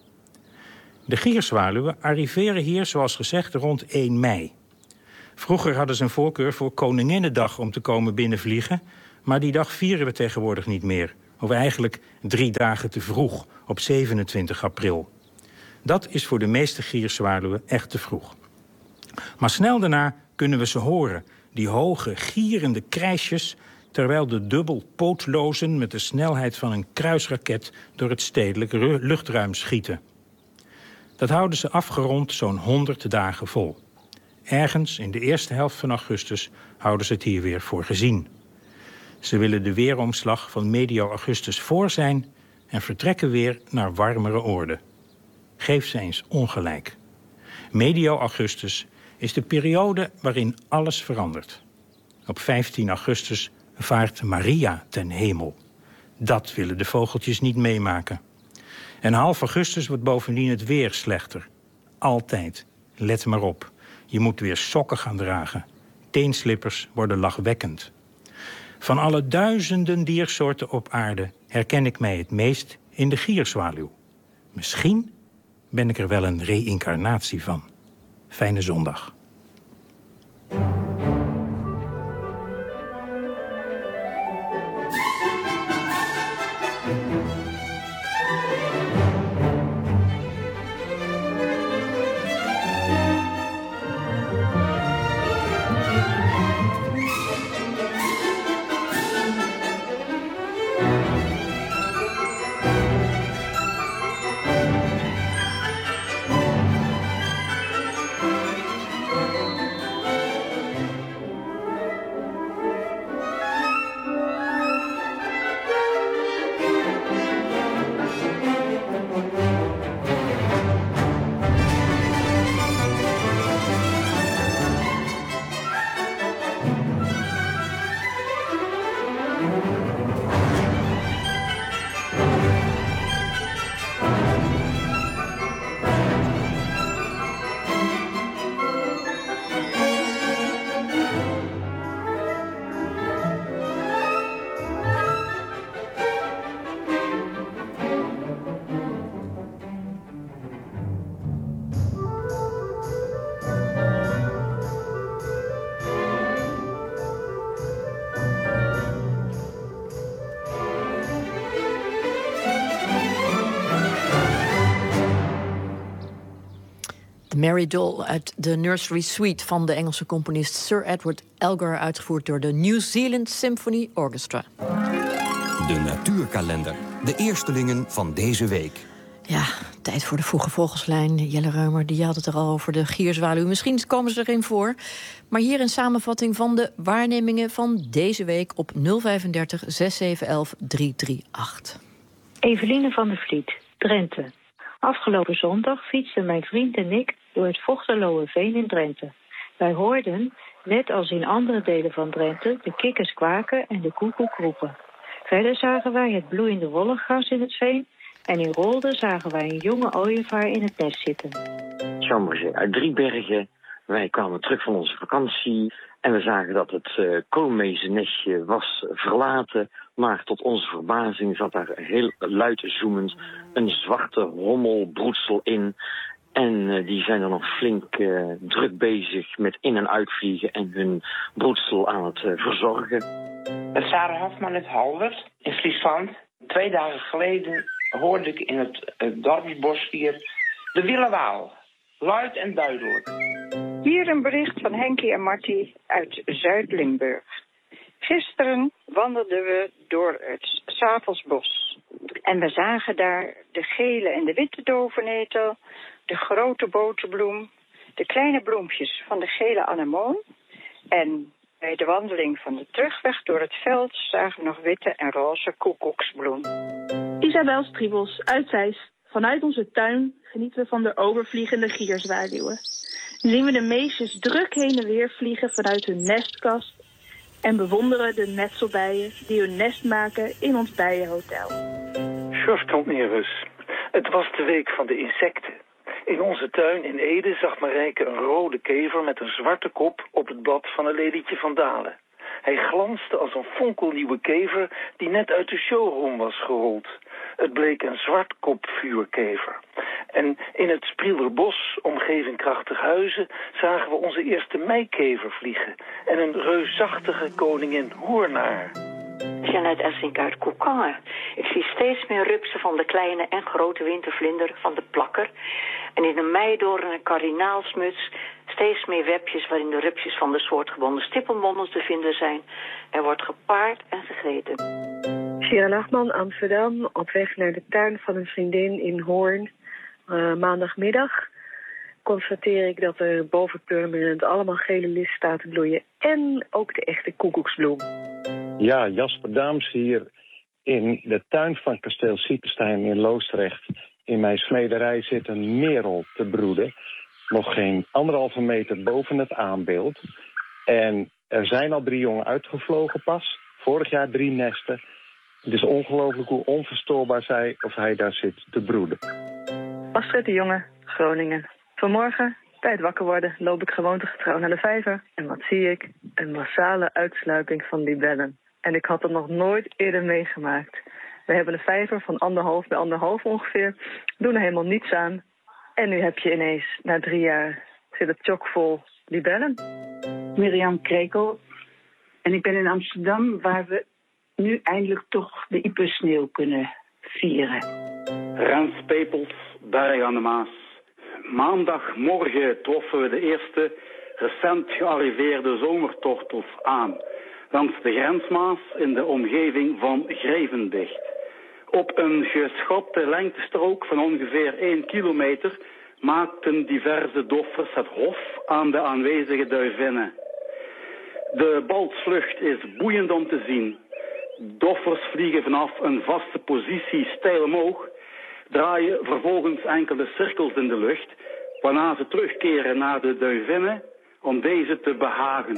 Speaker 6: De gierzwaluwen arriveren hier, zoals gezegd, rond één mei. Vroeger hadden ze een voorkeur voor Koninginnedag om te komen binnenvliegen, maar die dag vieren we tegenwoordig niet meer. Of eigenlijk drie dagen te vroeg, op zevenentwintig april. Dat is voor de meeste gierzwaluwen echt te vroeg. Maar snel daarna kunnen we ze horen, die hoge, gierende krijsjes, terwijl de dubbel pootlozen met de snelheid van een kruisraket door het stedelijk luchtruim schieten. Dat houden ze afgerond zo'n honderd dagen vol. Ergens in de eerste helft van augustus houden ze het hier weer voor gezien. Ze willen de weeromslag van medio augustus voor zijn en vertrekken weer naar warmere oorden. Geef ze eens ongelijk. Medio augustus is de periode waarin alles verandert. Op vijftien augustus vaart Maria ten hemel. Dat willen de vogeltjes niet meemaken. En half augustus wordt bovendien het weer slechter. Altijd. Let maar op. Je moet weer sokken gaan dragen. Teenslippers worden lachwekkend. Van alle duizenden diersoorten op aarde herken ik mij het meest in de gierzwaluw. Misschien ben ik er wel een reïncarnatie van. Fijne zondag.
Speaker 2: Mary Doll uit de Nursery Suite van de Engelse componist Sir Edward Elgar, uitgevoerd door de New Zealand Symphony Orchestra.
Speaker 5: De natuurkalender. De eerstelingen van deze week.
Speaker 2: Ja, tijd voor de Vroege Vogelslijn. Jelle Reumer, die had het er al over de gierzwaluw. Misschien komen ze erin voor. Maar hier een samenvatting van de waarnemingen van deze week op nul vijf drie zes zeven een een drie drie acht.
Speaker 7: Eveline van der Vliet, Drenthe. Afgelopen zondag fietsten mijn vriend en ik door het Vochteloerveen in Drenthe. Wij hoorden, net als in andere delen van Drenthe, de kikkers kwaken en de koekoek roepen. Verder zagen wij het bloeiende wolligras in het veen en in Rolde zagen wij een jonge ooievaar in het nest zitten.
Speaker 8: Sjambers uit Driebergen. Wij kwamen terug van onze vakantie en we zagen dat het uh, koolmeesnestje was verlaten. Maar tot onze verbazing zat daar heel luid zoemend een zwarte hommelbroedsel in. En uh, die zijn dan nog flink uh, druk bezig met in- en uitvliegen en hun broedsel aan het uh, verzorgen.
Speaker 14: Met Sarah Hofman uit Halvert in Friesland. Twee dagen geleden hoorde ik in het uh, dorpsbos hier de willewaal. Luid en duidelijk.
Speaker 17: Hier een bericht van Henkie en Marty uit Zuid-Limburg. Gisteren wandelden we door het Savelsbos. En we zagen daar de gele en de witte dovenetel, de grote boterbloem, de kleine bloempjes van de gele anemoon. En bij de wandeling van de terugweg door het veld zagen we nog witte en roze koekoeksbloem.
Speaker 18: Isabel Striebels uit Zeist. Vanuit onze tuin genieten we van de overvliegende gierzwaluwen. Zien we de meisjes druk heen en weer vliegen vanuit hun nestkast en bewonderen de metselbijen die hun nest maken in ons bijenhotel.
Speaker 19: Sjors Kantnerus. Het was de week van de insecten. In onze tuin in Ede zag Marijke een rode kever met een zwarte kop op het blad van een lelietje van Dalen. Hij glanste als een fonkelnieuwe kever die net uit de showroom was gerold. Het bleek een zwartkopvuurkever. En in het Sprielerbos, omgeving Krachtighuizen, zagen we onze eerste meikever vliegen. En een reusachtige koningin hoernaar.
Speaker 7: Jeannette Essink uit Koukangen. Ik zie steeds meer rupsen van de kleine en grote wintervlinder van de plakker. En in de meidoorn en kardinaalsmuts steeds meer webjes waarin de rupsjes van de soortgebonden stippelmondels te vinden zijn. Er wordt gepaard en gegeten.
Speaker 20: Shira Lachman, Amsterdam, op weg naar de tuin van een vriendin in Hoorn. Uh, maandagmiddag constateer ik dat er boven permanent allemaal gele liststaten bloeien. En ook de echte koekoeksbloem.
Speaker 28: Ja, Jasper Daams hier in de tuin van kasteel Siepenstein in Loosdrecht. In mijn smederij zit een merel te broeden. Nog geen anderhalve meter boven het aanbeeld. En er zijn al drie jongen uitgevlogen pas. Vorig jaar drie nesten. Het is ongelooflijk hoe onverstoorbaar zij of hij daar zit te broeden.
Speaker 18: Astrid de Jonge, Groningen. Vanmorgen, bij het wakker worden, loop ik gewoontegetrouw naar de vijver. En wat zie ik? Een massale uitsluiping van libellen. En ik had dat nog nooit eerder meegemaakt. We hebben een vijver van anderhalf bij anderhalf ongeveer. Doen er helemaal niets aan. En nu heb je ineens, na drie jaar, zit het chockvol libellen.
Speaker 30: Mirjam Krekel. En ik ben in Amsterdam, waar we nu eindelijk toch de Iepersneeuw kunnen vieren.
Speaker 31: Rens Pepels, Berg aan de Maas. Maandagmorgen troffen we de eerste recent gearriveerde zomertortels aan. Langs de grensmaas in de omgeving van Grevendicht. Op een geschatte lengtestrook van ongeveer één kilometer maakten diverse doffers het hof aan de aanwezige duivinnen. De baltsvlucht is boeiend om te zien. Doffers vliegen vanaf een vaste positie steil omhoog, draaien vervolgens enkele cirkels in de lucht, waarna ze terugkeren naar de duivinnen om deze te behagen.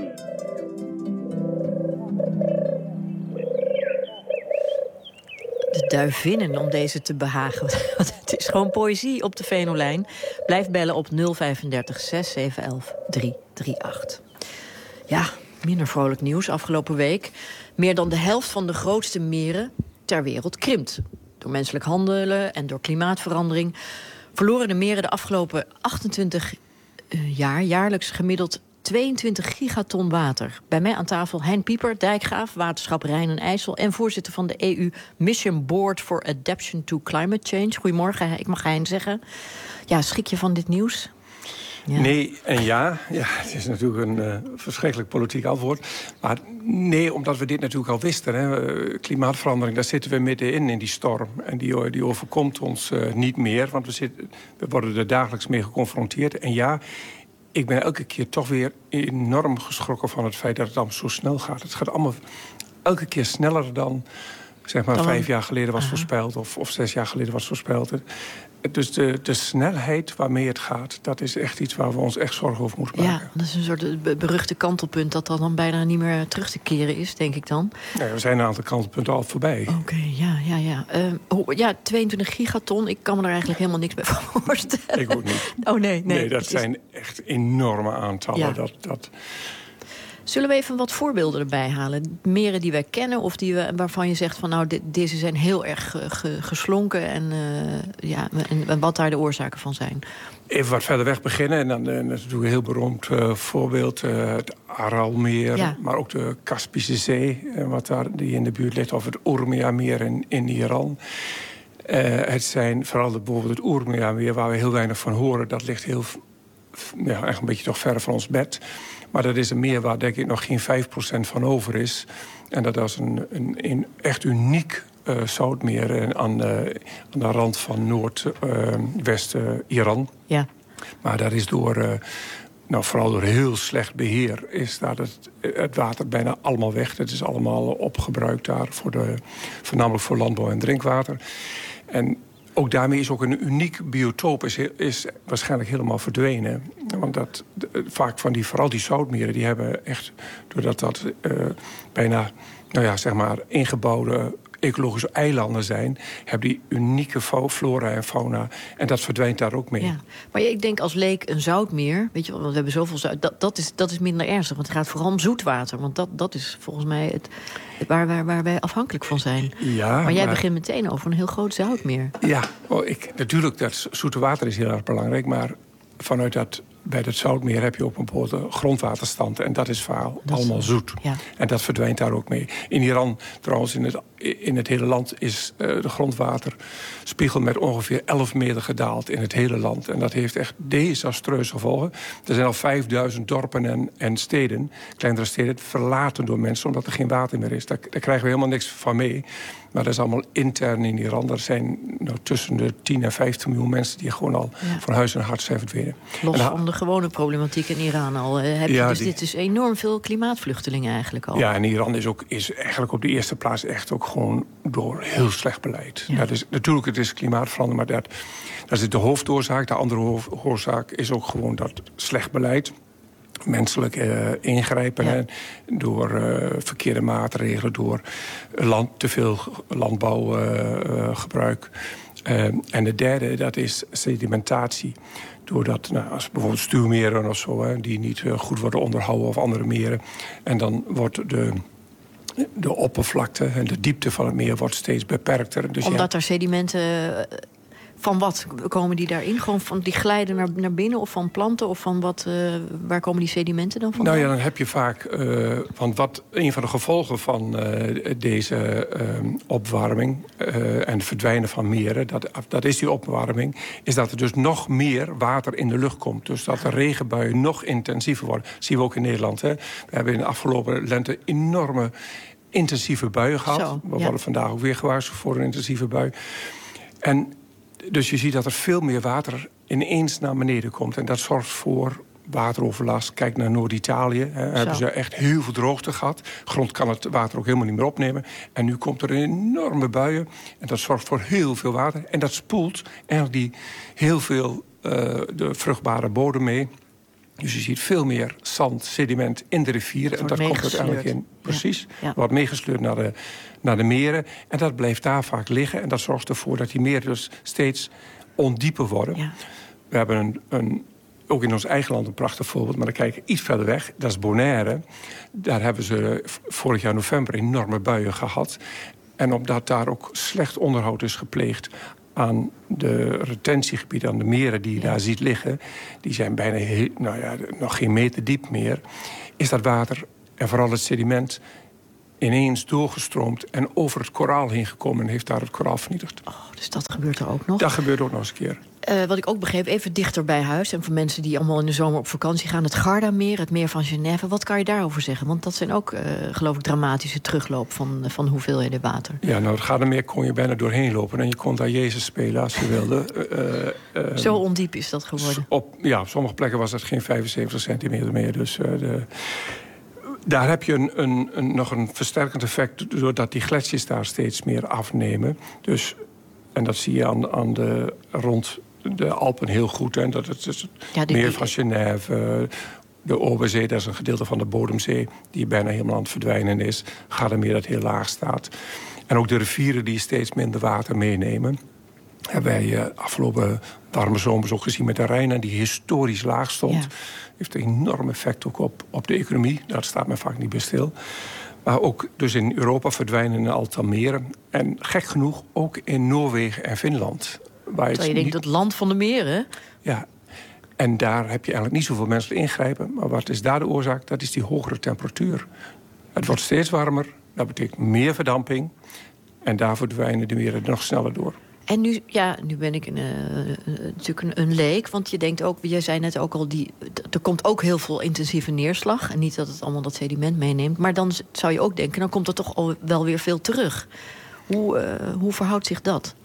Speaker 2: De duivinnen om deze te behagen. Het is gewoon poëzie op de Venolijn. Blijf bellen op nul vijf drie zes zeven een een drie drie acht. Ja, minder vrolijk nieuws afgelopen week. Meer dan de helft van de grootste meren ter wereld krimpt. Door menselijk handelen en door klimaatverandering verloren de meren de afgelopen achtentwintig jaar jaarlijks gemiddeld tweeëntwintig gigaton water. Bij mij aan tafel Hein Pieper, dijkgraaf, waterschap Rijn en IJssel en voorzitter van de E U Mission Board for Adaptation to Climate Change. Goedemorgen, ik mag Hein zeggen. Ja, schrik je van dit nieuws?
Speaker 9: Ja. Nee en ja. Ja, het is natuurlijk een uh, verschrikkelijk politiek antwoord. Maar nee, omdat we dit natuurlijk al wisten. Hè. Klimaatverandering, daar zitten we middenin, in die storm. En die, die overkomt ons uh, niet meer. Want we, zitten, we worden er dagelijks mee geconfronteerd. En ja, ik ben elke keer toch weer enorm geschrokken van het feit dat het allemaal zo snel gaat. Het gaat allemaal elke keer sneller dan, zeg maar, dan vijf jaar geleden was aha. voorspeld. Of, of zes jaar geleden was voorspeld. Dus de, de snelheid waarmee het gaat, dat is echt iets waar we ons echt zorgen over moeten maken.
Speaker 2: Ja, dat is een soort beruchte kantelpunt dat dan bijna niet meer terug te keren is, denk ik dan.
Speaker 9: Ja, we zijn een aantal kantelpunten al voorbij.
Speaker 2: Oké, okay, ja, ja, ja. Uh, ja, tweeëntwintig gigaton, ik kan me er eigenlijk helemaal niks bij voorstellen.
Speaker 9: Ik ook niet.
Speaker 2: Oh nee, nee.
Speaker 9: Nee, dat zijn is... echt enorme aantallen. Ja. Dat, dat...
Speaker 2: Zullen we even wat voorbeelden erbij halen? Meren die wij kennen of die we, waarvan je zegt van nou, dit, deze zijn heel erg ge, geslonken en, uh, ja, en, en wat daar de oorzaken van zijn.
Speaker 9: Even wat verder weg beginnen. En dan uh, dat is natuurlijk een heel beroemd uh, voorbeeld. Uh, het Aralmeer, ja. maar ook de Kaspische Zee, uh, wat daar die in de buurt ligt. Of het Urmia-meer in, in Iran. Uh, het zijn vooral de, bijvoorbeeld het Urmia-meer, waar we heel weinig van horen. Dat ligt heel, ja, echt een beetje toch ver van ons bed. Maar dat is een meer waar denk ik nog geen vijf procent van over is. En dat is een, een, een echt uniek uh, zoutmeer aan, uh, aan de rand van Noordwest-Iran. Uh,
Speaker 2: ja.
Speaker 9: Maar dat is door, uh, nou, vooral door heel slecht beheer, is dat het, het water bijna allemaal weg. Het is allemaal opgebruikt daar, voor de, voornamelijk voor landbouw en drinkwater. En ook daarmee is ook een uniek biotoop is, is waarschijnlijk helemaal verdwenen. Want dat, vaak van die, vooral die zoutmeren, die hebben echt, doordat dat uh, bijna, nou ja, zeg maar, ingebouwde ecologische eilanden zijn, hebben die unieke flora en fauna. En dat verdwijnt daar ook mee.
Speaker 2: Ja. Maar ik denk als leek een zoutmeer, weet je wel, want we hebben zoveel zout, dat, dat, is, dat is minder ernstig. Want het gaat vooral om zoetwater. Want dat, dat is volgens mij het, waar, waar, waar wij afhankelijk van zijn.
Speaker 9: Ja,
Speaker 2: maar jij
Speaker 9: maar,
Speaker 2: begint meteen over een heel groot zoutmeer.
Speaker 9: Ja, oh, ik, natuurlijk, dat zoete water is heel erg belangrijk, maar vanuit dat, bij het zoutmeer heb je ook een bepaalde grondwaterstand. En dat is vaak allemaal zoet. Ja. En dat verdwijnt daar ook mee. In Iran, trouwens, in het, in het hele land is uh, de grondwaterspiegel met ongeveer elf meter gedaald in het hele land. En dat heeft echt desastreuze gevolgen. Er zijn al vijfduizend dorpen en, en steden, kleinere steden, verlaten door mensen omdat er geen water meer is. Daar, daar krijgen we helemaal niks van mee. Maar dat is allemaal intern in Iran. Er zijn nou, tussen de tien en vijftien miljoen mensen die gewoon al ja. van huis en hart zijn verdwenen.
Speaker 2: Los en, van de gewone problematiek in Iran al. Heb je ja, dus die, dit is enorm veel klimaatvluchtelingen eigenlijk al.
Speaker 9: Ja, en Iran is, ook, is eigenlijk op de eerste plaats echt ook gewoon door heel slecht beleid. Ja. Dat is, natuurlijk, het is klimaatverandering, maar dat, dat is de hoofdoorzaak. De andere hoofdoorzaak is ook gewoon dat slecht beleid. Menselijk uh, ingrijpen, ja. hè, door uh, verkeerde maatregelen, door land, te veel landbouwgebruik. Uh, uh, en de derde, dat is sedimentatie. Doordat, nou, als bijvoorbeeld stuwmeren of zo, hè, die niet uh, goed worden onderhouden, of andere meren. En dan wordt de, de oppervlakte en de diepte van het meer wordt steeds beperkter. Dus
Speaker 2: Omdat
Speaker 9: ja,
Speaker 2: er sedimenten... Van wat komen die daarin? Gewoon van die glijden naar, naar binnen of van planten? Of van wat, uh, waar komen die sedimenten dan van?
Speaker 9: Nou ja, dan heb je vaak... Uh, want wat een van de gevolgen van uh, deze uh, opwarming... Uh, en het verdwijnen van meren, dat, dat is die opwarming... is dat er dus nog meer water in de lucht komt. Dus dat de regenbuien nog intensiever worden. Dat zien we ook in Nederland. Hè. We hebben in de afgelopen lente enorme intensieve buien gehad. Zo, we ja. worden vandaag ook weer gewaarschuwd voor een intensieve bui. En... Dus je ziet dat er veel meer water ineens naar beneden komt. En dat zorgt voor wateroverlast. Kijk naar Noord-Italië. Daar hebben ze echt heel veel droogte gehad. De grond kan het water ook helemaal niet meer opnemen. En nu komt er een enorme buien. En dat zorgt voor heel veel water. En dat spoelt eigenlijk die heel veel uh, de vruchtbare bodem mee. Dus je ziet veel meer zand, sediment in de rivieren. En dat komt uiteindelijk in. Precies. Ja. Ja. Wordt meegesleurd naar de, naar de meren. En dat blijft daar vaak liggen. En dat zorgt ervoor dat die meren dus steeds ondieper worden. Ja. We hebben een, een, ook in ons eigen land een prachtig voorbeeld. Maar dan kijk ik iets verder weg. Dat is Bonaire. Daar hebben ze vorig jaar november enorme buien gehad. En omdat daar ook slecht onderhoud is gepleegd aan de retentiegebieden, aan de meren die je ja. daar ziet liggen, die zijn bijna heel, nou ja, nog geen meter diep meer, is dat water en vooral het sediment ineens doorgestroomd en over het koraal heen gekomen en heeft daar het koraal vernietigd.
Speaker 2: Oh, dus dat gebeurt er ook nog?
Speaker 9: Dat gebeurt ook nog eens een keer.
Speaker 2: Uh, wat ik ook begreep, even dichter bij huis... en voor mensen die allemaal in de zomer op vakantie gaan... het Gardameer, het meer van Genève. Wat kan je daarover zeggen? Want dat zijn ook, uh, geloof ik, dramatische terugloop... van, van hoeveelheden water.
Speaker 10: Ja, nou, het Gardameer kon je bijna doorheen lopen... en je kon daar Jezus spelen als je wilde. Uh, uh,
Speaker 2: Zo ondiep is dat geworden?
Speaker 10: Op, ja, op sommige plekken was het geen vijfenzeventig centimeter meer. Dus uh, de, daar heb je een, een, een, nog een versterkend effect... doordat die gletsjers daar steeds meer afnemen. Dus, en dat zie je aan, aan de rond... de Alpen heel goed. Hè. Dat het, het ja, die, meer van Genève, de Oberzee, dat is een gedeelte van de Bodemzee... die bijna helemaal aan het verdwijnen is. Gardameer dat heel laag staat. En ook de rivieren die steeds minder water meenemen. Hebben wij uh, afgelopen warme zomers ook gezien met de Rijn... die historisch laag stond. Ja. Heeft een enorm effect ook op, op de economie. Daar staat men vaak niet bij stil. Maar ook dus in Europa verdwijnen een aantal meren. En gek genoeg ook in Noorwegen en Finland...
Speaker 2: Waar je denkt, niet... dat land van de meren.
Speaker 10: Ja, en daar heb je eigenlijk niet zoveel mensen ingrijpen. Maar wat is daar de oorzaak? Dat is die hogere temperatuur. Het wordt steeds warmer, dat betekent meer verdamping. En daar verdwijnen de meren nog sneller door.
Speaker 2: En nu, ja, nu ben ik een, uh, natuurlijk een, een leek. Want je denkt ook, jij zei net ook al... Die, er komt ook heel veel intensieve neerslag. En niet dat het allemaal dat sediment meeneemt. Maar dan zou je ook denken, dan komt er toch al wel weer veel terug. Hoe, uh, hoe verhoudt zich dat?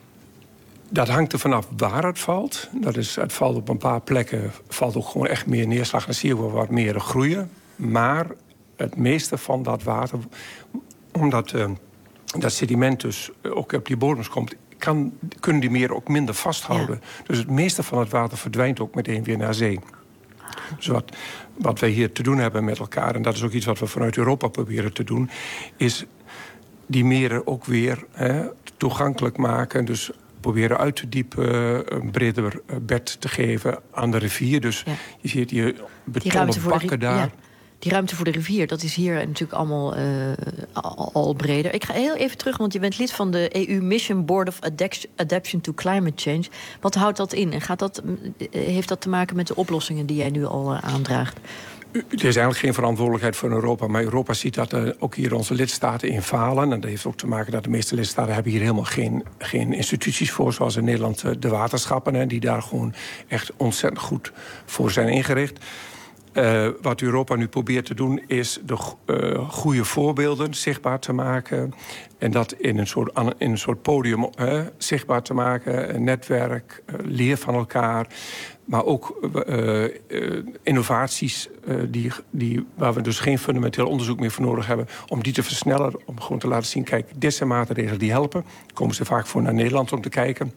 Speaker 10: Dat hangt er vanaf waar het valt. Dat is, het valt op een paar plekken valt ook gewoon echt meer neerslag. Dan zie je wel wat meer groeien. Maar het meeste van dat water... omdat uh, dat sediment dus ook op die bodems komt... Kan, kunnen die meren ook minder vasthouden. Ja. Dus het meeste van het water verdwijnt ook meteen weer naar zee. Dus wat, wat wij hier te doen hebben met elkaar... en dat is ook iets wat we vanuit Europa proberen te doen... is die meren ook weer hè, toegankelijk maken... Dus proberen uit te diepen, een breder bed te geven aan de rivier. Dus ja. je ziet hier betonnen bakken daar. Ja.
Speaker 2: Die ruimte voor de rivier, dat is hier natuurlijk allemaal uh, al, al breder. Ik ga heel even terug, want je bent lid van de E U Mission Board of Adaptation to Climate Change. Wat houdt dat in? En gaat dat, heeft dat te maken met de oplossingen die jij nu al uh, aandraagt?
Speaker 10: Het is eigenlijk geen verantwoordelijkheid voor Europa. Maar Europa ziet dat uh, ook hier onze lidstaten in falen. En dat heeft ook te maken dat de meeste lidstaten hebben hier helemaal geen, geen instituties voor. Zoals in Nederland uh, de waterschappen. Hè, die daar gewoon echt ontzettend goed voor zijn ingericht. Uh, wat Europa nu probeert te doen is de uh, goede voorbeelden zichtbaar te maken. En dat in een soort, in een soort podium uh, zichtbaar te maken. Een netwerk, uh, leer van elkaar. Maar ook uh, uh, innovaties uh, die, die, waar we dus geen fundamenteel onderzoek meer voor nodig hebben. Om die te versnellen, om gewoon te laten zien, kijk, dit zijn maatregelen die helpen. Daar komen ze vaak voor naar Nederland om te kijken.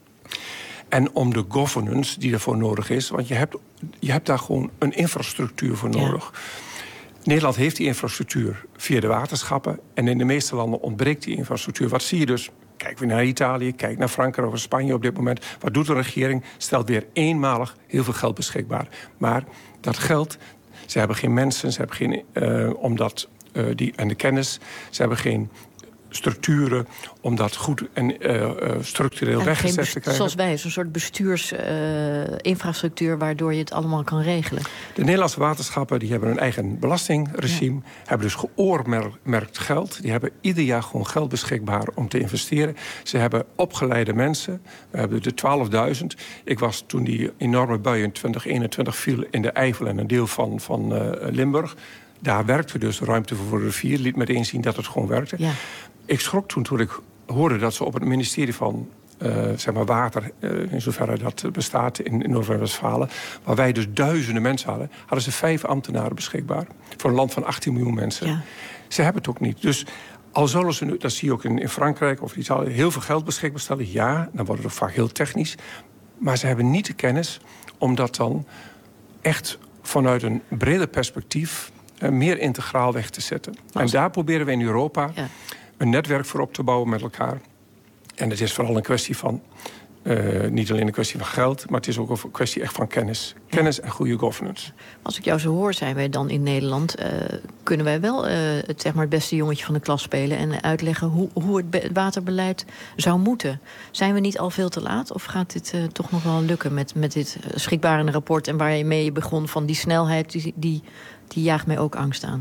Speaker 10: En om de governance die ervoor nodig is. Want je hebt, je hebt daar gewoon een infrastructuur voor nodig. Ja. Nederland heeft die infrastructuur via de waterschappen. En in de meeste landen ontbreekt die infrastructuur. Wat zie je dus? Kijk weer naar Italië, kijk naar Frankrijk of Spanje op dit moment. Wat doet de regering? Stelt weer eenmalig heel veel geld beschikbaar. Maar dat geld, ze hebben geen mensen, ze hebben geen... Uh, omdat, uh, die, en de kennis, ze hebben geen... structuren om dat goed en uh, structureel en weggezet te krijgen.
Speaker 2: Zoals wij, zo'n soort bestuursinfrastructuur... Uh, waardoor je het allemaal kan regelen.
Speaker 10: De Nederlandse waterschappen die hebben een eigen belastingregime... Ja. hebben dus geoormerkt geld. Die hebben ieder jaar gewoon geld beschikbaar om te investeren. Ze hebben opgeleide mensen. We hebben de twaalfduizend. Ik was toen die enorme bui in twintig eenentwintig viel... in de Eifel en een deel van, van uh, Limburg. Daar werkte dus ruimte voor de rivier. Liet meteen zien dat het gewoon werkte. Ja. Ik schrok toen toen ik hoorde dat ze op het ministerie van uh, zeg maar water... Uh, in zoverre dat bestaat in, in Noord-Westfalen... waar wij dus duizenden mensen hadden... hadden ze vijf ambtenaren beschikbaar. Voor een land van achttien miljoen mensen. Ja. Ze hebben het ook niet. Dus al zullen ze nu, dat zie je ook in, in Frankrijk of Italië... heel veel geld beschikbaar stellen. Ja, dan wordt het ook vaak heel technisch. Maar ze hebben niet de kennis om dat dan echt vanuit een breder perspectief... Uh, meer integraal weg te zetten. En daar proberen we in Europa... Ja. een netwerk voor op te bouwen met elkaar. En het is vooral een kwestie van... Uh, niet alleen een kwestie van geld... maar het is ook een kwestie echt van kennis. Kennis en goede governance.
Speaker 2: Als ik jou zo hoor, zijn wij dan in Nederland... Uh, kunnen wij wel uh, het, zeg maar het beste jongetje van de klas spelen... en uitleggen hoe, hoe het, be- het waterbeleid zou moeten. Zijn we niet al veel te laat? Of gaat dit uh, toch nog wel lukken met, met dit uh, schrikbarende rapport... en waarmee je begon van die snelheid... die, die, die jaagt mij ook angst aan.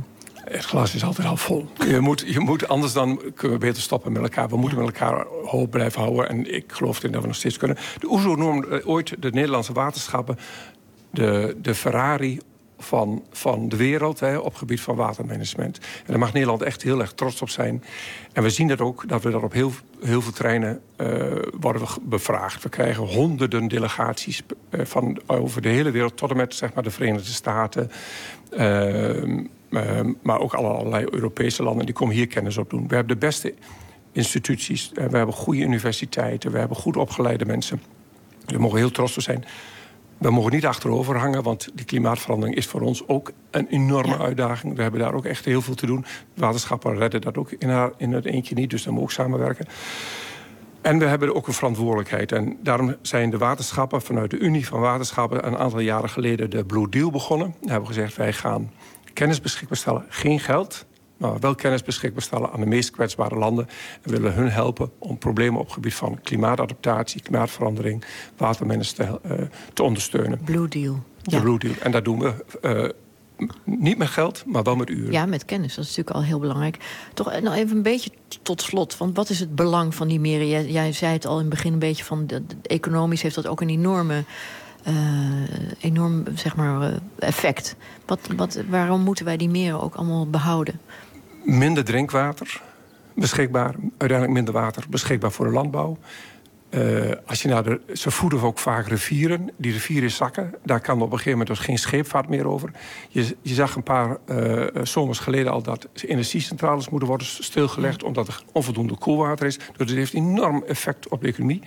Speaker 10: Het glas is altijd al vol. Je moet, je moet, anders dan kunnen we beter stoppen met elkaar. We moeten met elkaar hoop blijven houden. En ik geloof erin dat we nog steeds kunnen. De O E S O noemde ooit de Nederlandse waterschappen de, de Ferrari van, van de wereld, hè, op gebied van watermanagement. En daar mag Nederland echt heel erg trots op zijn. En we zien dat ook, dat we daar op heel, heel veel terreinen uh, worden we bevraagd. We krijgen honderden delegaties uh, van over de hele wereld, tot en met zeg maar, de Verenigde Staten. Uh, uh, maar ook allerlei Europese landen, die komen hier kennis op doen. We hebben de beste instituties, uh, we hebben goede universiteiten, we hebben goed opgeleide mensen. Daar mogen we heel trots op zijn. We mogen niet achterover hangen, want die klimaatverandering is voor ons ook een enorme ja. uitdaging. We hebben daar ook echt heel veel te doen. Waterschappen redden dat ook in, haar, in het eentje niet, dus daar moeten we ook samenwerken. En we hebben ook een verantwoordelijkheid. En daarom zijn de waterschappen vanuit de Unie van Waterschappen een aantal jaren geleden de Blue Deal begonnen. We hebben gezegd, wij gaan kennis beschikbaar stellen, geen geld, maar wel kennis beschikbaar stellen aan de meest kwetsbare landen. En willen hun helpen om problemen op het gebied van klimaatadaptatie, klimaatverandering, watermanagement te, uh, te ondersteunen.
Speaker 2: Blue Deal.
Speaker 10: De ja. Blue Deal. En dat doen we uh, niet met geld, maar wel met uren.
Speaker 2: Ja, met kennis. Dat is natuurlijk al heel belangrijk. Toch nou even een beetje tot slot. Want wat is het belang van die meren? Jij, jij zei het al in het begin een beetje van de, de, economisch heeft dat ook een enorme Uh, enorm zeg maar, uh, effect. Wat, wat, waarom moeten wij die meren ook allemaal behouden?
Speaker 10: Minder drinkwater beschikbaar. Uiteindelijk minder water beschikbaar voor de landbouw. Uh, als je naar de, ze voeden ook vaak rivieren. Die rivieren zakken. Daar kan op een gegeven moment dus geen scheepvaart meer over. Je, je zag een paar uh, zomers geleden al dat energiecentrales moeten worden stilgelegd, ja. omdat er onvoldoende koelwater is. Dus het heeft een enorm effect op de economie.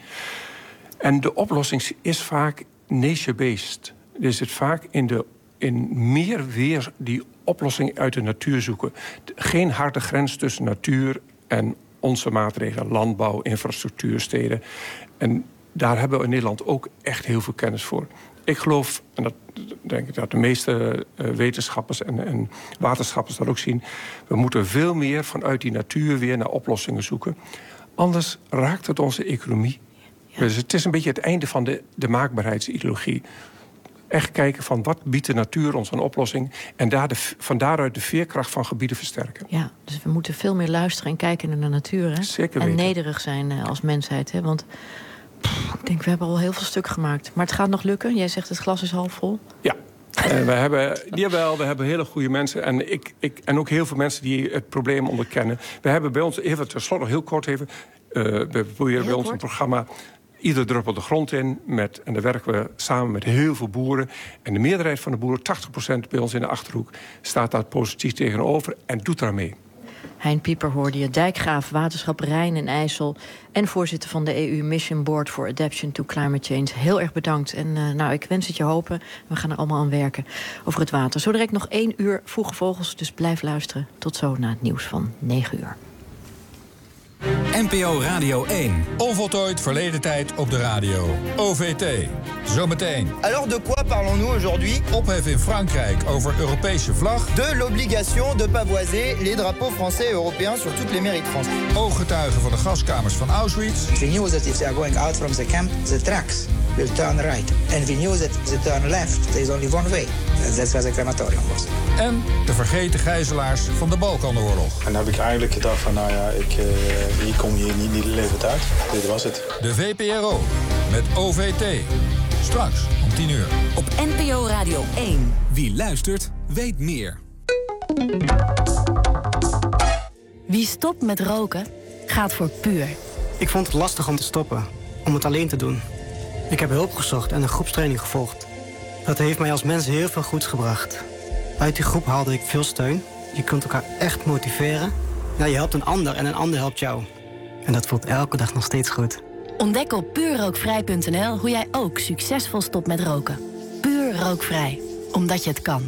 Speaker 10: En de oplossing is vaak nature-based. Dus het vaak in, de, in meer weer die oplossing uit de natuur zoeken. Geen harde grens tussen natuur en onze maatregelen. Landbouw, infrastructuur, steden. En daar hebben we in Nederland ook echt heel veel kennis voor. Ik geloof, en dat denk ik dat de meeste uh, wetenschappers en, en waterschappers dat ook zien, we moeten veel meer vanuit die natuur weer naar oplossingen zoeken. Anders raakt het onze economie. Ja. Dus het is een beetje het einde van de, de maakbaarheidsideologie. Echt kijken van wat biedt de natuur ons een oplossing en daar de, van daaruit de veerkracht van gebieden versterken.
Speaker 2: Ja, dus we moeten veel meer luisteren en kijken naar de natuur. Hè?
Speaker 10: Zeker
Speaker 2: en
Speaker 10: weten.
Speaker 2: nederig zijn uh, als mensheid. Hè? Want pff, ik denk, we hebben al heel veel stuk gemaakt. Maar het gaat nog lukken. Jij zegt het glas is half vol.
Speaker 10: Ja. En we hebben, jawel, we hebben hele goede mensen. En, ik, ik, en ook heel veel mensen die het probleem onderkennen. We hebben bij ons, even tenslotte nog heel kort even. Uh, we proberen bij ons een programma ieder druppel de grond in. Met, en daar werken we samen met heel veel boeren. En de meerderheid van de boeren, tachtig procent bij ons in de Achterhoek, staat daar positief tegenover en doet daarmee.
Speaker 2: Hein Pieper hoorde je, dijkgraaf, waterschap Rijn en IJssel en voorzitter van de E U Mission Board for Adaptation to Climate Change. Heel erg bedankt. En uh, nou, ik wens het je hopen. We gaan er allemaal aan werken over het water. Zo direct nog één uur Vroege Vogels, dus blijf luisteren. Tot zo na het nieuws van negen uur.
Speaker 11: N P O Radio één.
Speaker 12: Onvoltooid verleden tijd op de radio. O V T. Zometeen.
Speaker 13: Alors de quoi parlons-nous aujourd'hui?
Speaker 12: Ophef in Frankrijk over Europese vlag.
Speaker 13: De l'obligation de pavoiser les drapeaux français et européens sur toutes les mairies de France.
Speaker 12: Ooggetuigen van de gaskamers van Auschwitz.
Speaker 16: We knew that if they are going out from the camp, the tracks will turn right. And we knew that they turn left. There is only one way. That's where the crematorium was.
Speaker 12: En de vergeten gijzelaars van de Balkanoorlog.
Speaker 21: En dan heb ik eigenlijk gedacht van, nou ja, ik, uh, ik kom hier niet, niet levend uit. Dit was het.
Speaker 12: De V P R O met O V T. Straks om tien uur.
Speaker 11: Op N P O Radio één. Wie luistert, weet meer.
Speaker 22: Wie stopt met roken, gaat voor puur.
Speaker 23: Ik vond het lastig om te stoppen, om het alleen te doen. Ik heb hulp gezocht en een groepstraining gevolgd. Dat heeft mij als mens heel veel goeds gebracht. Uit die groep haalde ik veel steun. Je kunt elkaar echt motiveren. Ja, je helpt een ander en een ander helpt jou. En dat voelt elke dag nog steeds goed.
Speaker 22: Ontdek op puur rookvrij punt n l hoe jij ook succesvol stopt met roken. Puur rookvrij. Omdat je het kan.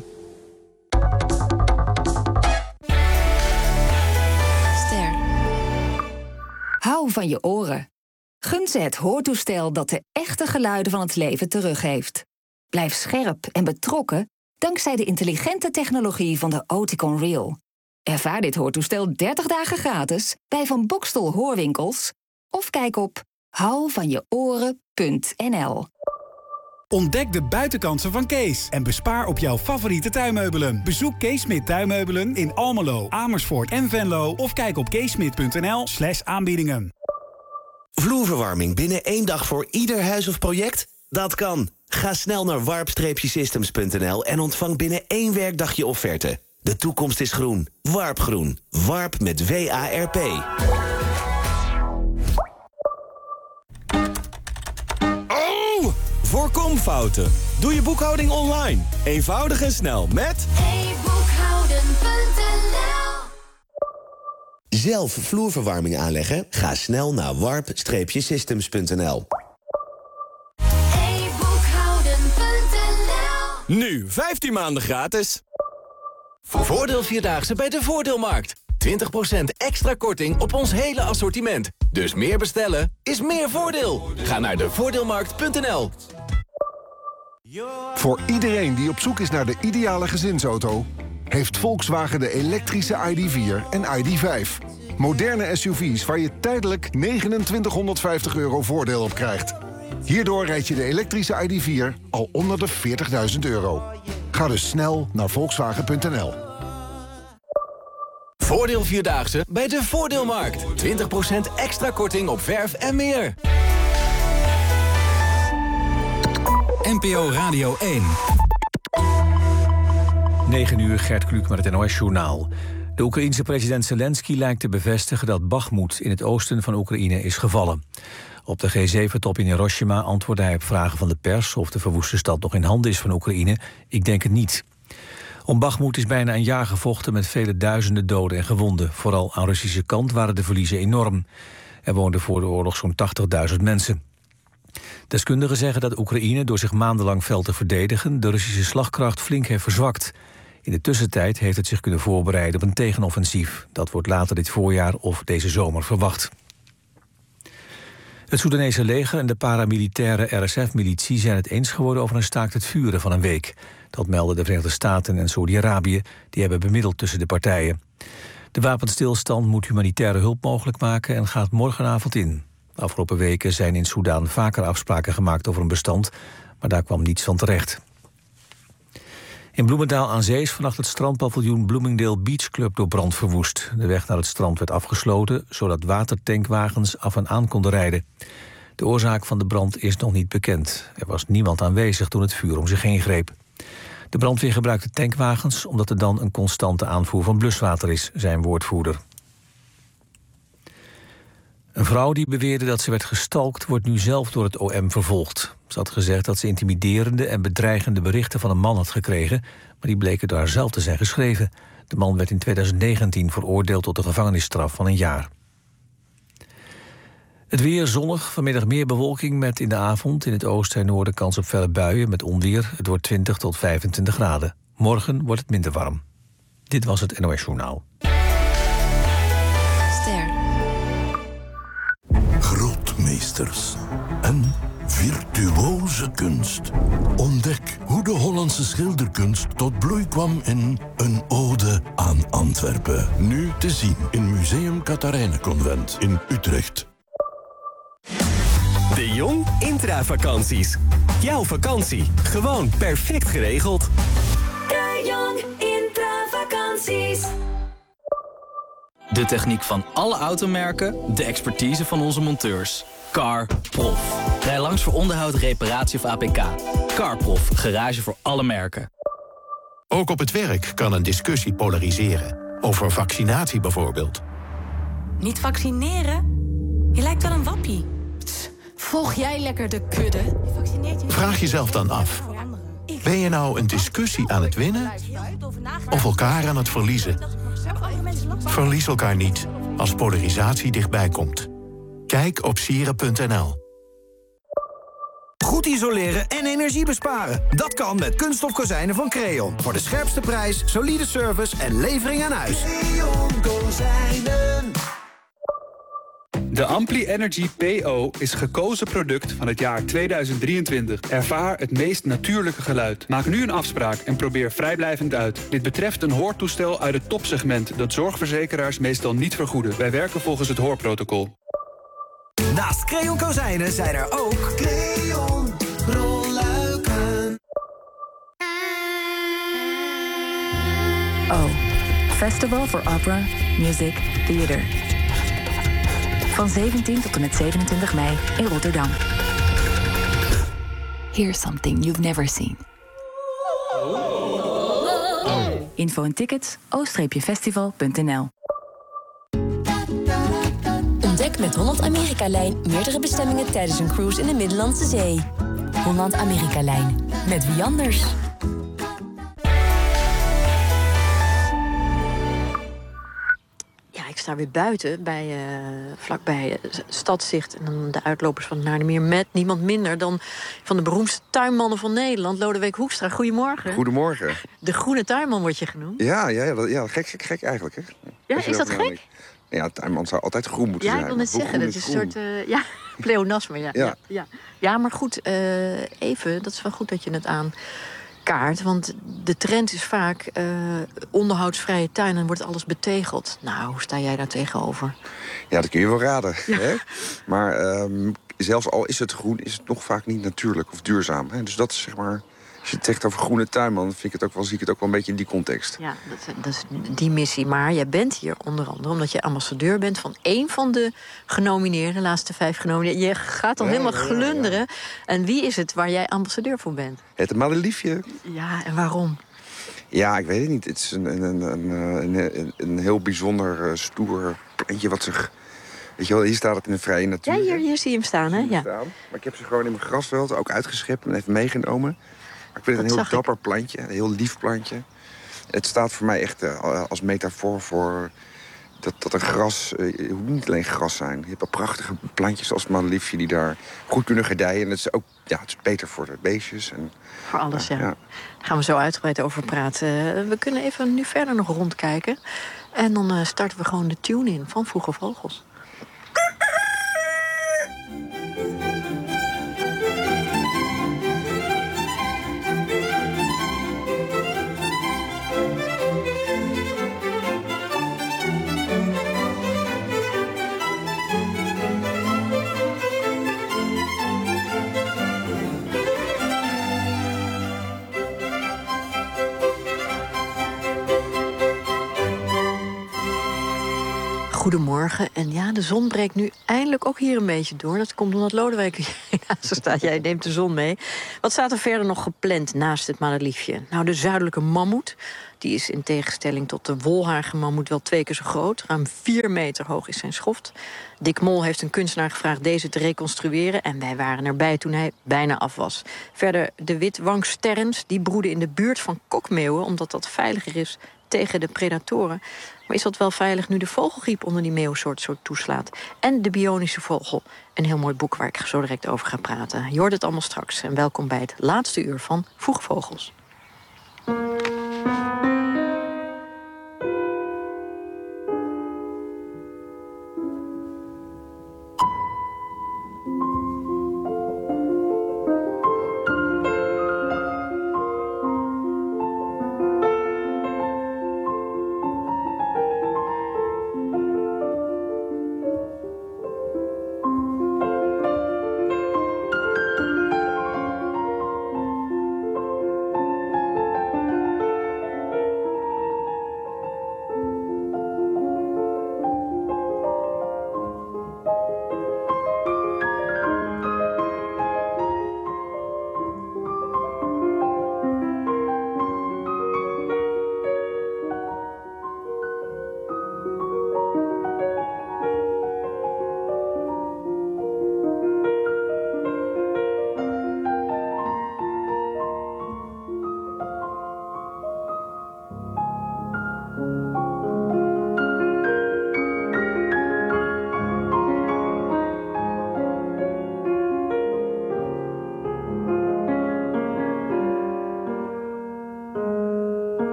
Speaker 24: Ster. Hou van je oren. Gun ze het hoortoestel dat de echte geluiden van het leven teruggeeft. Blijf scherp en betrokken dankzij de intelligente technologie van de Oticon Real. Ervaar dit hoortoestel dertig dagen gratis bij Van Bokstel Hoorwinkels of kijk op hou van je oren punt n l.
Speaker 1: Ontdek de buitenkansen van Kees en bespaar op jouw favoriete tuinmeubelen. Bezoek Kees Smit Tuinmeubelen in Almelo, Amersfoort en Venlo of kijk op keesmit.nl slash aanbiedingen.
Speaker 3: Vloerverwarming binnen één dag voor ieder huis of project? Dat kan. Ga snel naar warp systems punt n l en ontvang binnen één werkdag je offerte. De toekomst is groen. Warp Groen. Warp met W A R P.
Speaker 4: Oh! Voorkom fouten. Doe je boekhouding online. Eenvoudig en snel met
Speaker 5: e boekhouden punt n l.
Speaker 3: Zelf vloerverwarming aanleggen? Ga snel naar warp systems punt n l.
Speaker 5: e boekhouden punt n l.
Speaker 4: Nu vijftien maanden gratis.
Speaker 6: Voordeel Vierdaagse bij de Voordeelmarkt. twintig procent extra korting op ons hele assortiment. Dus meer bestellen is meer voordeel. Ga naar de voordeelmarkt punt n l.
Speaker 8: Voor iedereen die op zoek is naar de ideale gezinsauto, heeft Volkswagen de elektrische I D vier en I D vijf. Moderne S U V's waar je tijdelijk negenentwintighonderdvijftig euro voordeel op krijgt. Hierdoor rijd je de elektrische I D vier al onder de veertigduizend euro. Ga dus snel naar volkswagen punt n l.
Speaker 6: Voordeel Vierdaagse bij de Voordeelmarkt. twintig procent extra korting op verf en meer.
Speaker 12: N P O Radio één.
Speaker 15: negen uur, Gert Kluk met het N O S-journaal. De Oekraïense president Zelensky lijkt te bevestigen dat Bakhmut in het oosten van Oekraïne is gevallen. Op de G zeven top in Hiroshima antwoordde hij op vragen van de pers of de verwoeste stad nog in handen is van Oekraïne. Ik denk het niet. Om Bakhmut is bijna een jaar gevochten met vele duizenden doden en gewonden. Vooral aan Russische kant waren de verliezen enorm. Er woonden voor de oorlog zo'n tachtigduizend mensen. Deskundigen zeggen dat Oekraïne door zich maandenlang fel te verdedigen de Russische slagkracht flink heeft verzwakt. In de tussentijd heeft het zich kunnen voorbereiden op een tegenoffensief. Dat wordt later dit voorjaar of deze zomer verwacht. Het Soedanese leger en de paramilitaire R S F-militie zijn het eens geworden over een staakt het vuren van een week. Dat melden de Verenigde Staten en Saudi-Arabië, die hebben bemiddeld tussen de partijen. De wapenstilstand moet humanitaire hulp mogelijk maken en gaat morgenavond in. De afgelopen weken zijn in Soedan vaker afspraken gemaakt over een bestand, maar daar kwam niets van terecht. In Bloemendaal aan Zee is vannacht het strandpaviljoen Bloomingdale Beach Club door brand verwoest. De weg naar het strand werd afgesloten, zodat watertankwagens af en aan konden rijden. De oorzaak van de brand is nog niet bekend. Er was niemand aanwezig toen het vuur om zich heen greep. De brandweer gebruikte tankwagens omdat er dan een constante aanvoer van bluswater is, zei een woordvoerder. Een vrouw die beweerde dat ze werd gestalkt wordt nu zelf door het O M vervolgd. Ze had gezegd dat ze intimiderende en bedreigende berichten van een man had gekregen, maar die bleken door haarzelf te zijn geschreven. De man werd in tweeduizend negentien veroordeeld tot een gevangenisstraf van een jaar. Het weer zonnig, vanmiddag meer bewolking met in de avond in het oosten en noorden kans op felle buien met onweer. Het wordt twintig tot vijfentwintig graden. Morgen wordt het minder warm. Dit was het N O S-journaal.
Speaker 22: Ster.
Speaker 25: Grootmeesters en virtuoze kunst. Ontdek hoe de Hollandse schilderkunst tot bloei kwam in Een ode aan Antwerpen. Nu te zien in Museum Catharijnenconvent in Utrecht.
Speaker 4: De Jong Intravakanties. Jouw vakantie, gewoon perfect geregeld.
Speaker 22: De Jong Intravakanties.
Speaker 26: De techniek van alle automerken, de expertise van onze monteurs. CarProf. Rij langs voor onderhoud, reparatie of A P K. CarProf, garage voor alle merken.
Speaker 27: Ook op het werk kan een discussie polariseren. Over vaccinatie bijvoorbeeld.
Speaker 22: Niet vaccineren? Je lijkt wel een wappie. Pst, volg jij lekker de kudde?
Speaker 27: Vraag jezelf dan af. Ben je nou een discussie aan het winnen? Of elkaar aan het verliezen? Verlies elkaar niet als polarisatie dichtbij komt. Kijk op sieren punt n l.
Speaker 29: Goed isoleren en energie besparen. Dat kan met kunststof kozijnen van Creon. Voor de scherpste prijs, solide service en levering aan huis. Creon Kozijnen.
Speaker 32: De Ampli Energy P O is gekozen product van het jaar tweeduizend drieëntwintig. Ervaar het meest natuurlijke geluid. Maak nu een afspraak en probeer vrijblijvend uit. Dit betreft een hoortoestel uit het topsegment dat zorgverzekeraars meestal niet vergoeden. Wij werken volgens het hoorprotocol.
Speaker 29: Naast Creon Kozijnen zijn er ook Creon rolluiken.
Speaker 24: O. Festival for Opera, Music, Theater. Van zeventien tot en met zevenentwintig mei in Rotterdam. Here's something you've never seen. Info en tickets o festival punt n l.
Speaker 2: Ontdek met Holland-Amerika-lijn meerdere bestemmingen tijdens een cruise in de Middellandse Zee. Holland-Amerika-lijn. Met wie anders?
Speaker 7: Ja, ik sta weer buiten, bij, uh, vlakbij uh, Stadzicht en dan de uitlopers van het Naardermeer met niemand minder dan van de beroemdste tuinmannen van Nederland, Lodewijk Hoekstra. Goedemorgen.
Speaker 9: Goedemorgen.
Speaker 7: De groene tuinman wordt je genoemd.
Speaker 9: Ja, ja, ja, dat, ja gek, gek, gek eigenlijk. Hè?
Speaker 7: Ja, is dat gek?
Speaker 9: Ja, tuinman zou altijd groen moeten
Speaker 7: ja,
Speaker 9: zijn.
Speaker 7: Ja, ik wil net zeggen, dat is een soort uh, ja, pleonasme. Ja, ja. Ja, ja. ja, maar goed, uh, even, dat is wel goed dat je het aankaart. Want de trend is vaak uh, onderhoudsvrije tuin en dan wordt alles betegeld. Nou, hoe sta jij daar tegenover?
Speaker 9: Ja, dat kun je wel raden. Ja. Hè? Maar um, zelfs al is het groen, is het nog vaak niet natuurlijk of duurzaam. Hè? Dus dat is zeg maar... Als je het zegt over groene tuinman, vind ik het ook wel, zie ik het ook wel een beetje in die context.
Speaker 7: Ja, dat, dat is die missie. Maar jij bent hier onder andere omdat je ambassadeur bent van één van de genomineerden, de laatste vijf genomineerden. Je gaat al ja, helemaal ja, glunderen. Ja. En wie is het waar jij ambassadeur voor bent?
Speaker 9: Het madeliefje.
Speaker 7: Ja, en waarom?
Speaker 9: Ja, ik weet het niet. Het is een, een, een, een, een, een heel bijzonder uh, stoer plantje wat zich... Weet je wel, hier staat het in de vrije natuur.
Speaker 7: Ja, hier, hier zie je hem staan, hè? Ja.
Speaker 9: Staan. Maar ik heb ze gewoon in mijn grasveld ook uitgeschept en even meegenomen. Ik vind het een heel dapper plantje, een heel lief plantje. Het staat voor mij echt uh, als metafoor voor dat, dat een gras... Uh, het hoeft niet alleen gras zijn. Je hebt wel prachtige plantjes als het madeliefje die daar goed kunnen gedijen. En het is ook ja, het is beter voor de beestjes. En,
Speaker 7: voor alles,
Speaker 9: uh,
Speaker 7: ja. ja. Daar gaan we zo uitgebreid over praten. Uh, we kunnen even nu verder nog rondkijken. En dan uh, starten we gewoon de tune in van Vroege Vogels. Goedemorgen. En ja, de zon breekt nu eindelijk ook hier een beetje door. Dat komt omdat Lodewijk naast staat. Jij neemt de zon mee. Wat staat er verder nog gepland naast het madeliefje? Nou, de zuidelijke mammoet. Die is in tegenstelling tot de wolharige mammoet wel twee keer zo groot. Ruim vier meter hoog is zijn schoft. Dick Mol heeft een kunstenaar gevraagd deze te reconstrueren. En wij waren erbij toen hij bijna af was. Verder de witwangsterns. Die broeden in de buurt van kokmeeuwen, omdat dat veiliger is tegen de predatoren. Maar is dat wel veilig nu de vogelgriep onder die meeuwsoort zo toeslaat? En de bionische vogel. Een heel mooi boek waar ik zo direct over ga praten. Je hoort het allemaal straks. En welkom bij het laatste uur van Vroege Vogels.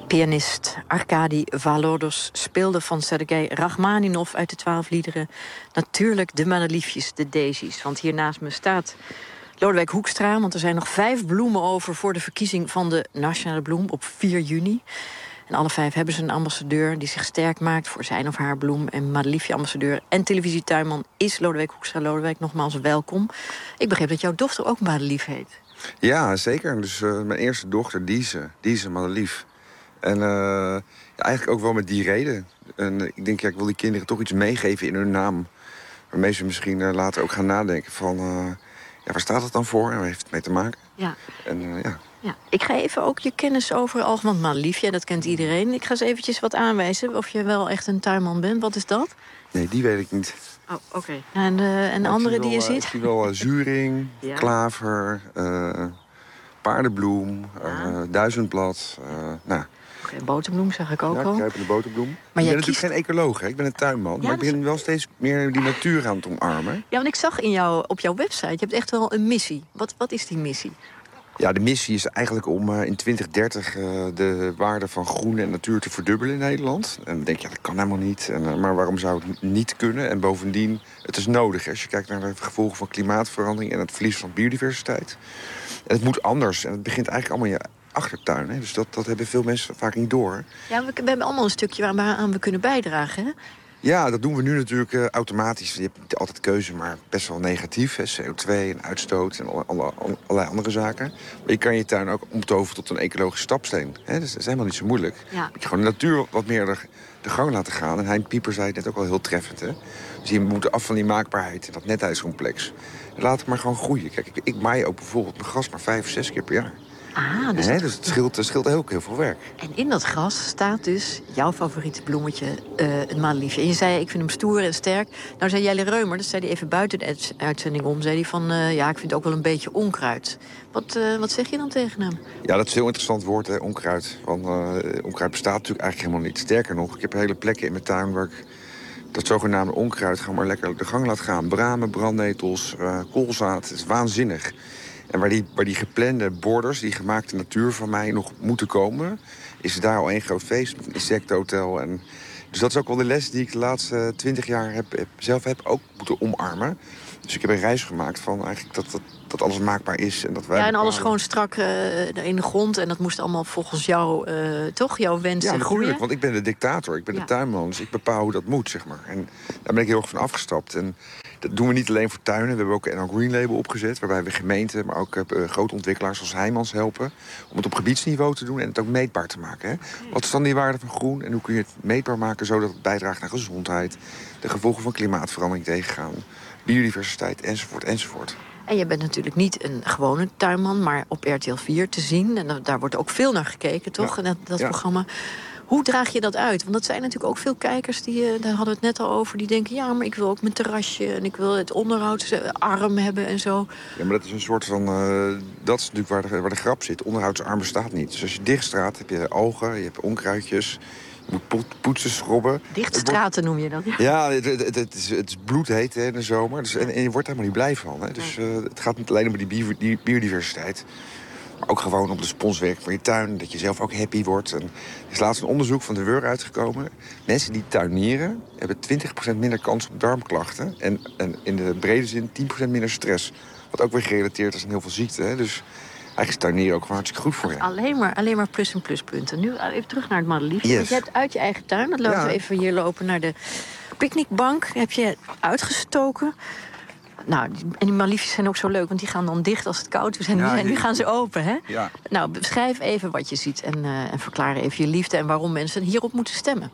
Speaker 7: Pianist Arkady Valodos speelde van Sergei Rachmaninov uit de twaalf liederen natuurlijk de madeliefjes, de daisies. Want hier naast me staat Lodewijk Hoekstra, want er zijn nog vijf bloemen over voor de verkiezing van de Nationale Bloem op vier juni. En alle vijf hebben ze een ambassadeur die zich sterk maakt voor zijn of haar bloem. En madeliefje-ambassadeur en televisietuinman is Lodewijk Hoekstra. Lodewijk, nogmaals welkom. Ik begreep dat jouw dochter ook madelief heet.
Speaker 9: Ja, zeker. Dus uh, mijn eerste dochter, Diese, Diese Madelief. En uh, ja, eigenlijk ook wel met die reden. En ik denk, ja, ik wil die kinderen toch iets meegeven in hun naam. Waarmee ze misschien uh, later ook gaan nadenken van... Uh, ja, waar staat het dan voor en waar heeft het mee te maken?
Speaker 7: Ja.
Speaker 9: En uh, ja...
Speaker 7: Ja, ik ga even ook je kennis over algemeen madeliefje, dat kent iedereen. Ik ga eens eventjes wat aanwijzen of je wel echt een tuinman bent. Wat is dat?
Speaker 9: Nee, die weet ik niet.
Speaker 7: Oh, oké. Okay. En, uh, en de andere die je
Speaker 9: wel,
Speaker 7: ziet?
Speaker 9: Ik zie wel uh, zuring,
Speaker 7: ja.
Speaker 9: klaver, uh, paardenbloem, uh, ja. duizendblad. Uh, nou.
Speaker 7: Oké, okay, boterbloem zag ik ook
Speaker 9: ja,
Speaker 7: al.
Speaker 9: Ja, kruipende boterbloem.
Speaker 7: Maar
Speaker 9: ik ben
Speaker 7: kiest...
Speaker 9: natuurlijk geen ecoloog, hè? Ik ben een tuinman. Ja, maar ik begin is... wel steeds meer die natuur aan te omarmen.
Speaker 7: Ja, want ik zag in jou, op jouw website, je hebt echt wel een missie. Wat, wat is die missie?
Speaker 9: Ja, de missie is eigenlijk om uh, in twintig dertig uh, de waarde van groen en natuur te verdubbelen in Nederland. En dan denk je, ja, dat kan helemaal niet. En, uh, maar waarom zou het niet kunnen? En bovendien, het is nodig. Als je kijkt naar de gevolgen van klimaatverandering en het verlies van biodiversiteit. En het moet anders. En het begint eigenlijk allemaal in je achtertuin. Hè? Dus dat, dat hebben veel mensen vaak niet door.
Speaker 7: Ja, we, we hebben allemaal een stukje waaraan we kunnen bijdragen, hè?
Speaker 9: Ja, dat doen we nu natuurlijk uh, automatisch. Je hebt niet altijd keuze, maar best wel negatief. Hè? C O twee en uitstoot en alle, alle, allerlei andere zaken. Maar je kan je tuin ook omtoveren tot een ecologische stapsteen. Hè? Dus dat is helemaal niet zo moeilijk.
Speaker 7: Ja.
Speaker 9: Je gewoon de natuur wat meer de, de gang laten gaan. En Hein Pieper zei het net ook al heel treffend. Hè? Dus je moet af van die maakbaarheid en dat netheidscomplex. En laat het maar gewoon groeien. Kijk, ik, ik maai ook bijvoorbeeld mijn gras maar vijf, zes keer per jaar.
Speaker 7: Ah, dus,
Speaker 9: He, dus het scheelt, het scheelt ook heel veel werk.
Speaker 7: En in dat gras staat dus jouw favoriete bloemetje, uh, het madeliefje. En je zei, ik vind hem stoer en sterk. Nou zei Jelle Reumer, dat zei hij even buiten de uitzending om... zei hij van, uh, ja, ik vind het ook wel een beetje onkruid. Wat, uh, wat zeg je dan tegen hem?
Speaker 9: Ja, dat is een heel interessant woord, hè, onkruid. Want uh, onkruid bestaat natuurlijk eigenlijk helemaal niet. Sterker nog, ik heb hele plekken in mijn tuin waar ik... dat zogenaamde onkruid gewoon maar lekker de gang laat gaan. Bramen, brandnetels, uh, koolzaad, het is waanzinnig. En waar die, waar die geplande borders, die gemaakte natuur van mij nog moeten komen... is daar al één groot feest met een insectenhotel. En dus dat is ook wel de les die ik de laatste twintig jaar heb, heb, zelf heb ook moeten omarmen. Dus ik heb een reis gemaakt van eigenlijk dat, dat, dat alles maakbaar is. En dat wij
Speaker 7: ja, en alles gewoon strak uh, in de grond. En dat moest allemaal volgens jou, uh, toch, jouw wensen
Speaker 9: ja,
Speaker 7: groeien? Ja,
Speaker 9: natuurlijk, want ik ben de dictator. Ik ben ja. de tuinman, dus ik bepaal hoe dat moet, zeg maar. En daar ben ik heel erg van afgestapt. En dat doen we niet alleen voor tuinen. We hebben ook een N L Green Label opgezet... waarbij we gemeenten, maar ook uh, grote ontwikkelaars zoals Heijmans helpen... om het op gebiedsniveau te doen en het ook meetbaar te maken. Hè? Wat is dan die waarde van groen en hoe kun je het meetbaar maken... zodat het bijdraagt aan gezondheid, de gevolgen van klimaatverandering tegengaan... biodiversiteit, enzovoort, enzovoort.
Speaker 7: En je bent natuurlijk niet een gewone tuinman, maar op R T L vier te zien. En daar wordt ook veel naar gekeken, toch? Ja. Dat, dat ja. programma. Hoe draag je dat uit? Want dat zijn natuurlijk ook veel kijkers, die, daar hadden we het net al over... die denken, ja, maar ik wil ook mijn terrasje... en ik wil het onderhoudsarm hebben en zo.
Speaker 9: Ja, maar dat is een soort van... Uh, dat is natuurlijk waar de, waar de grap zit. Onderhoudsarm bestaat niet. Dus als je dichtstraat, heb je algen, je hebt onkruidjes... Je moet poetsen, schrobben.
Speaker 7: Dichtstraten noem je dat, ja?
Speaker 9: Ja, het, het, het, is, het is bloedheet hè, in de zomer. Dus, en, en je wordt er helemaal niet blij van. Hè. Dus uh, het gaat niet alleen om die, bio, die biodiversiteit... maar ook gewoon om de sponswerk van je tuin. Dat je zelf ook happy wordt. En er is laatst een onderzoek van de W U R uitgekomen. Mensen die tuinieren hebben twintig procent minder kans op darmklachten. En, en in de brede zin tien procent minder stress. Wat ook weer gerelateerd is aan heel veel ziekten. Hè. Dus eigenlijk is tuinieren ook gewoon hartstikke goed voor je.
Speaker 7: Alleen maar, alleen maar plus en pluspunten. Nu even terug naar het madeliefje.
Speaker 9: Yes.
Speaker 7: Je hebt uit je eigen tuin, dat laten ja. we even hier lopen naar de picknickbank. Heb je uitgestoken. Nou, en die madeliefjes zijn ook zo leuk, want die gaan dan dicht als het koud is. En ja, nu gaan ze open, hè?
Speaker 9: Ja.
Speaker 7: Nou, beschrijf even wat je ziet en, uh, en verklaar even je liefde... en waarom mensen hierop moeten stemmen.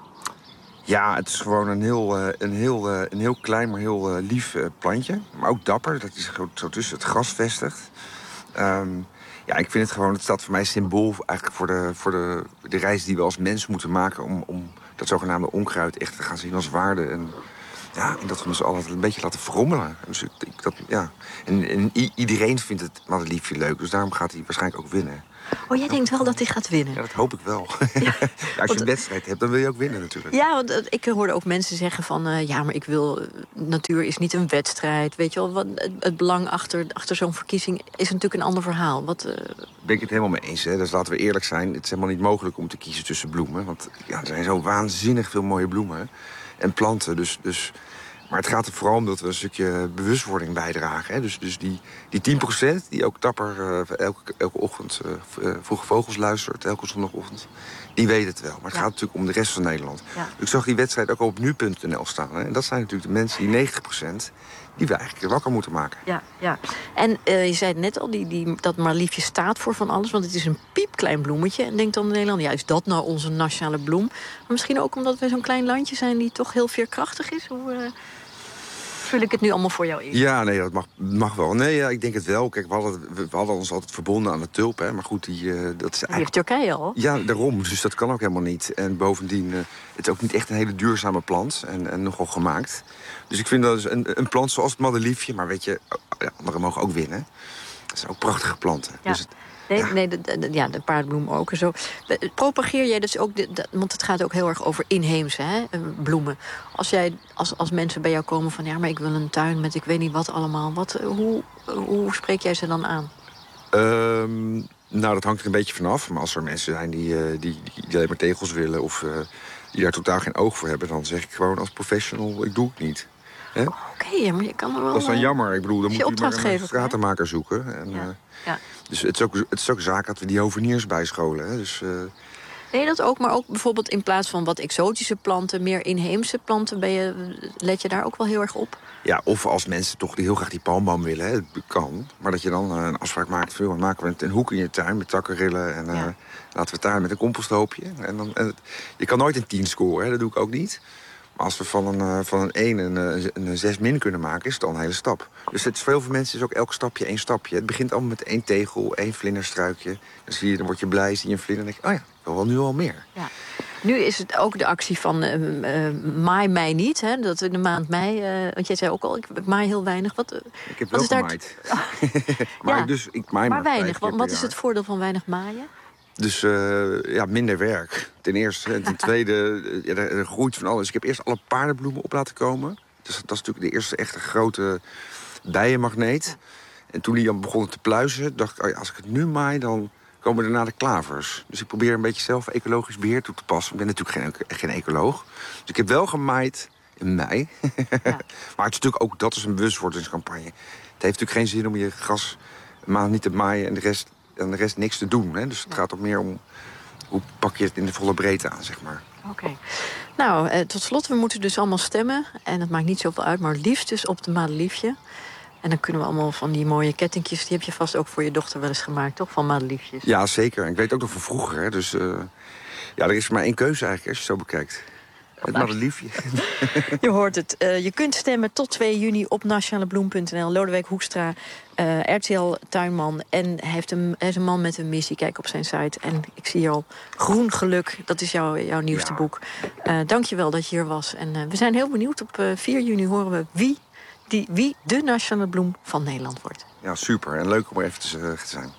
Speaker 9: Ja, het is gewoon een heel, uh, een heel, uh, een heel klein, maar heel uh, lief uh, plantje. Maar ook dapper, dat is zo tussen het gras vestigt. Um, ja, ik vind het gewoon, het staat voor mij symbool eigenlijk voor de, voor de, de reis die we als mens moeten maken... om, om dat zogenaamde onkruid echt te gaan zien als waarde... En, ja, en dat we ons altijd een beetje laten verrommelen. Dus ik, dat, ja. en, en i- iedereen vindt het madeliefje leuk, dus daarom gaat hij waarschijnlijk ook winnen.
Speaker 7: Oh, jij denkt wel dat hij gaat winnen?
Speaker 9: Ja, dat hoop ik wel. Ja. Ja, als je een wedstrijd hebt, dan wil je ook winnen natuurlijk.
Speaker 7: Ja, want uh, ik hoorde ook mensen zeggen van... Uh, ja, maar ik wil... Uh, natuur is niet een wedstrijd. Weet je wel, wat, het, het belang achter, achter zo'n verkiezing is natuurlijk een ander verhaal. Wat, uh...
Speaker 9: Ben ik het helemaal mee eens. Hè? Dus laten we eerlijk zijn. Het is helemaal niet mogelijk om te kiezen tussen bloemen. Want ja, er zijn zo waanzinnig veel mooie bloemen. En planten, dus... dus maar het gaat er vooral om dat we een stukje bewustwording bijdragen. Hè? Dus, dus die, die tien procent die ook dapper uh, elke, elke ochtend uh, vroege vogels luistert, elke zondagochtend, die weet het wel. Maar het ja. gaat natuurlijk om de rest van Nederland. Ja. Ik zag die wedstrijd ook op nu punt n l staan. Hè? En dat zijn natuurlijk de mensen, die negentig procent, die we eigenlijk wakker moeten maken.
Speaker 7: Ja, ja. En uh, je zei het net al, die, die, dat Madeliefje staat voor van alles. Want het is een piepklein bloemetje. En denkt dan in Nederland, ja, is dat nou onze nationale bloem? Maar misschien ook omdat we zo'n klein landje zijn die toch heel veerkrachtig is. Hoe... Uh... vul ik het nu allemaal voor jou in?
Speaker 9: Ja, nee, dat mag, mag wel. Nee, ja, ik denk het wel. Kijk, we hadden, we hadden ons altijd verbonden aan de tulp, hè. Maar goed, die, uh, dat is eigenlijk...
Speaker 7: Die heeft Turkije al.
Speaker 9: Ja, daarom. Dus dat kan ook helemaal niet. En bovendien, uh, het is ook niet echt een hele duurzame plant. En, en nogal gemaakt. Dus ik vind dat dus een, een plant zoals het madeliefje... maar weet je, ja, anderen mogen ook winnen. Dat zijn ook prachtige planten.
Speaker 7: Ja.
Speaker 9: Dus het,
Speaker 7: Nee,
Speaker 9: ja.
Speaker 7: nee de, de, ja, de paardbloem ook en zo. Propageer jij dus ook, de, de, want het gaat ook heel erg over inheemse hè, bloemen. Als, jij, als, als mensen bij jou komen van, ja, maar ik wil een tuin met ik weet niet wat allemaal. Wat, hoe, hoe spreek jij ze dan aan?
Speaker 9: Um, nou, dat hangt er een beetje vanaf. Maar als er mensen zijn die, uh, die, die alleen maar tegels willen... of uh, die daar totaal geen oog voor hebben... dan zeg ik gewoon als professional, ik doe het niet.
Speaker 7: Oh, Oké, okay, maar je kan er wel...
Speaker 9: Dat is dan jammer. Ik bedoel, dan moet je maar een stratenmaker zoeken. En,
Speaker 7: ja.
Speaker 9: Uh,
Speaker 7: ja.
Speaker 9: Dus het is, ook, het is ook zaak dat we die hoveniers bijscholen. Hè? Dus, uh...
Speaker 7: Nee, dat ook. Maar ook bijvoorbeeld in plaats van wat exotische planten... meer inheemse planten, ben je, let je daar ook wel heel erg op?
Speaker 9: Ja, of als mensen toch heel graag die palmboom willen, hè, dat kan. Maar dat je dan uh, een afspraak maakt, veel, dan maken we een hoek in je tuin met takkenrillen. En uh, ja. laten we het daar met een composthoopje. En dan, en het, je kan nooit een tien scoren, hè, dat doe ik ook niet. Maar als we van een, uh, van een één een, een, een zes min kunnen maken, is het al een hele stap. Dus het is voor heel veel mensen is ook elk stapje één stapje. Het begint allemaal met één tegel, één vlinderstruikje. Dan zie je, dan word je blij, zie je een vlinder en denk je, oh ja, ik wil wel nu al meer.
Speaker 7: Ja. Nu is het ook de actie van uh, uh, maai mij niet, hè? Dat in de maand mei, uh, want jij zei ook al, ik, ik maai heel weinig. Wat, uh,
Speaker 9: ik heb wel gemaaid. maar
Speaker 7: ja,
Speaker 9: dus, ik maai
Speaker 7: maar
Speaker 9: maar
Speaker 7: weinig, wat, wat is het voordeel van weinig maaien?
Speaker 9: Dus uh, ja, minder werk, ten eerste. En ten tweede, ja, er, er groeit van alles. Ik heb eerst alle paardenbloemen op laten komen. Dus dat is natuurlijk de eerste echte grote bijenmagneet. En toen die dan begonnen te pluizen, dacht ik, oh ja, als ik het nu maai, dan komen daarna de klavers. Dus ik probeer een beetje zelf ecologisch beheer toe te passen. Ik ben natuurlijk geen, geen ecoloog. Dus ik heb wel gemaaid in mei. Ja. Maar het is natuurlijk ook, dat is een bewustwordingscampagne. Het heeft natuurlijk geen zin om je gras een maand niet te maaien en de rest... en de rest niks te doen. Hè? Dus het gaat ook meer om hoe pak je het in de volle breedte aan, zeg maar.
Speaker 7: Oké. Okay. Nou, eh, tot slot, we moeten dus allemaal stemmen. En het maakt niet zoveel uit, maar liefst dus op de madeliefje. En dan kunnen we allemaal van die mooie kettingjes... die heb je vast ook voor je dochter wel eens gemaakt, toch? Van madeliefjes.
Speaker 9: Ja, zeker. Ik weet ook nog van vroeger. Hè? Dus uh, ja, er is maar één keuze eigenlijk, als je het zo bekijkt. Het madeliefje.
Speaker 7: Je hoort het. Uh, je kunt stemmen tot twee juni op nationale bloem punt n l. Lodewijk Hoekstra, uh, R T L-tuinman. En hij, heeft een, hij is een man met een missie. Kijk op zijn site. En ik zie hier al Groen Geluk. Dat is jouw, jouw nieuwste ja. boek. Uh, Dank je wel dat je hier was. En uh, we zijn heel benieuwd. Op uh, vier juni horen we wie, die, wie de nationale bloem van Nederland wordt.
Speaker 9: Ja, super. En leuk om er even te, uh, te zijn.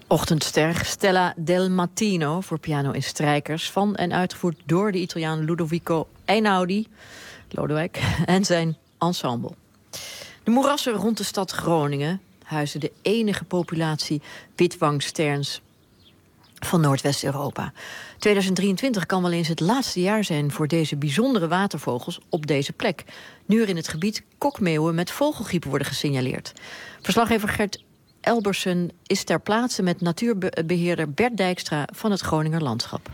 Speaker 7: Ochtendster Stella del Mattino voor piano en strijkers, van en uitgevoerd door de Italiaan Ludovico Einaudi, Lodewijk, en zijn ensemble. De moerassen rond de stad Groningen huizen de enige populatie witwangsterns van Noordwest-Europa. tweeduizend drieëntwintig kan wel eens het laatste jaar zijn voor deze bijzondere watervogels op deze plek. Nu er in het gebied kokmeeuwen met vogelgriep worden gesignaleerd. Verslaggever Gert Elbersen is ter plaatse met natuurbeheerder Bert Dijkstra van het Groninger Landschap.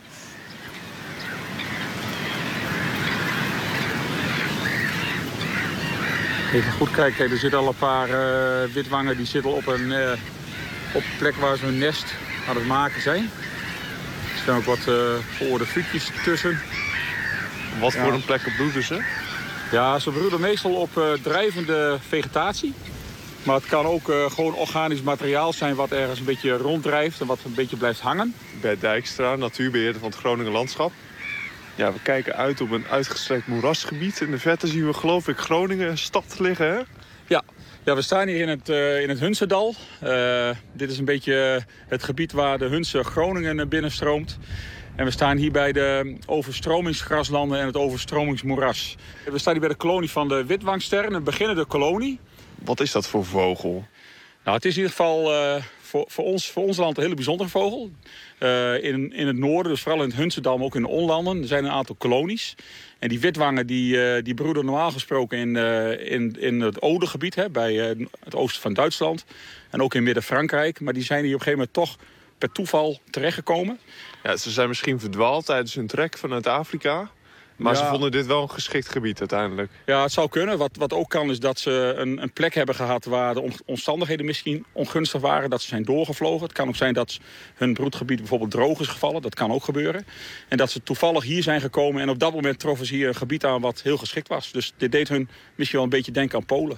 Speaker 10: Even goed kijken, er zitten al een paar uh, witwangen die zitten op een, uh, op een plek waar ze hun nest aan het maken zijn. Er staan ook wat uh, veroorde vuurtjes tussen.
Speaker 13: Wat
Speaker 10: ja.
Speaker 13: voor een plekken broeden ze?
Speaker 10: Ja, ze broeden meestal op uh, drijvende vegetatie. Maar het kan ook uh, gewoon organisch materiaal zijn wat ergens een beetje ronddrijft en wat een beetje blijft hangen.
Speaker 13: Bert Dijkstra, natuurbeheerder van het Groninger Landschap. Ja, we kijken uit op een uitgestrekt moerasgebied. In de verte zien we geloof ik Groningen stad liggen, hè?
Speaker 10: Ja. Ja, we staan hier in het, uh, in het Hunsendal. Uh, dit is een beetje het gebied waar de Hunse Groningen binnenstroomt. En we staan hier bij de overstromingsgraslanden en het overstromingsmoeras. We staan hier bij de kolonie van de witwangster, een beginnende kolonie.
Speaker 13: Wat is dat voor vogel?
Speaker 10: Nou, het is in ieder geval uh, voor, voor, ons, voor ons land een hele bijzondere vogel. Uh, in, in het noorden, dus vooral in het Hunsendal, maar ook in de onlanden. Er zijn een aantal kolonies. En die witwangen die, uh, die broeden normaal gesproken in, uh, in, in het Odegebied, hè, bij uh, het oosten van Duitsland. En ook in Midden-Frankrijk. Maar die zijn hier op een gegeven moment toch per toeval terechtgekomen.
Speaker 13: Ja, ze zijn misschien verdwaald tijdens hun trek vanuit Afrika. Maar ja. Ze vonden dit wel een geschikt gebied uiteindelijk.
Speaker 10: Ja, het zou kunnen. Wat, wat ook kan is dat ze een, een plek hebben gehad waar de omstandigheden misschien ongunstig waren. Dat ze zijn doorgevlogen. Het kan ook zijn dat hun broedgebied bijvoorbeeld droog is gevallen. Dat kan ook gebeuren. En dat ze toevallig hier zijn gekomen. En op dat moment troffen ze hier een gebied aan wat heel geschikt was. Dus dit deed hun misschien wel een beetje denken aan Polen.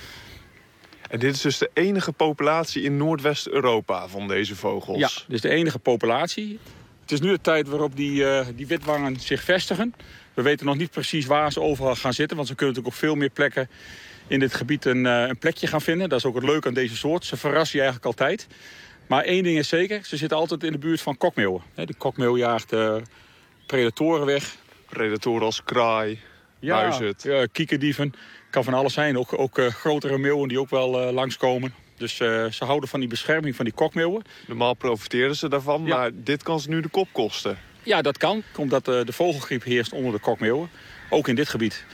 Speaker 13: En dit is dus de enige populatie in Noordwest-Europa van deze vogels?
Speaker 10: Ja, dit is de enige populatie. Het is nu de tijd waarop die, uh, die witwangen zich vestigen. We weten nog niet precies waar ze overal gaan zitten. Want ze kunnen natuurlijk op veel meer plekken in dit gebied een, uh, een plekje gaan vinden. Dat is ook het leuke aan deze soort. Ze verrassen je eigenlijk altijd. Maar één ding is zeker. Ze zitten altijd in de buurt van kokmeeuwen. De kokmeeuw jaagt uh, predatoren weg.
Speaker 13: Predatoren als kraai,
Speaker 10: ja,
Speaker 13: muizet.
Speaker 10: Ja, kiekerdieven. Kan van alles zijn. Ook, ook uh, grotere meeuwen die ook wel uh, langskomen. Dus uh, ze houden van die bescherming van die kokmeeuwen.
Speaker 13: Normaal profiteren ze daarvan, ja. Maar dit kan ze nu de kop kosten.
Speaker 10: Ja, dat kan. Omdat uh, de vogelgriep heerst onder de kokmeeuwen. Ook in dit gebied.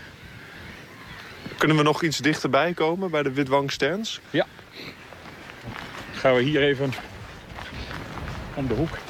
Speaker 13: Kunnen we nog iets dichterbij komen bij de witwangsterns?
Speaker 10: Ja. Dan gaan we hier even om de hoek.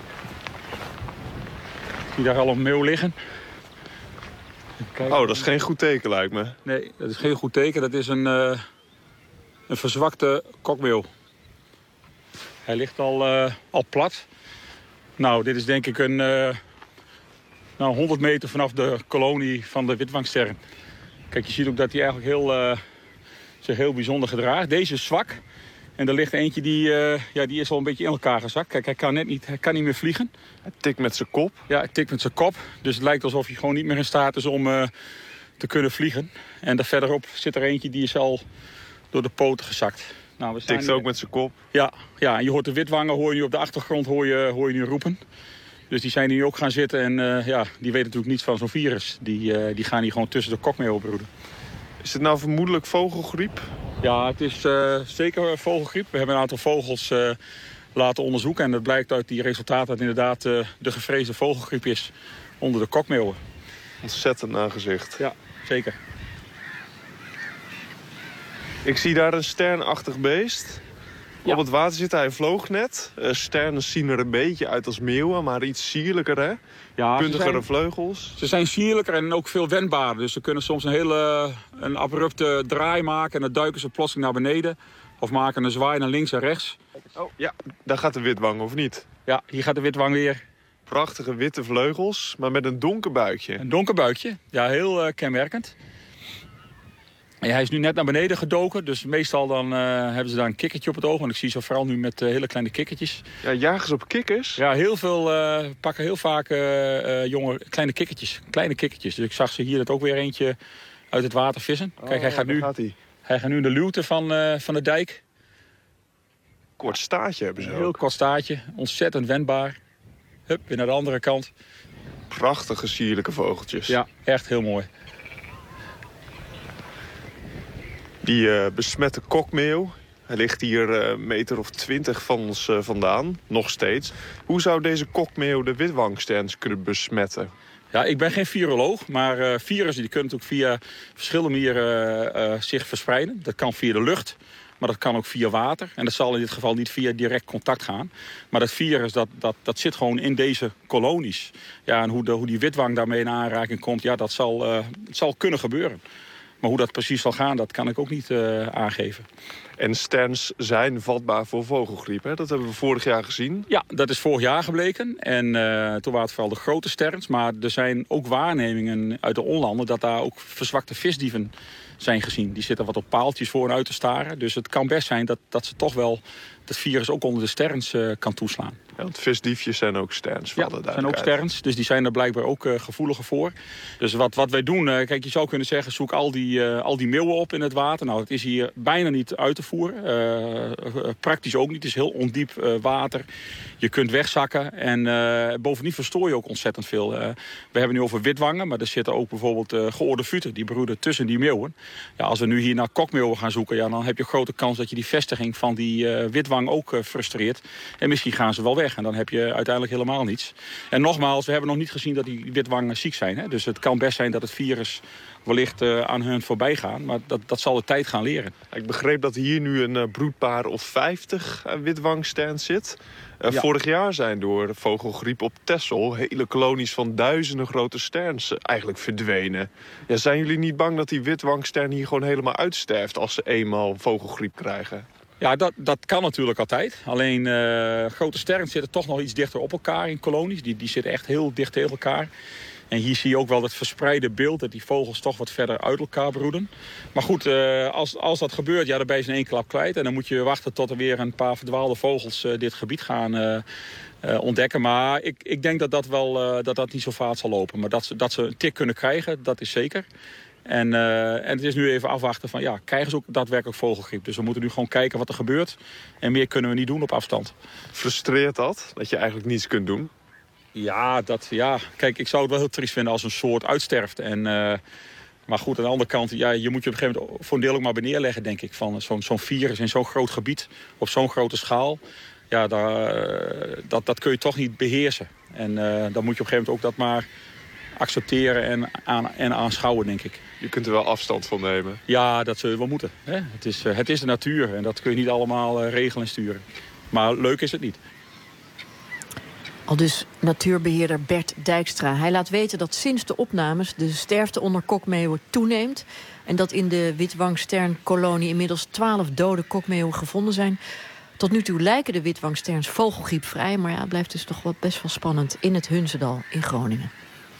Speaker 10: Ik zie daar al een meeuw liggen.
Speaker 13: Oh, dat is geen goed teken lijkt me.
Speaker 10: Nee, dat is geen goed teken. Dat is een... Uh, Een verzwakte kokmeeuw. Hij ligt al, uh, al plat. Nou, dit is denk ik een uh, nou, honderd meter vanaf de kolonie van de witwangsterren. Kijk, je ziet ook dat hij eigenlijk heel, uh, zich heel bijzonder gedraagt. Deze is zwak. En er ligt eentje die, uh, ja, die is al een beetje in elkaar gezakt. Kijk, hij kan net niet, hij kan niet meer vliegen.
Speaker 13: Hij tikt met zijn kop.
Speaker 10: Ja, hij tikt met zijn kop. Dus het lijkt alsof hij gewoon niet meer in staat is om uh, te kunnen vliegen. En daar verderop zit er eentje die is al door de poten gezakt. Nou, we
Speaker 13: tikt
Speaker 10: hier...
Speaker 13: ook met zijn kop.
Speaker 10: Ja, ja, en je hoort de witwangen, hoor je nu op de achtergrond hoor je, hoor je nu roepen. Dus die zijn hier ook gaan zitten en uh, ja, die weten natuurlijk niets van zo'n virus. Die, uh, die gaan hier gewoon tussen de kokmeeuwen broeden.
Speaker 13: Is het nou vermoedelijk vogelgriep?
Speaker 10: Ja, het is uh, zeker vogelgriep. We hebben een aantal vogels uh, laten onderzoeken. En het blijkt uit die resultaten dat inderdaad uh, de gevreesde vogelgriep is onder de kokmeeuwen.
Speaker 13: Ontzettend aangezicht.
Speaker 10: Ja, zeker.
Speaker 13: Ik zie daar een sternachtig beest. Ja. Op het water zit hij vloog net. Uh, sternen zien er een beetje uit als meeuwen, maar iets sierlijker, hè? Ja, puntigere zijn, vleugels.
Speaker 10: Ze zijn sierlijker en ook veel wendbaarder. Dus ze kunnen soms een hele een abrupte draai maken en dan duiken ze plotseling naar beneden. Of maken een zwaai naar links en rechts.
Speaker 13: Oh, ja, daar gaat de witwang, of niet?
Speaker 10: Ja, hier gaat de witwang weer.
Speaker 13: Prachtige witte vleugels, maar met een donker buikje.
Speaker 10: Een donker buikje, ja, heel uh, kenmerkend. Ja, hij is nu net naar beneden gedoken, dus meestal dan, uh, hebben ze daar een kikkertje op het oog. En ik zie ze vooral nu met uh, hele kleine kikkertjes.
Speaker 13: Ja, jagers op kikkers?
Speaker 10: Ja, heel veel uh, pakken heel vaak uh, uh, jonge kleine kikkertjes. Kleine kikkertjes. Dus ik zag ze hier dat ook weer eentje uit het water vissen.
Speaker 13: Oh,
Speaker 10: kijk, hij gaat nu,
Speaker 13: gaat hij.
Speaker 10: hij gaat nu in de luwte van, uh, van de dijk.
Speaker 13: kort staartje hebben ze
Speaker 10: Een heel
Speaker 13: ook.
Speaker 10: kort staartje, ontzettend wendbaar. Hup, weer naar de andere kant.
Speaker 13: Prachtige, sierlijke vogeltjes.
Speaker 10: Ja, echt heel mooi.
Speaker 13: Die uh, besmette kokmeeuw. Hij ligt hier een uh, meter of twintig van ons uh, vandaan, nog steeds. Hoe zou deze kokmeeuw de witwangsterns kunnen besmetten?
Speaker 10: Ja, ik ben geen viroloog, maar uh, virussen die kunnen natuurlijk via verschillende manieren uh, uh, zich verspreiden. Dat kan via de lucht, maar dat kan ook via water. En dat zal in dit geval niet via direct contact gaan. Maar dat virus, dat, dat, dat zit gewoon in deze kolonies. Ja, en hoe, de, hoe die witwang daarmee in aanraking komt, ja, dat zal, uh, het zal kunnen gebeuren. Maar hoe dat precies zal gaan, dat kan ik ook niet uh, aangeven.
Speaker 13: En sterns zijn vatbaar voor vogelgriep, hè? Dat hebben we vorig jaar gezien.
Speaker 10: Ja, dat is vorig jaar gebleken. En uh, toen waren het vooral de grote sterns. Maar er zijn ook waarnemingen uit de onlanden dat daar ook verzwakte visdieven zijn gezien. Die zitten wat op paaltjes voor en uit te staren. Dus het kan best zijn dat, dat ze toch wel het virus ook onder de sterns uh, kan toeslaan.
Speaker 13: Ja, want visdiefjes zijn ook sterns.
Speaker 10: Ja, zijn ook sterns. Dus die zijn er blijkbaar ook uh, gevoeliger voor. Dus wat, wat wij doen, uh, kijk, je zou kunnen zeggen, zoek al die, uh, al die meeuwen op in het water. Nou, het is hier bijna niet uit te voeren. Uh, uh, praktisch ook niet. Het is heel ondiep uh, water. Je kunt wegzakken. En uh, bovendien verstoor je ook ontzettend veel. Uh, we hebben nu over witwangen, maar er zitten ook bijvoorbeeld uh, geoorde futen. Die broeden tussen die meeuwen. Ja, als we nu hier naar kokmeeuwen gaan zoeken, ja, dan heb je grote kans dat je die vestiging van die uh, witwang ook uh, frustreert. En misschien gaan ze wel weg. En dan heb je uiteindelijk helemaal niets. En nogmaals, we hebben nog niet gezien dat die witwangen ziek zijn. Hè? Dus het kan best zijn dat het virus wellicht uh, aan hun voorbij gaat. Maar dat, dat zal de tijd gaan leren.
Speaker 13: Ik begreep dat hier nu een uh, broedpaar of vijftig uh, witwangsterns zit. Uh,
Speaker 10: ja.
Speaker 13: Vorig jaar zijn door de vogelgriep op Texel hele kolonies van duizenden grote sterns uh, eigenlijk verdwenen. Ja, zijn jullie niet bang dat die witwangstern hier gewoon helemaal uitsterft als ze eenmaal vogelgriep krijgen?
Speaker 10: Ja, dat, dat kan natuurlijk altijd. Alleen uh, grote sterns zitten toch nog iets dichter op elkaar in kolonies. Die, die zitten echt heel dicht tegen elkaar. En hier zie je ook wel het verspreide beeld dat die vogels toch wat verder uit elkaar broeden. Maar goed, uh, als, als dat gebeurt, ja, dan ben je ze in één klap kwijt. En dan moet je wachten tot er weer een paar verdwaalde vogels uh, dit gebied gaan uh, uh, ontdekken. Maar ik, ik denk dat dat, wel, uh, dat dat niet zo vaart zal lopen. Maar dat ze, dat ze een tik kunnen krijgen, dat is zeker. En, uh, en het is nu even afwachten van, ja, krijgen ze ook daadwerkelijk vogelgriep? Dus we moeten nu gewoon kijken wat er gebeurt. En meer kunnen we niet doen op afstand.
Speaker 13: Frustreert dat, dat je eigenlijk niets kunt doen?
Speaker 10: Ja, dat, ja, kijk, ik zou het wel heel triest vinden als een soort uitsterft. En, uh, maar goed, aan de andere kant, ja, je moet je op een gegeven moment voor een deel ook maar beneerleggen, denk ik. Van zo'n zo'n virus in zo'n groot gebied, op zo'n grote schaal. Ja, daar, uh, dat, dat kun je toch niet beheersen. En uh, dan moet je op een gegeven moment ook dat maar accepteren en, aan, en aanschouwen, denk ik.
Speaker 13: Je kunt er wel afstand van nemen.
Speaker 10: Ja, dat zullen we wel moeten. Hè? Het, is, uh, het is de natuur en dat kun je niet allemaal uh, regelen en sturen. Maar leuk is het niet.
Speaker 7: Al dus natuurbeheerder Bert Dijkstra. Hij laat weten dat sinds de opnames de sterfte onder kokmeeuwen toeneemt. En dat in de witwangsternkolonie inmiddels twaalf dode kokmeeuwen gevonden zijn. Tot nu toe lijken de witwangsterns vogelgriepvrij. Maar ja, het blijft dus toch wel best wel spannend in het Hunzendal in Groningen.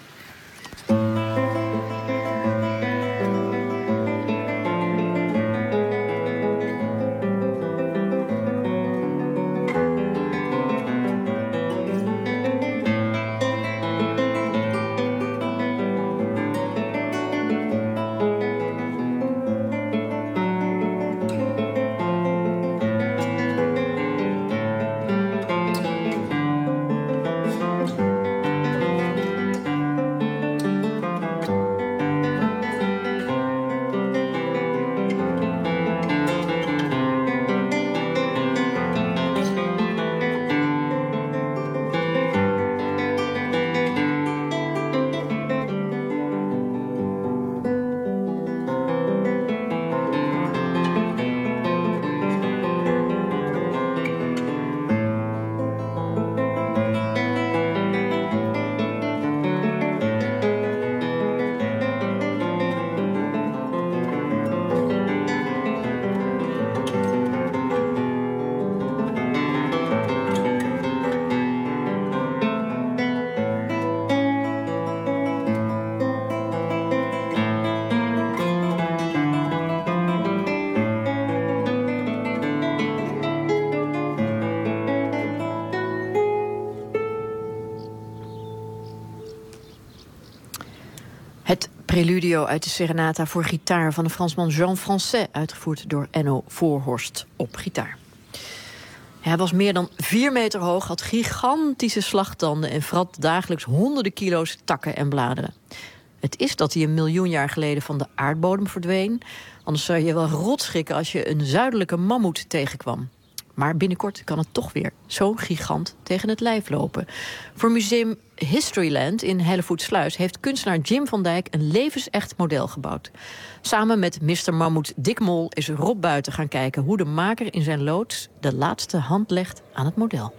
Speaker 7: Preludio uit de Serenata voor gitaar van de Fransman Jean Français, uitgevoerd door Enno Voorhorst op gitaar. Hij was meer dan vier meter hoog, had gigantische slagtanden en vrat dagelijks honderden kilo's takken en bladeren. Het is dat hij een miljoen jaar geleden van de aardbodem verdween. Anders zou je wel rot schrikken als je een zuidelijke mammoet tegenkwam. Maar binnenkort kan het toch weer zo'n gigant tegen het lijf lopen. Voor museum Historyland in Hellevoetsluis heeft kunstenaar Jim van Dijk een levensecht model gebouwd. Samen met mister Mammoet Dick Mol is Rob Buiten gaan kijken hoe de maker in zijn loods de laatste hand legt aan het model.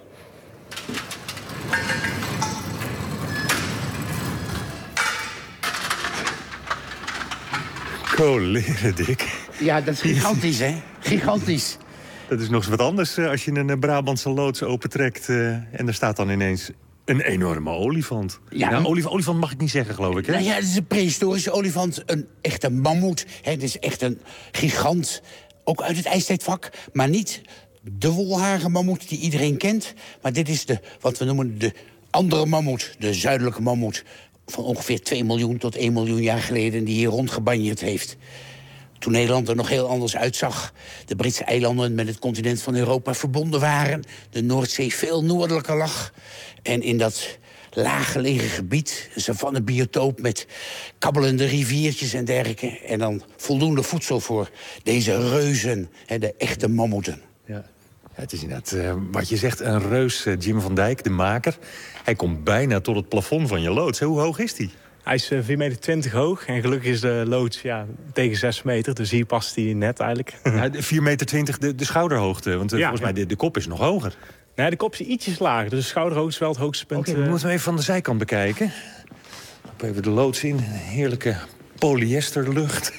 Speaker 11: Coleren, Dick.
Speaker 14: Ja, dat is gigantisch, hè? Gigantisch.
Speaker 11: Dat is nog eens wat anders uh, als je een uh, Brabantse loods opentrekt... Uh, en er staat dan ineens een enorme olifant.
Speaker 14: Ja,
Speaker 11: nou, olif olifant mag ik niet zeggen, geloof ik, hè?
Speaker 14: Nou ja, het is een prehistorische olifant. Een echte mammoet. Het is echt een gigant. Ook uit het ijstijdvak. Maar niet de wolharige mammoet die iedereen kent. Maar dit is de, wat we noemen de andere mammoet. De zuidelijke mammoet. Van ongeveer twee miljoen tot één miljoen jaar geleden. Die hier rondgebanjerd heeft. Toen Nederland er nog heel anders uitzag. De Britse eilanden met het continent van Europa verbonden waren. De Noordzee veel noordelijker lag. En in dat laaggelegen gebied, een savannebiotoop met kabbelende riviertjes en dergelijke. En dan voldoende voedsel voor deze reuzen, hè, de echte mammoeten.
Speaker 11: Ja. Ja, het is inderdaad, uh, wat je zegt, een reus, uh, Jim van Dijk, de maker. Hij komt bijna tot het plafond van je loods. Hoe hoog is hij?
Speaker 16: Hij is vier meter twintig hoog en gelukkig is de loods ja, tegen zes meter. Dus hier past hij net eigenlijk.
Speaker 11: Ja, vier meter twintig de, de schouderhoogte, want uh,
Speaker 16: ja,
Speaker 11: volgens ja. mij de, de kop is nog hoger.
Speaker 16: Nee, de kop is ietsjes lager, dus de schouderhoogte is wel het hoogste punt.
Speaker 11: Oké, okay, we moeten hem even van de zijkant bekijken. Op even de loods in, heerlijke polyesterlucht.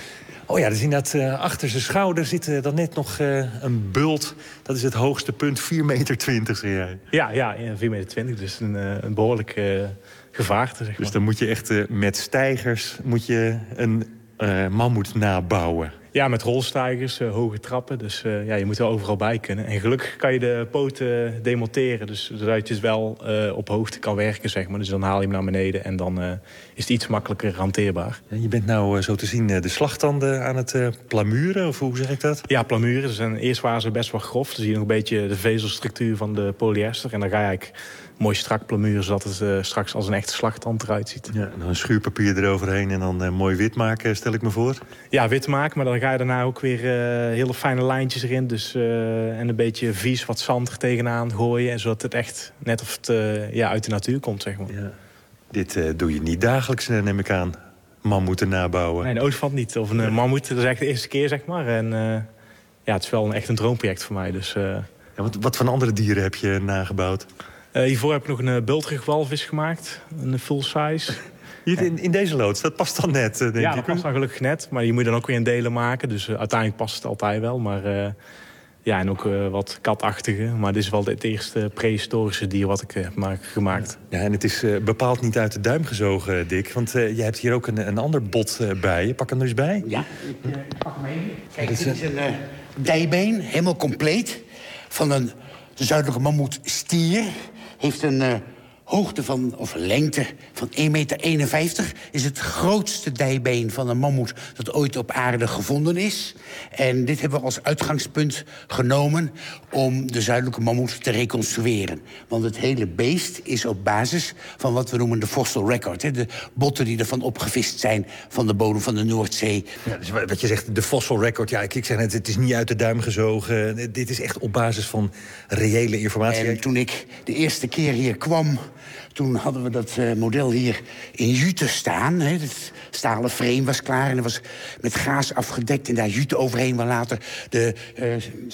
Speaker 11: Oh ja, dus inderdaad, uh, achter zijn schouder zit uh, dan net nog uh, een bult. Dat is het hoogste punt, vier meter twintig, zeg jij.
Speaker 16: Ja, ja, vier meter twintig, dus een, uh, een behoorlijk uh, gevaarte, zeg maar.
Speaker 11: Dus dan moet je echt uh, met stijgers moet je een uh, mammoet nabouwen.
Speaker 16: Ja, met rolstijgers, uh, hoge trappen. Dus uh, ja, je moet er overal bij kunnen. En gelukkig kan je de poten demonteren. Dus zodat je het wel uh, op hoogte kan werken, zeg maar. Dus dan haal je hem naar beneden en dan uh, is het iets makkelijker hanteerbaar.
Speaker 11: Ja, je bent nou uh, zo te zien uh, de slagtanden aan het uh, plamuren, of hoe zeg ik dat?
Speaker 16: Ja, plamuren. Dus, en eerst waren ze best wel grof. Dan zie je nog een beetje de vezelstructuur van de polyester. En dan ga je eigenlijk mooi strak plamuren, zodat het uh, straks als een echte slagtand eruit ziet.
Speaker 11: Ja, en dan een schuurpapier eroverheen en dan uh, mooi wit maken, stel ik me voor.
Speaker 16: Ja, wit maken, maar dan ga je daarna ook weer uh, hele fijne lijntjes erin. Dus, uh, en een beetje vies, wat zand er tegenaan gooien. En zodat het echt net of het uh, ja, uit de natuur komt, zeg maar.
Speaker 11: Ja. Dit uh, doe je niet dagelijks, neem ik aan. Mammoeten nabouwen.
Speaker 16: Nee, een olifant niet. Of een uh, mammoet, dat is echt de eerste keer, zeg maar. En uh, ja, het is wel een, echt een droomproject voor mij. Dus, uh...
Speaker 11: ja, wat, wat voor andere dieren heb je nagebouwd?
Speaker 16: Uh, hiervoor heb ik nog een uh, bultrug walvis gemaakt. Een full size.
Speaker 11: Hier in, in deze loods, dat past dan net, denk
Speaker 16: ja,
Speaker 11: ik.
Speaker 16: Ja, dat past dan gelukkig net. Maar je moet dan ook weer in delen maken. Dus uh, uiteindelijk past het altijd wel. Maar uh, ja, en ook uh, wat katachtige. Maar dit is wel het eerste prehistorische dier wat ik uh, heb gemaakt.
Speaker 11: Ja, en het is uh, bepaald niet uit de duim gezogen, Dick. Want uh, je hebt hier ook een, een ander bot uh, bij je. Pak hem er eens bij.
Speaker 14: Ja, ik uh, pak hem even. Kijk, dit is een uh, dijbeen, helemaal compleet. Van een zuidelijke mammoet stier. Heeft een uh, hoogte van, of lengte van één meter eenenvijftig. Is het grootste dijbeen van een mammoet dat ooit op aarde gevonden is. En dit hebben we als uitgangspunt genomen om de zuidelijke mammoet te reconstrueren. Want het hele beest is op basis van wat we noemen de fossil record. Hè, de botten die ervan opgevist zijn van de bodem van de Noordzee.
Speaker 11: Ja, dus wat je zegt, de fossil record, ja, ik, ik zeg net, het is niet uit de duim gezogen. Dit is echt op basis van reële informatie.
Speaker 14: En toen ik de eerste keer hier kwam, toen hadden we dat uh, model hier in jute staan. Hè. Het stalen frame was klaar en er was met gaas afgedekt. En daar jute overheen, waar later de uh,